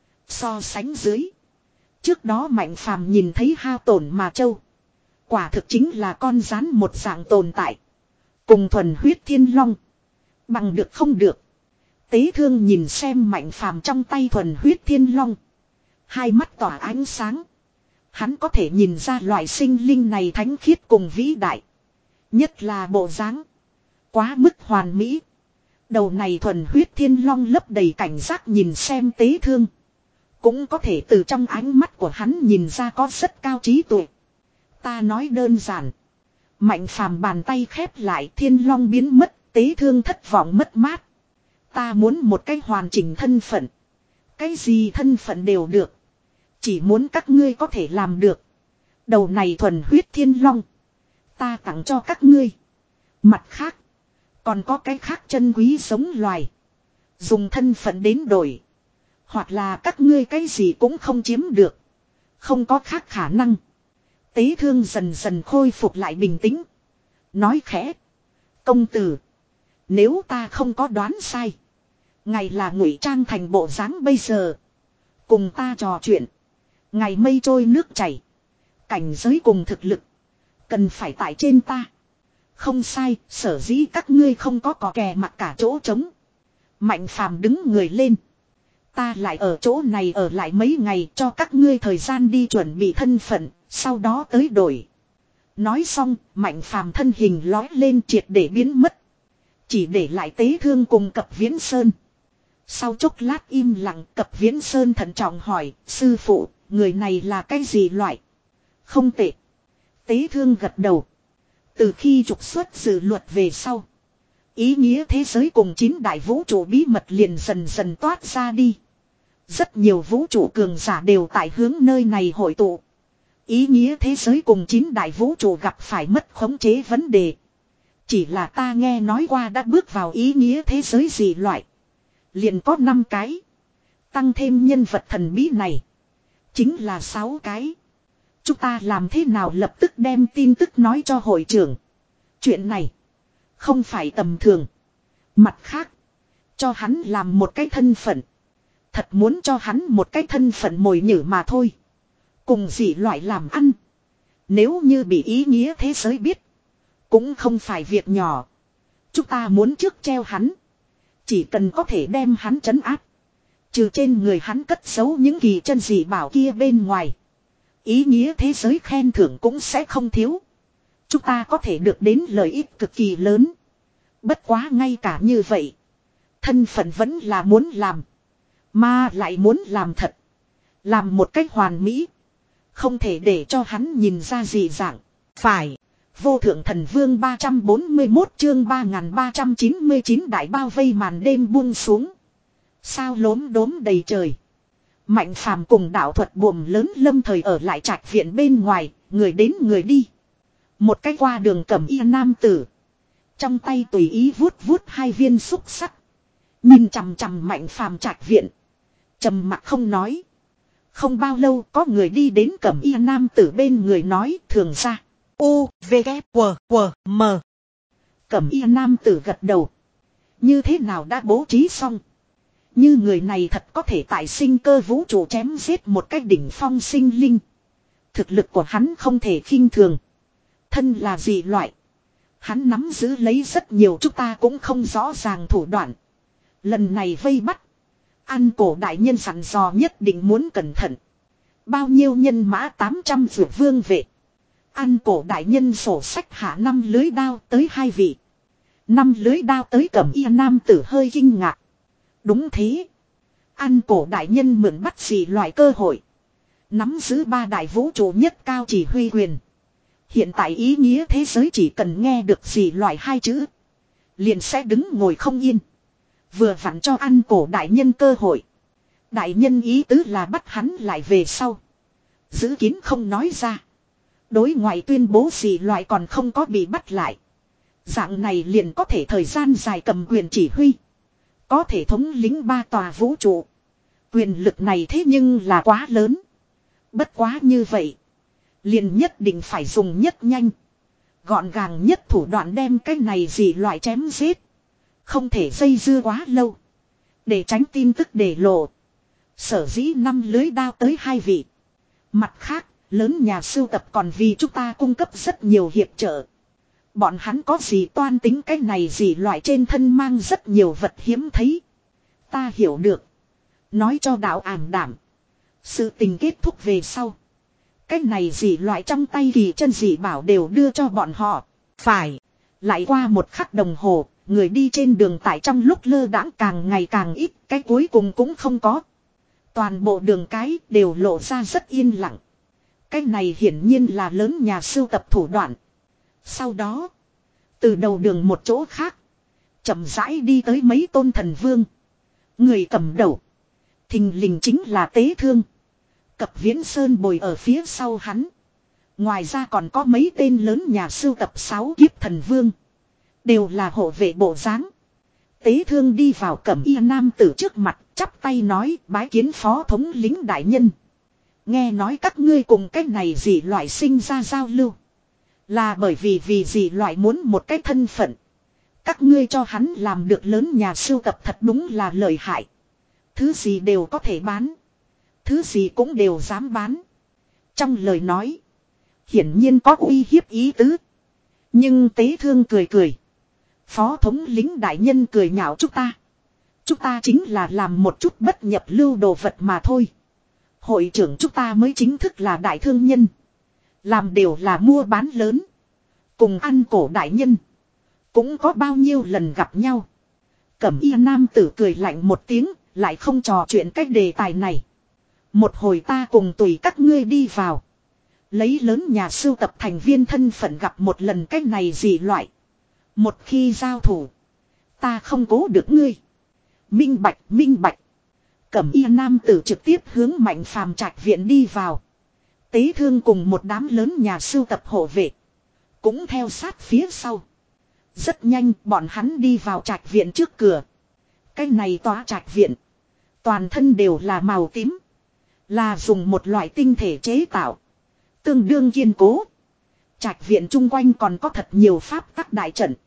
So sánh dưới. Trước đó Mạnh phàm nhìn thấy hao tổn mà châu. Quả thực chính là con rắn một dạng tồn tại. Cùng thuần huyết thiên long. Bằng được không được. Tế Thương nhìn xem Mạnh phàm trong tay thuần huyết thiên long. Hai mắt tỏa ánh sáng. Hắn có thể nhìn ra loại sinh linh này thánh khiết cùng vĩ đại. Nhất là bộ dáng. Quá mức hoàn mỹ. Đầu này thuần huyết thiên long lấp đầy cảnh giác nhìn xem Tế Thương. Cũng có thể từ trong ánh mắt của hắn nhìn ra có rất cao trí tuệ. Ta nói đơn giản. Mạnh phàm bàn tay khép lại, thiên long biến mất, Tế Thương thất vọng mất mát. Ta muốn một cái hoàn chỉnh thân phận. Cái gì thân phận đều được. Chỉ muốn các ngươi có thể làm được. Đầu này thuần huyết thiên long. Ta tặng cho các ngươi. Mặt khác. Còn có cái khác chân quý sống loài. Dùng thân phận đến đổi. Hoặc là các ngươi cái gì cũng không chiếm được. Không có khác khả năng. Tế Thương dần dần khôi phục lại bình tĩnh. Nói khẽ. Công tử. Nếu ta không có đoán sai. Ngài là ngụy trang thành bộ dáng bây giờ. Cùng ta trò chuyện. Ngày mây trôi nước chảy. Cảnh giới cùng thực lực. Cần phải tại trên ta. Không sai, sở dĩ các ngươi không có cò kè mặc cả chỗ trống. Mạnh phàm đứng người lên. Ta lại ở chỗ này ở lại mấy ngày cho các ngươi thời gian đi chuẩn bị thân phận, sau đó tới đổi. Nói xong, Mạnh phàm thân hình lói lên triệt để biến mất. Chỉ để lại Tế Thương cùng Cập Viễn Sơn. Sau chốc lát im lặng, Cập Viễn Sơn thận trọng hỏi, sư phụ, người này là cái gì loại? Không tệ. Tế Thương gật đầu. Từ khi trục xuất dự luật về sau, ý nghĩa thế giới cùng chín đại vũ trụ bí mật liền dần dần toát ra đi. Rất nhiều vũ trụ cường giả đều tại hướng nơi này hội tụ. Ý nghĩa thế giới cùng chín đại vũ trụ gặp phải mất khống chế vấn đề. Chỉ là ta nghe nói qua đã bước vào ý nghĩa thế giới gì loại. Liền có năm cái. Tăng thêm nhân vật thần bí này. Chính là sáu cái. Chúng ta làm thế nào lập tức đem tin tức nói cho hội trưởng. Chuyện này không phải tầm thường. Mặt khác, cho hắn làm một cái thân phận. Thật muốn cho hắn một cái thân phận mồi nhử mà thôi. Cùng dị loại làm ăn. Nếu như bị ý nghĩa thế giới biết. Cũng không phải việc nhỏ. Chúng ta muốn trước treo hắn. Chỉ cần có thể đem hắn trấn áp. Trừ trên người hắn cất giấu những kỳ chân dị bảo kia bên ngoài. Ý nghĩa thế giới khen thưởng cũng sẽ không thiếu. Chúng ta có thể được đến lợi ích cực kỳ lớn. Bất quá ngay cả như vậy. Thân phận vẫn là muốn làm. Mà lại muốn làm thật. Làm một cách hoàn mỹ. Không thể để cho hắn nhìn ra gì dạng. Phải. Vô thượng thần vương ba trăm bốn mươi mốt chương ba nghìn ba trăm chín mươi chín đại bao vây màn đêm buông xuống. Sao lốm đốm đầy trời. Mạnh phàm cùng đạo thuật buồm lớn lâm thời ở lại trạch viện bên ngoài. Người đến người đi. Một cái qua đường cẩm y nam tử. Trong tay tùy ý vuốt vuốt hai viên xúc sắc. Nhìn chằm chằm mạnh phàm trạch viện. Trầm mặc không nói. Không bao lâu có người đi đến cẩm y nam tử bên người nói thường ra. U, V, K, W, W, M. Cẩm y nam tử gật đầu. Như thế nào đã bố trí xong. Như người này thật có thể tại sinh cơ vũ trụ chém giết một cách đỉnh phong sinh linh. Thực lực của hắn không thể khinh thường. Thân là gì loại. Hắn nắm giữ lấy rất nhiều chúng ta cũng không rõ ràng thủ đoạn. Lần này vây bắt. Ăn cổ đại nhân sẵn dò nhất định muốn cẩn thận. Bao nhiêu nhân mã tám trăm vượt vương vệ. Ăn cổ đại nhân sổ sách hạ năm lưới đao tới hai vị. Năm lưới đao tới cẩm y nam tử hơi kinh ngạc. Đúng thế. Ăn cổ đại nhân mượn bắt gì loại cơ hội. Nắm giữ ba đại vũ trụ nhất cao chỉ huy quyền. Hiện tại ý nghĩa thế giới chỉ cần nghe được gì loại hai chữ. Liền sẽ đứng ngồi không yên. Vừa vặn cho ăn cổ đại nhân cơ hội. Đại nhân ý tứ là bắt hắn lại về sau. Giữ kín không nói ra. Đối ngoại tuyên bố gì loại còn không có bị bắt lại. Dạng này liền có thể thời gian dài cầm quyền chỉ huy. Có thể thống lĩnh ba tòa vũ trụ. Quyền lực này thế nhưng là quá lớn. Bất quá như vậy. Liền nhất định phải dùng nhất nhanh. Gọn gàng nhất thủ đoạn đem cái này gì loại chém giết. Không thể dây dưa quá lâu. Để tránh tin tức để lộ. Sở dĩ năm lưới đao tới hai vị. Mặt khác, lớn nhà sưu tập còn vì chúng ta cung cấp rất nhiều hiệp trợ. Bọn hắn có gì toan tính cái này gì loại trên thân mang rất nhiều vật hiếm thấy. Ta hiểu được. Nói cho đạo ảm đảm. Sự tình kết thúc về sau. Cái này gì loại trong tay kỳ chân dị bảo đều đưa cho bọn họ. Phải. Lại qua một khắc đồng hồ. Người đi trên đường tại trong lúc lơ đãng càng ngày càng ít. Cái cuối cùng cũng không có. Toàn bộ đường cái đều lộ ra rất yên lặng. Cái này hiển nhiên là lớn nhà sưu tập thủ đoạn. Sau đó. Từ đầu đường một chỗ khác. Chậm rãi đi tới mấy tôn thần vương. Người cầm đầu. Thình lình chính là Tế Thương. Cập Viễn Sơn bồi ở phía sau hắn. Ngoài ra còn có mấy tên lớn nhà sưu tập sáu kiếp thần vương. Đều là hộ vệ bộ dáng. Tế Thương đi vào cẩm y nam tử trước mặt. Chắp tay nói bái kiến phó thống lĩnh đại nhân. Nghe nói các ngươi cùng cái này gì loại sinh ra giao lưu. Là bởi vì vì gì loại muốn một cái thân phận. Các ngươi cho hắn làm được lớn nhà sưu tập thật đúng là lợi hại. Thứ gì đều có thể bán. Thứ gì cũng đều dám bán. Trong lời nói. Hiển nhiên có uy hiếp ý tứ. Nhưng Tế Thương cười cười. Phó thống lĩnh đại nhân cười nhạo chúng ta. Chúng ta chính là làm một chút bất nhập lưu đồ vật mà thôi. Hội trưởng chúng ta mới chính thức là đại thương nhân. Làm đều là mua bán lớn. Cùng ăn cổ đại nhân. Cũng có bao nhiêu lần gặp nhau. Cẩm y nam tử cười lạnh một tiếng, lại không trò chuyện cách đề tài này. Một hồi ta cùng tùy các ngươi đi vào. Lấy lớn nhà sưu tập thành viên thân phận gặp một lần cách này gì loại. Một khi giao thủ, ta không cố được ngươi. Minh bạch, minh bạch. Cẩm y nam tử trực tiếp hướng Mạnh Phàm trạch viện đi vào. Tế Thương cùng một đám lớn nhà sưu tập hộ vệ cũng theo sát phía sau. Rất nhanh bọn hắn đi vào trạch viện trước cửa. Cái này tòa trạch viện, toàn thân đều là màu tím. Là dùng một loại tinh thể chế tạo, tương đương kiên cố. Trạch viện chung quanh còn có thật nhiều pháp tắc đại trận,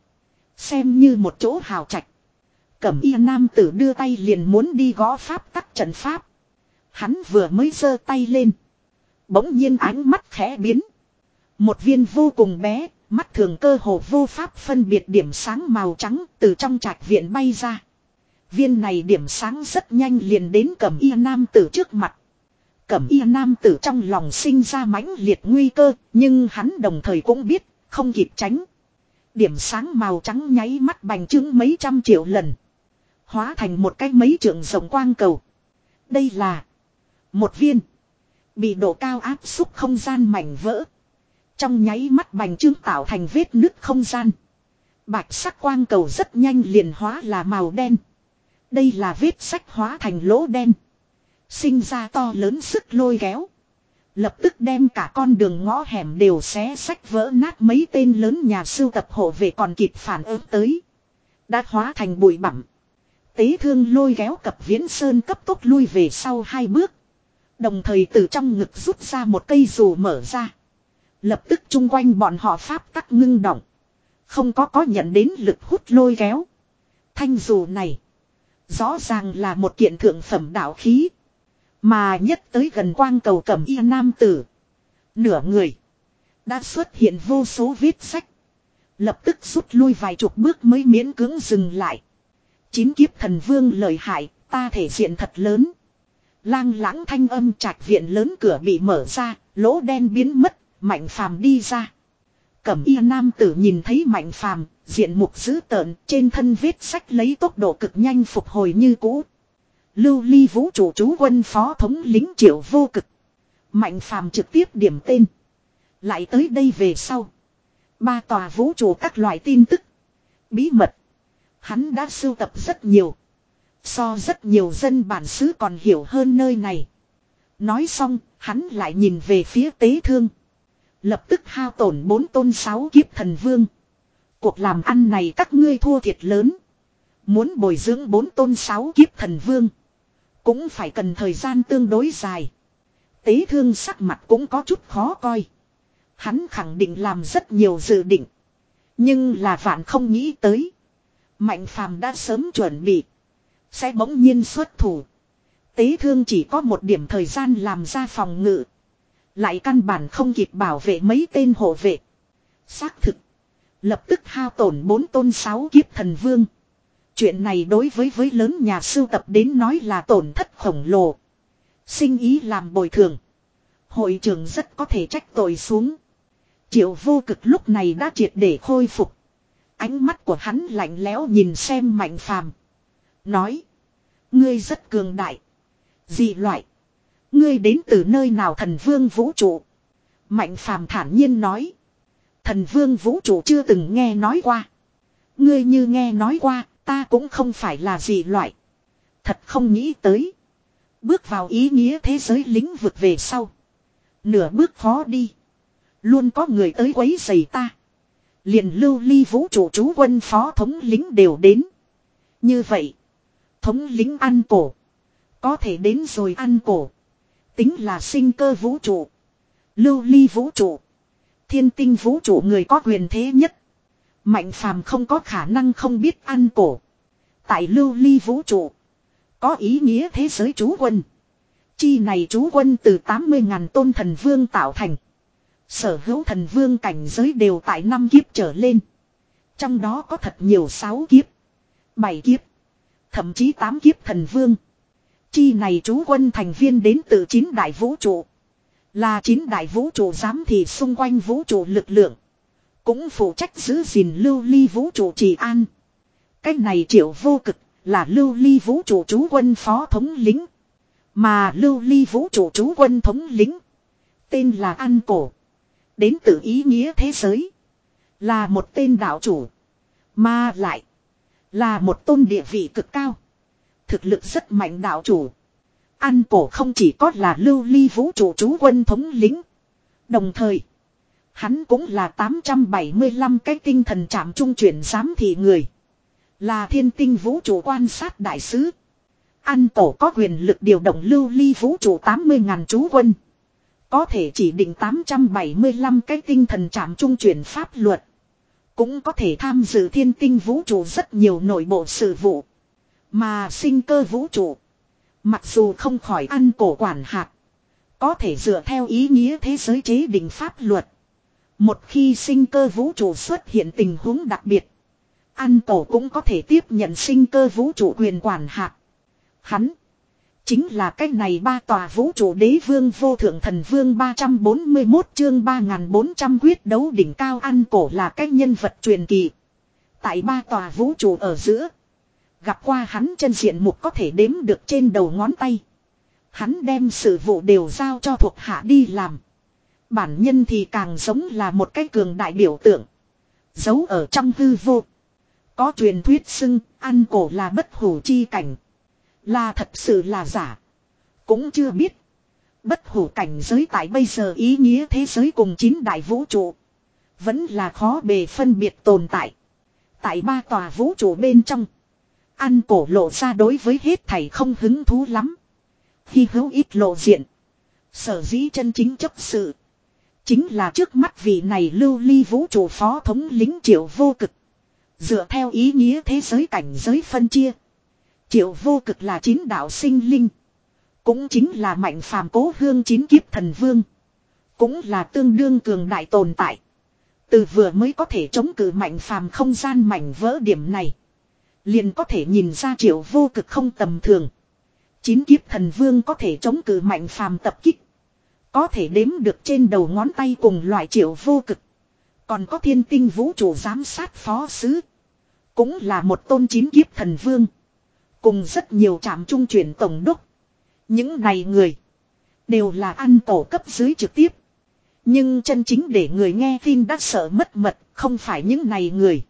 xem như một chỗ hào trạch. Cẩm y nam tử đưa tay liền muốn đi gõ pháp tắc trận pháp. Hắn vừa mới giơ tay lên, bỗng nhiên ánh mắt khẽ biến. Một viên vô cùng bé, mắt thường cơ hồ vô pháp phân biệt điểm sáng màu trắng từ trong trạch viện bay ra. Viên này điểm sáng rất nhanh liền đến Cẩm y nam tử trước mặt. Cẩm y nam tử trong lòng sinh ra mãnh liệt nguy cơ, nhưng hắn đồng thời cũng biết, không kịp tránh. Điểm sáng màu trắng nháy mắt bành trướng mấy trăm triệu lần, hóa thành một cái mấy trượng rộng quang cầu. Đây là một viên bị độ cao áp xúc không gian mảnh vỡ. Trong nháy mắt bành trướng tạo thành vết nứt không gian. Bạch sắc quang cầu rất nhanh liền hóa là màu đen. Đây là vết sách hóa thành lỗ đen, sinh ra to lớn sức lôi kéo. Lập tức đem cả con đường ngõ hẻm đều xé sách vỡ nát. Mấy tên lớn nhà sưu tập hộ vệ còn kịp phản ứng tới, đã hóa thành bụi bặm. Tế Thương lôi kéo Cập Viễn Sơn cấp tốc lui về sau hai bước. Đồng thời từ trong ngực rút ra một cây dù mở ra. Lập tức chung quanh bọn họ pháp tắc ngưng động, không có có nhận đến lực hút lôi kéo. Thanh dù này rõ ràng là một kiện thượng phẩm đạo khí. Mà nhất tới gần quang cầu Cẩm y nam tử, nửa người đã xuất hiện vô số vết sách. Lập tức rút lui vài chục bước mới miễn cưỡng dừng lại. Chín kiếp thần vương lợi hại, ta thể diện thật lớn. Lang lãng thanh âm. Trạch viện lớn cửa bị mở ra, lỗ đen biến mất, Mạnh Phàm đi ra. Cẩm y nam tử nhìn thấy Mạnh Phàm, diện mục dữ tợn, trên thân vết sách lấy tốc độ cực nhanh phục hồi như cũ. Lưu ly vũ trụ chú quân phó thống lính Triệu Vô Cực. Mạnh Phàm trực tiếp điểm tên. Lại tới đây về sau, ba tòa vũ trụ các loại tin tức bí mật, hắn đã sưu tập rất nhiều. So rất nhiều dân bản xứ còn hiểu hơn nơi này. Nói xong, hắn lại nhìn về phía Tế Thương. Lập tức hao tổn bốn tôn sáu kiếp thần vương. Cuộc làm ăn này các ngươi thua thiệt lớn. Muốn bồi dưỡng bốn tôn sáu kiếp thần vương, cũng phải cần thời gian tương đối dài. Tế Thương sắc mặt cũng có chút khó coi. Hắn khẳng định làm rất nhiều dự định, nhưng là vạn không nghĩ tới Mạnh Phàm đã sớm chuẩn bị, sẽ bỗng nhiên xuất thủ. Tế Thương chỉ có một điểm thời gian làm ra phòng ngự, lại căn bản không kịp bảo vệ mấy tên hộ vệ. Xác thực, lập tức hao tổn bốn tôn sáu kiếp thần vương. Chuyện này đối với với lớn nhà sưu tập đến nói là tổn thất khổng lồ. Sinh ý làm bồi thường, hội trưởng rất có thể trách tội xuống. Triệu Vô Cực lúc này đã triệt để khôi phục. Ánh mắt của hắn lạnh lẽo nhìn xem Mạnh Phàm, nói: ngươi rất cường đại. Dị loại, ngươi đến từ nơi nào thần vương vũ trụ? Mạnh Phàm thản nhiên nói: thần vương vũ trụ chưa từng nghe nói qua. Ngươi như nghe nói qua, ta cũng không phải là dị loại. Thật không nghĩ tới, bước vào ý nghĩa thế giới lĩnh vực về sau, nửa bước khó đi, luôn có người tới quấy rầy ta. Liền lưu ly vũ trụ chú quân phó thống lính đều đến. Như vậy, thống lính ăn cổ, có thể đến rồi ăn cổ. Tính là sinh cơ vũ trụ, lưu ly vũ trụ, thiên tinh vũ trụ người có quyền thế nhất. Mạnh Phàm không có khả năng không biết ăn cổ. Tại lưu ly vũ trụ, có ý nghĩa thế giới chú quân. Chi này chú quân từ tám mươi ngàn tôn thần vương tạo thành. Sở hữu thần vương cảnh giới đều tại năm kiếp trở lên. Trong đó có thật nhiều sáu kiếp, bảy kiếp, thậm chí tám kiếp thần vương. Chi này chú quân thành viên đến từ chín đại vũ trụ. Là chín đại vũ trụ giám thị xung quanh vũ trụ lực lượng. cũng phụ trách giữ gìn lưu ly vũ trụ trì an. Cái này Triệu Vô Cực là lưu ly vũ trụ trú quân phó thống lĩnh. Mà lưu ly vũ trụ trú quân thống lĩnh tên là An Cổ, đến từ ý nghĩa thế giới, là một tên đạo chủ, mà lại là một tôn địa vị cực cao, thực lực rất mạnh đạo chủ. An Cổ không chỉ có là lưu ly vũ trụ trú quân thống lĩnh, đồng thời hắn cũng là tám trăm bảy mươi lăm cái tinh thần trạm trung chuyển giám thị người, là thiên tinh vũ trụ quan sát đại sứ. An Cổ có quyền lực điều động lưu ly vũ trụ tám mươi ngàn trú quân, có thể chỉ định tám trăm bảy mươi lăm cái tinh thần trạm trung chuyển pháp luật, cũng có thể tham dự thiên tinh vũ trụ rất nhiều nội bộ sự vụ. Mà sinh cơ vũ trụ, mặc dù không khỏi An Cổ quản hạt, có thể dựa theo ý nghĩa thế giới chế định pháp luật. Một khi sinh cơ vũ trụ xuất hiện tình huống đặc biệt, An Cổ cũng có thể tiếp nhận sinh cơ vũ trụ quyền quản hạt. Hắn chính là cái này ba tòa vũ trụ đế vương vô thượng thần vương. Ba trăm bốn mươi mốt chương ba nghìn bốn trăm quyết đấu đỉnh cao. An Cổ là cái nhân vật truyền kỳ. Tại ba tòa vũ trụ ở giữa, gặp qua hắn chân diện mục có thể đếm được trên đầu ngón tay. Hắn đem sự vụ đều giao cho thuộc hạ đi làm. Bản nhân thì càng giống là một cái cường đại biểu tượng, giấu ở trong hư vô. Có truyền thuyết xưng An Cổ là bất hủ chi cảnh. Là thật sự là giả cũng chưa biết. Bất hủ cảnh giới tại bây giờ ý nghĩa thế giới cùng chín đại vũ trụ vẫn là khó bề phân biệt tồn tại. Tại ba tòa vũ trụ bên trong, An Cổ lộ ra đối với hết thảy không hứng thú lắm. Hy hữu ít lộ diện. Sở dĩ chân chính chấp sự chính là trước mắt vị này lưu ly vũ trụ phó thống lĩnh Triệu Vô Cực. Dựa theo ý nghĩa thế giới cảnh giới phân chia, Triệu Vô Cực là chín đạo sinh linh, cũng chính là mạnh phàm cố hương chín kiếp thần vương, cũng là tương đương cường đại tồn tại. Từ vừa mới có thể chống cự mạnh phàm không gian mảnh vỡ điểm này, liền có thể nhìn ra Triệu Vô Cực không tầm thường. Chín kiếp thần vương có thể chống cự mạnh phàm tập kích, có thể đếm được trên đầu ngón tay cùng loại Triệu Vô Cực. Còn có thiên tinh vũ trụ giám sát phó sứ, cũng là một tôn chín kiếp thần vương, cùng rất nhiều trạm trung chuyển tổng đốc. Những này người đều là An Cổ cấp dưới trực tiếp. Nhưng chân chính để người nghe tin đã sợ mất mật, không phải những này người,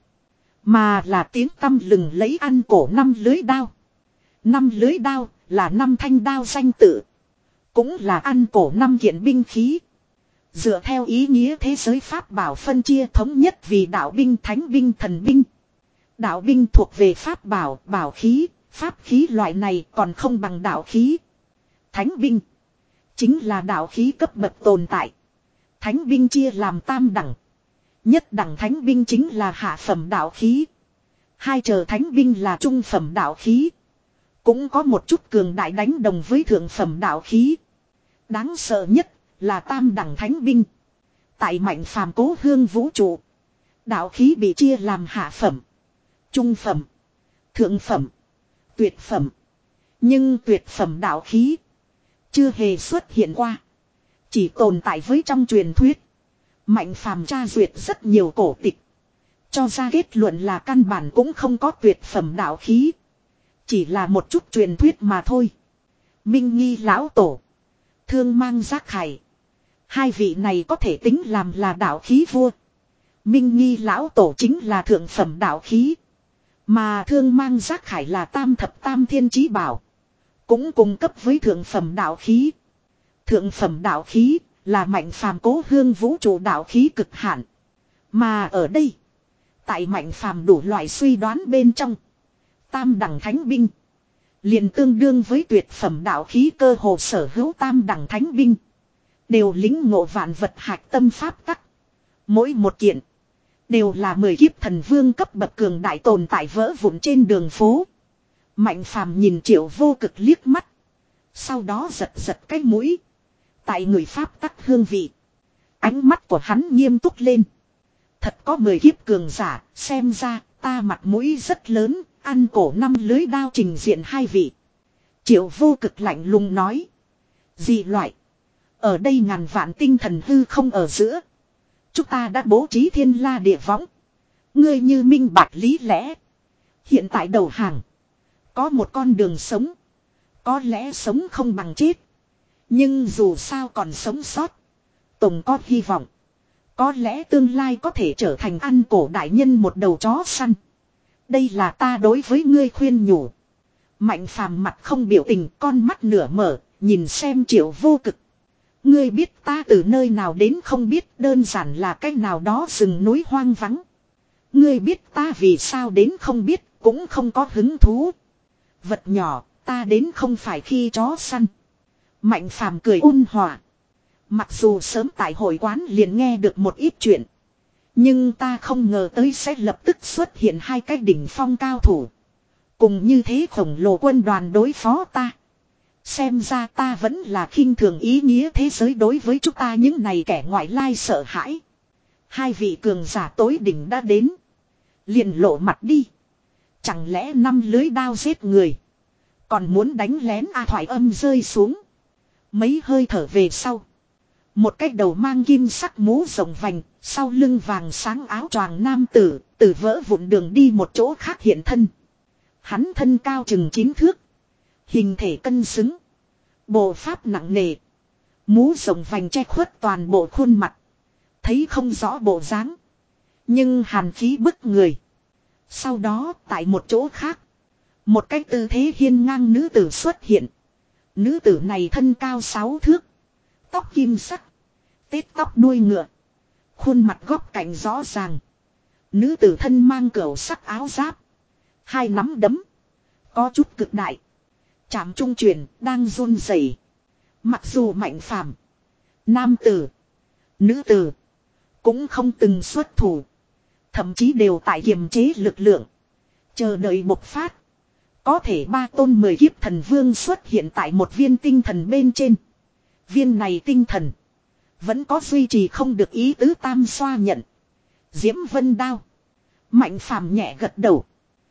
mà là tiếng tăm lừng lấy An Cổ năm lưới đao. Năm lưới đao là năm thanh đao danh tự, cũng là An Cổ năm kiện binh khí. Dựa theo ý nghĩa thế giới pháp bảo phân chia thống nhất vì đạo binh, thánh binh, thần binh. Đạo binh thuộc về pháp bảo, bảo khí, pháp khí loại này còn không bằng đạo khí. Thánh binh chính là đạo khí cấp bậc tồn tại. Thánh binh chia làm tam đẳng. Nhất đẳng thánh binh chính là hạ phẩm đạo khí. Hai chờ thánh binh là trung phẩm đạo khí. Cũng có một chút cường đại đánh đồng với thượng phẩm đạo khí. Đáng sợ nhất là tam đẳng thánh binh. Tại mạnh phàm cố hương vũ trụ, đạo khí bị chia làm hạ phẩm, trung phẩm, thượng phẩm, tuyệt phẩm. Nhưng tuyệt phẩm đạo khí chưa hề xuất hiện qua, chỉ tồn tại với trong truyền thuyết. Mạnh phàm tra duyệt rất nhiều cổ tịch, cho ra kết luận là căn bản cũng không có tuyệt phẩm đạo khí, chỉ là một chút truyền thuyết mà thôi. Minh Nghi lão tổ, Thương Mang Giác Khải, hai vị này có thể tính làm là đạo khí vua. Minh Nghi lão tổ chính là thượng phẩm đạo khí, mà Thương Mang Giác Khải là tam thập tam thiên chí bảo, cũng cung cấp với thượng phẩm đạo khí. Thượng phẩm đạo khí là mạnh phàm cố hương vũ trụ đạo khí cực hạn. Mà ở đây, tại mạnh phàm đủ loại suy đoán bên trong, tam đẳng thánh binh liền tương đương với tuyệt phẩm đạo khí. Cơ hồ sở hữu tam đẳng thánh binh đều lính ngộ vạn vật hạch tâm pháp tắc. Mỗi một kiện đều là mười kiếp thần vương cấp bậc cường đại tồn tại vỡ vụn trên đường phố. Mạnh phàm nhìn Triệu Vô Cực liếc mắt, sau đó giật giật cái mũi. Tại người pháp tắc hương vị, ánh mắt của hắn nghiêm túc lên. Thật có mười kiếp cường giả, xem ra ta mặt mũi rất lớn. An Cổ năm lưới đao trình diện hai vị. Triệu Vô Cực lạnh lùng nói. Dị loại, ở đây ngàn vạn tinh thần hư không ở giữa, Chúng ta đã bố trí thiên la địa võng. Ngươi như minh bạch lý lẽ. Hiện tại đầu hàng. Có một con đường sống. Có lẽ sống không bằng chết. Nhưng dù sao còn sống sót. Tổng có hy vọng. Có lẽ tương lai có thể trở thành ăn cổ đại nhân một đầu chó săn. Đây là ta đối với ngươi khuyên nhủ. Mạnh phàm mặt không biểu tình, con mắt nửa mở, nhìn xem Triệu Vô Cực. Ngươi biết ta từ nơi nào đến không biết, đơn giản là cách nào đó rừng núi hoang vắng. Ngươi biết ta vì sao đến không biết, cũng không có hứng thú. Vật nhỏ, ta đến không phải khi chó săn. Mạnh phàm cười ôn hòa. Mặc dù sớm tại hội quán liền nghe được một ít chuyện. Nhưng ta không ngờ tới sẽ lập tức xuất hiện hai cái đỉnh phong cao thủ. Cùng như thế khổng lồ quân đoàn đối phó ta. Xem ra ta vẫn là khinh thường ý nghĩa thế giới đối với chúng ta những này kẻ ngoại lai sợ hãi. Hai vị cường giả tối đỉnh đã đến. Liền lộ mặt đi. Chẳng lẽ năm lưới đao giết người. Còn muốn đánh lén A thoại âm rơi xuống. Mấy hơi thở về sau. Một cái đầu mang kim sắc mũ rộng vành, sau lưng vàng sáng áo choàng nam tử, từ vỡ vụn đường đi một chỗ khác hiện thân. Hắn thân cao chừng chín thước. Hình thể cân xứng. Bộ pháp nặng nề. Mũ rộng vành che khuất toàn bộ khuôn mặt. Thấy không rõ bộ dáng. Nhưng hàn khí bức người. Sau đó tại một chỗ khác. Một cái tư thế hiên ngang nữ tử xuất hiện. Nữ tử này thân cao sáu thước. Tóc kim sắc. Tết tóc đuôi ngựa. Khuôn mặt góc cạnh rõ ràng. Nữ tử thân mang cửu sắc áo giáp. Hai nắm đấm. Có chút cực đại. Chạm trung truyền đang run rẩy. Mặc dù mạnh phàm. Nam tử. Nữ tử. Cũng không từng xuất thủ. Thậm chí đều tại kiềm chế lực lượng. Chờ đợi bộc phát. Có thể ba tôn mười kiếp thần vương xuất hiện tại một viên tinh thần bên trên. Viên này tinh thần. Vẫn có duy trì không được ý tứ tam xoa nhận. Diễm Vân Đao. Mạnh phàm nhẹ gật đầu.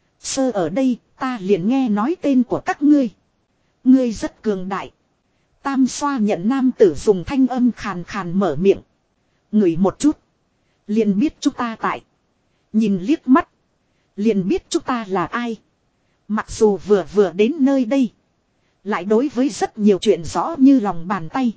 Sơ ở đây ta liền nghe nói tên của các ngươi. Ngươi rất cường đại. Tam xoa nhận nam tử dùng thanh âm khàn khàn mở miệng. Ngửi một chút. Liền biết chúng ta tại. Nhìn liếc mắt. Liền biết chúng ta là ai. Mặc dù vừa vừa đến nơi đây. Lại đối với rất nhiều chuyện rõ như lòng bàn tay.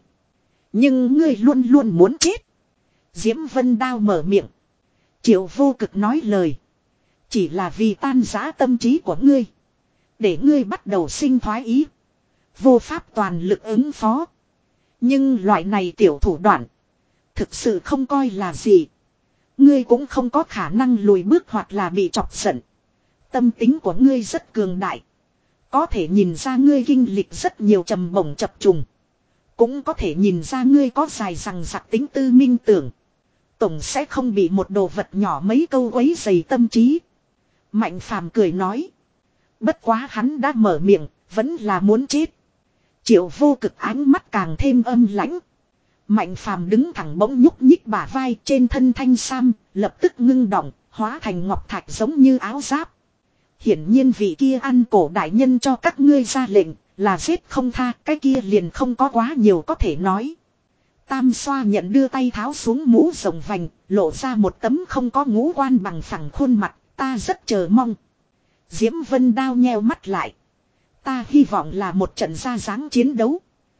Nhưng ngươi luôn luôn muốn chết. Diễm Vân Đao mở miệng. Triệu Vô Cực nói lời. Chỉ là vì tan rã tâm trí của ngươi. Để ngươi bắt đầu sinh thoái ý. Vô pháp toàn lực ứng phó. Nhưng loại này tiểu thủ đoạn. Thực sự không coi là gì. Ngươi cũng không có khả năng lùi bước hoặc là bị chọc giận. Tâm tính của ngươi rất cường đại. Có thể nhìn ra ngươi kinh lịch rất nhiều trầm bổng chập trùng. Cũng có thể nhìn ra ngươi có dài rằng giặc tính tư minh tưởng. Tổng sẽ không bị một đồ vật nhỏ mấy câu quấy dày tâm trí. Mạnh phàm cười nói. Bất quá hắn đã mở miệng, vẫn là muốn chết. Triệu Vô Cực ánh mắt càng thêm âm lãnh. Mạnh phàm đứng thẳng bỗng nhúc nhích bả vai trên thân thanh sam, lập tức ngưng động, hóa thành ngọc thạch giống như áo giáp. Hiển nhiên vị kia ăn cổ đại nhân cho các ngươi ra lệnh, là giết không tha, cái kia liền không có quá nhiều có thể nói. Tam xoa nhận đưa tay tháo xuống mũ rộng vành, lộ ra một tấm không có ngũ quan bằng phẳng khuôn mặt, ta rất chờ mong. Diễm Vân Đao nheo mắt lại. Ta hy vọng là một trận ra dáng chiến đấu.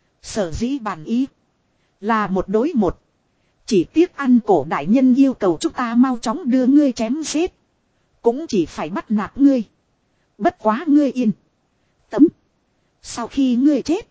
Sở dĩ bàn ý. Là một đối một. Chỉ tiếc ăn cổ đại nhân yêu cầu chúng ta mau chóng đưa ngươi chém giết. Cũng chỉ phải bắt nạt ngươi. Bất quá ngươi yên. Tấm. Sau khi ngươi chết.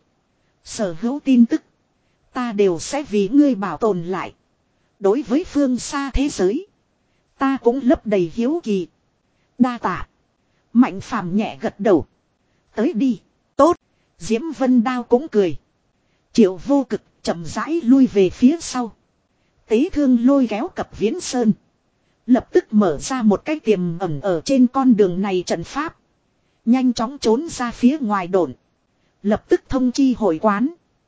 Sở hữu tin tức. Ta đều sẽ vì ngươi bảo tồn lại. Đối với phương xa thế giới. Ta cũng lấp đầy hiếu kỳ. Đa tạ. Mạnh phàm nhẹ gật đầu. Tới đi. Tốt. Diễm Vân Đao cũng cười. Triệu Vô Cực chậm rãi lui về phía sau. Tế Thương lôi kéo Cập Viễn Sơn. Lập tức mở ra một cái tiềm ẩn ở trên con đường này trận pháp. Nhanh chóng trốn ra phía ngoài đồn. Lập tức thông chi hội quán.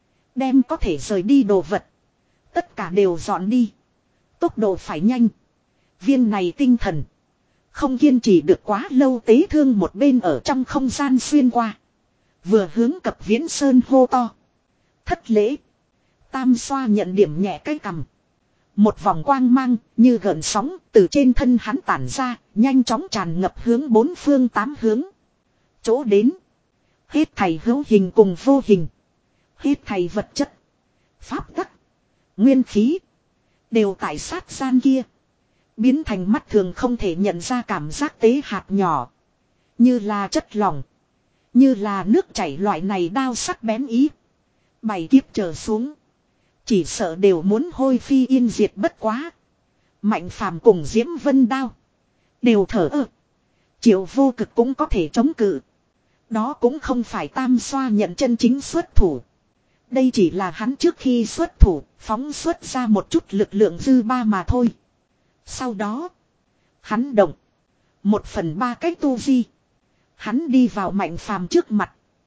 Đem có thể rời đi đồ vật. Tất cả đều dọn đi. Tốc độ phải nhanh. Viên này tinh thần. Không kiên trì được quá lâu. Tế Thương một bên ở trong không gian xuyên qua. Vừa hướng Cập Viễn Sơn hô to. Thất lễ. Tam xoa nhận điểm nhẹ cái cằm. Một vòng quang mang như gợn sóng từ trên thân hắn tản ra, nhanh chóng tràn ngập hướng bốn phương tám hướng. Chỗ đến. Hết thảy hữu hình cùng vô hình. Hết thảy vật chất. Pháp tắc. Nguyên khí. Đều tại sát gian kia. Biến thành mắt thường không thể nhận ra cảm giác tế hạt nhỏ. Như là chất lỏng. Như là nước chảy loại này đao sắc bén ý. Bảy kiếp trở xuống. Chỉ sợ đều muốn hôi phi yên diệt bất quá. Mạnh phàm cùng Diễm Vân đao. Đều thở ơ. Triệu vô cực cũng có thể chống cự. Đó cũng không phải tam xoa nhận chân chính xuất thủ. Đây chỉ là hắn trước khi xuất thủ, phóng xuất ra một chút lực lượng dư ba mà thôi. Sau đó, hắn động. Một phần ba cách tu vi. Hắn đi vào mạnh phàm trước mặt.